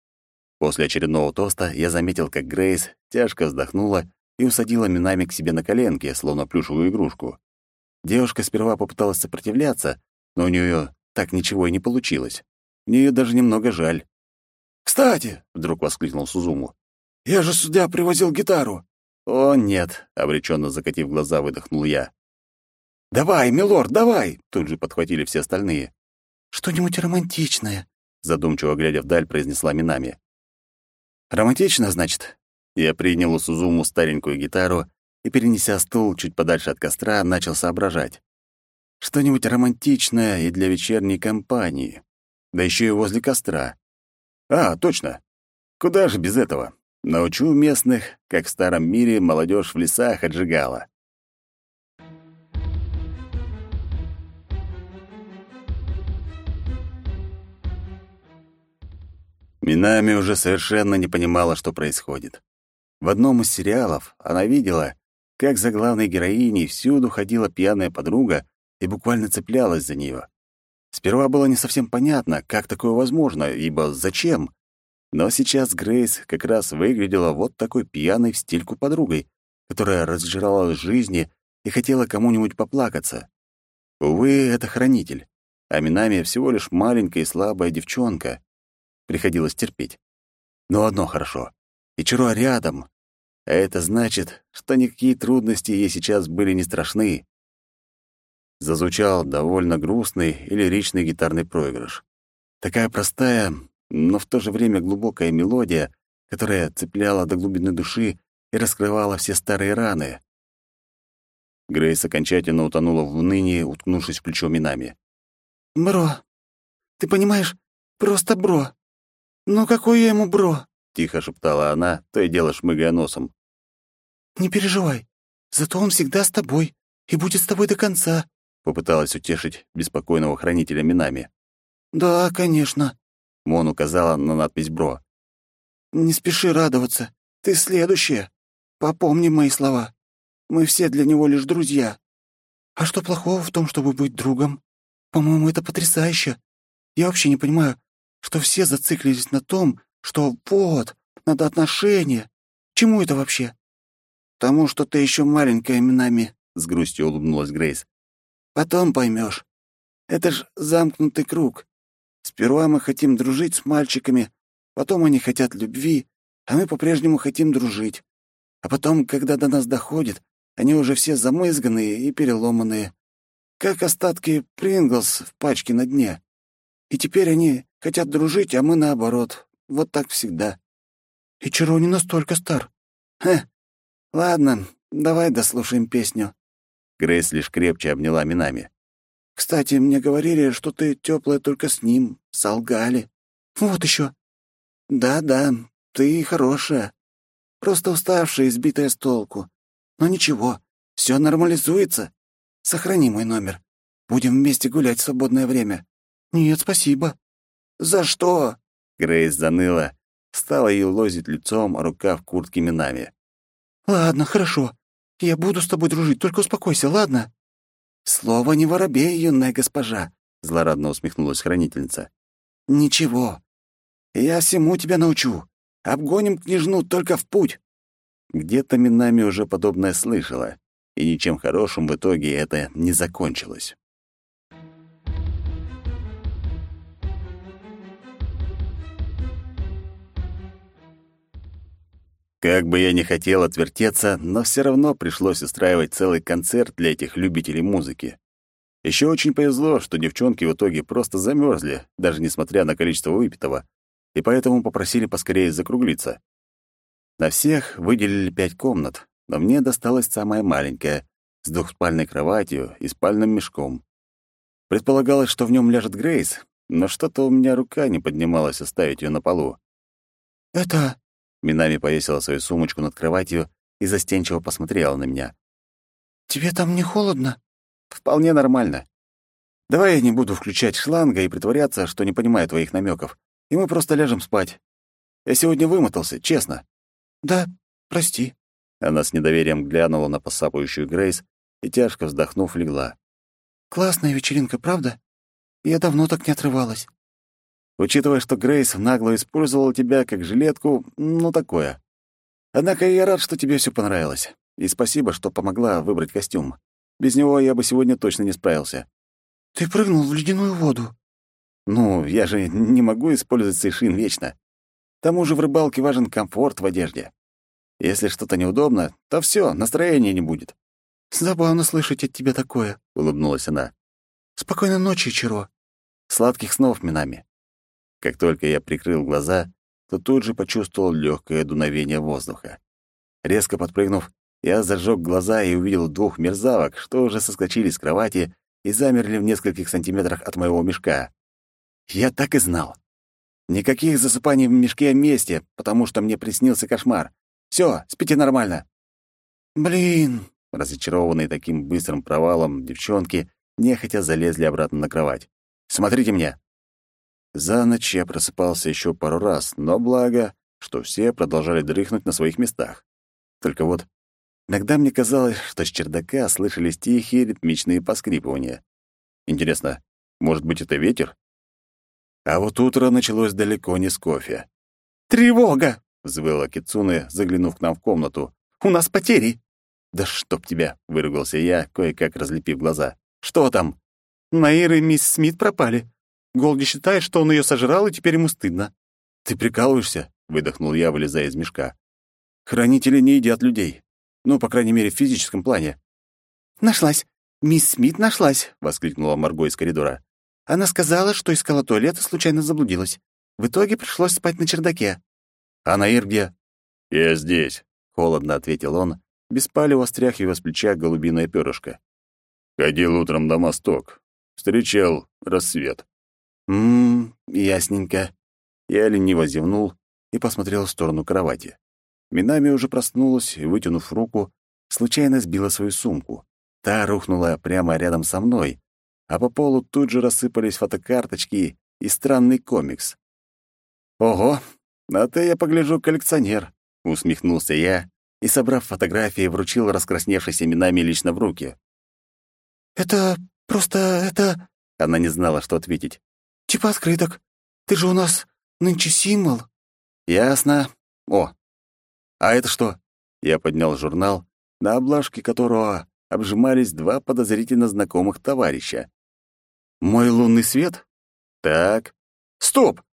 После очередного тоста я заметил, как Грейс тяжко вздохнула и усадила Минами к себе на коленки, словно плюшевую игрушку. Девушка сперва попыталась сопротивляться, но у нее так ничего и не получилось. Мне её даже немного жаль. «Кстати!» — вдруг воскликнул Сузуму. «Я же сюда привозил гитару!» «О, нет!» — обреченно закатив глаза, выдохнул я. «Давай, милорд, давай!» — тут же подхватили все остальные. «Что-нибудь романтичное», — задумчиво глядя вдаль, произнесла Минами. «Романтично, значит?» Я принял у Сузуму старенькую гитару и, перенеся стул чуть подальше от костра, начал соображать. Что-нибудь романтичное и для вечерней компании. Да еще и возле костра. А, точно. Куда же без этого? Научу местных, как в старом мире молодежь в лесах отжигала. Минами уже совершенно не понимала, что происходит. В одном из сериалов она видела, как за главной героиней всюду ходила пьяная подруга и буквально цеплялась за нее. Сперва было не совсем понятно, как такое возможно, ибо зачем? Но сейчас Грейс как раз выглядела вот такой пьяной в стельку подругой, которая разжиралась жизни и хотела кому-нибудь поплакаться. Увы, это хранитель, а Минами всего лишь маленькая и слабая девчонка. Приходилось терпеть. Но одно хорошо. Ичиро рядом. А это значит, что никакие трудности ей сейчас были не страшны. зазвучал довольно грустный и лиричный гитарный проигрыш. Такая простая, но в то же время глубокая мелодия, которая цепляла до глубины души и раскрывала все старые раны. Грейс окончательно утонула в унынии, уткнувшись в плечо Минами. «Бро, ты понимаешь, просто бро. Ну какой я ему бро?» — тихо шептала она, то и дело шмыгая носом. «Не переживай, зато он всегда с тобой и будет с тобой до конца», — попыталась утешить беспокойного хранителя Минами. «Да, конечно». Мон указала на надпись «Бро». «Не спеши радоваться. Ты следующая. Попомни мои слова. Мы все для него лишь друзья. А что плохого в том, чтобы быть другом? По-моему, это потрясающе. Я вообще не понимаю, что все зациклились на том, что вот, надо отношения. Чему это вообще?» «Тому, что ты еще маленькая Минами», — с грустью улыбнулась Грейс. «Потом поймешь. Это ж замкнутый круг. Сперва мы хотим дружить с мальчиками, потом они хотят любви, а мы по-прежнему хотим дружить. А потом, когда до нас доходит, они уже все замызганные и переломанные, как остатки Принглс в пачке на дне. И теперь они хотят дружить, а мы наоборот. Вот так всегда». «И Чиро не настолько стар». Ладно, давай дослушаем песню». Грейс лишь крепче обняла Минами. «Кстати, мне говорили, что ты теплая только с ним. Солгали». «Вот еще». «Да, ты хорошая. Просто уставшая и сбитая с толку. Но ничего, все нормализуется. Сохрани мой номер. Будем вместе гулять в свободное время». «Нет, спасибо». «За что?» Грейс заныла, стала ей лозить лицом рукав куртки Минами. «Ладно, хорошо. Я буду с тобой дружить, только успокойся, ладно?» «Слово не воробей, юная госпожа», — злорадно усмехнулась хранительница. «Ничего. Я всему тебя научу. Обгоним княжну только в путь». Где-то Минами уже подобное слышала, и ничем хорошим в итоге это не закончилось. Как бы я ни хотел отвертеться, но все равно пришлось устраивать целый концерт для этих любителей музыки. Еще очень повезло, что девчонки в итоге просто замерзли, даже несмотря на количество выпитого, и поэтому попросили поскорее закруглиться. На всех выделили 5 комнат, но мне досталась самая маленькая, с двухспальной кроватью и спальным мешком. Предполагалось, что в нем ляжет Грейс, но что-то у меня рука не поднималась оставить ее на полу. «Это...» Минами повесила свою сумочку над кроватью и застенчиво посмотрела на меня. «Тебе там не холодно?» «Вполне нормально. Давай я не буду включать шланга и притворяться, что не понимаю твоих намеков, и мы просто ляжем спать. Я сегодня вымотался, честно». «Да, прости». Она с недоверием глянула на посапывающую Грейс и, тяжко вздохнув, легла. «Классная вечеринка, правда? Я давно так не отрывалась». Учитывая, что Грейс нагло использовала тебя как жилетку, ну такое. Однако я рад, что тебе все понравилось. И спасибо, что помогла выбрать костюм. Без него я бы сегодня точно не справился. «Ты прыгнул в ледяную воду». Ну, я же не могу использовать сейшин вечно. К тому же в рыбалке важен комфорт в одежде. Если что-то неудобно, то все, настроения не будет. «Забавно слышать от тебя такое», — улыбнулась она. «Спокойной ночи, Чиро». Сладких снов, Минами. Как только я прикрыл глаза, то тут же почувствовал легкое дуновение воздуха. Резко подпрыгнув, я зажег глаза и увидел 2 мерзавок, что уже соскочили с кровати и замерли в нескольких сантиметрах от моего мешка. Я так и знал. Никаких засыпаний в мешке вместе, потому что мне приснился кошмар. Все, спите нормально. «Блин!» Разочарованные таким быстрым провалом девчонки нехотя залезли обратно на кровать. «Смотрите мне!» За ночь я просыпался еще пару раз, но благо, что все продолжали дрыхнуть на своих местах. Только вот иногда мне казалось, что с чердака слышались тихие ритмичные поскрипывания. Интересно, может быть, это ветер? А вот утро началось далеко не с кофе. «Тревога!» — взвыла Кицуне, заглянув к нам в комнату. «У нас потери!» «Да чтоб тебя!» — выругался я, кое-как разлепив глаза. «Что там?» «Наир и мисс Смит пропали. Голди считает, что он ее сожрал, и теперь ему стыдно». «Ты прикалываешься?» — выдохнул я, вылезая из мешка. «Хранители не едят людей. Ну, по крайней мере, в физическом плане». «Нашлась. «Мисс Смит нашлась!» — воскликнула Марго из коридора. «Она сказала, что искала туалет и случайно заблудилась. В итоге пришлось спать на чердаке». «А Наир где?» «Я здесь», — холодно ответил он, беспалево стряхивая с плеча голубиное перышко. «Ходил утром на мосток. Встречал рассвет». Ясненько». Я лениво зевнул и посмотрел в сторону кровати. Минами уже проснулась и, вытянув руку, случайно сбила свою сумку. Та рухнула прямо рядом со мной, а по полу тут же рассыпались фотокарточки и странный комикс. «Ого, а ты, я погляжу, коллекционер», — усмехнулся я и, собрав фотографии, вручил раскрасневшейся Минами лично в руки. «Это это...» Она не знала, что ответить. «Типа открыток. Ты же у нас нынче символ». «Ясно. О, а это что?» Я поднял журнал, на обложке которого обжимались два подозрительно знакомых товарища. «Мой лунный свет? Так. Стоп!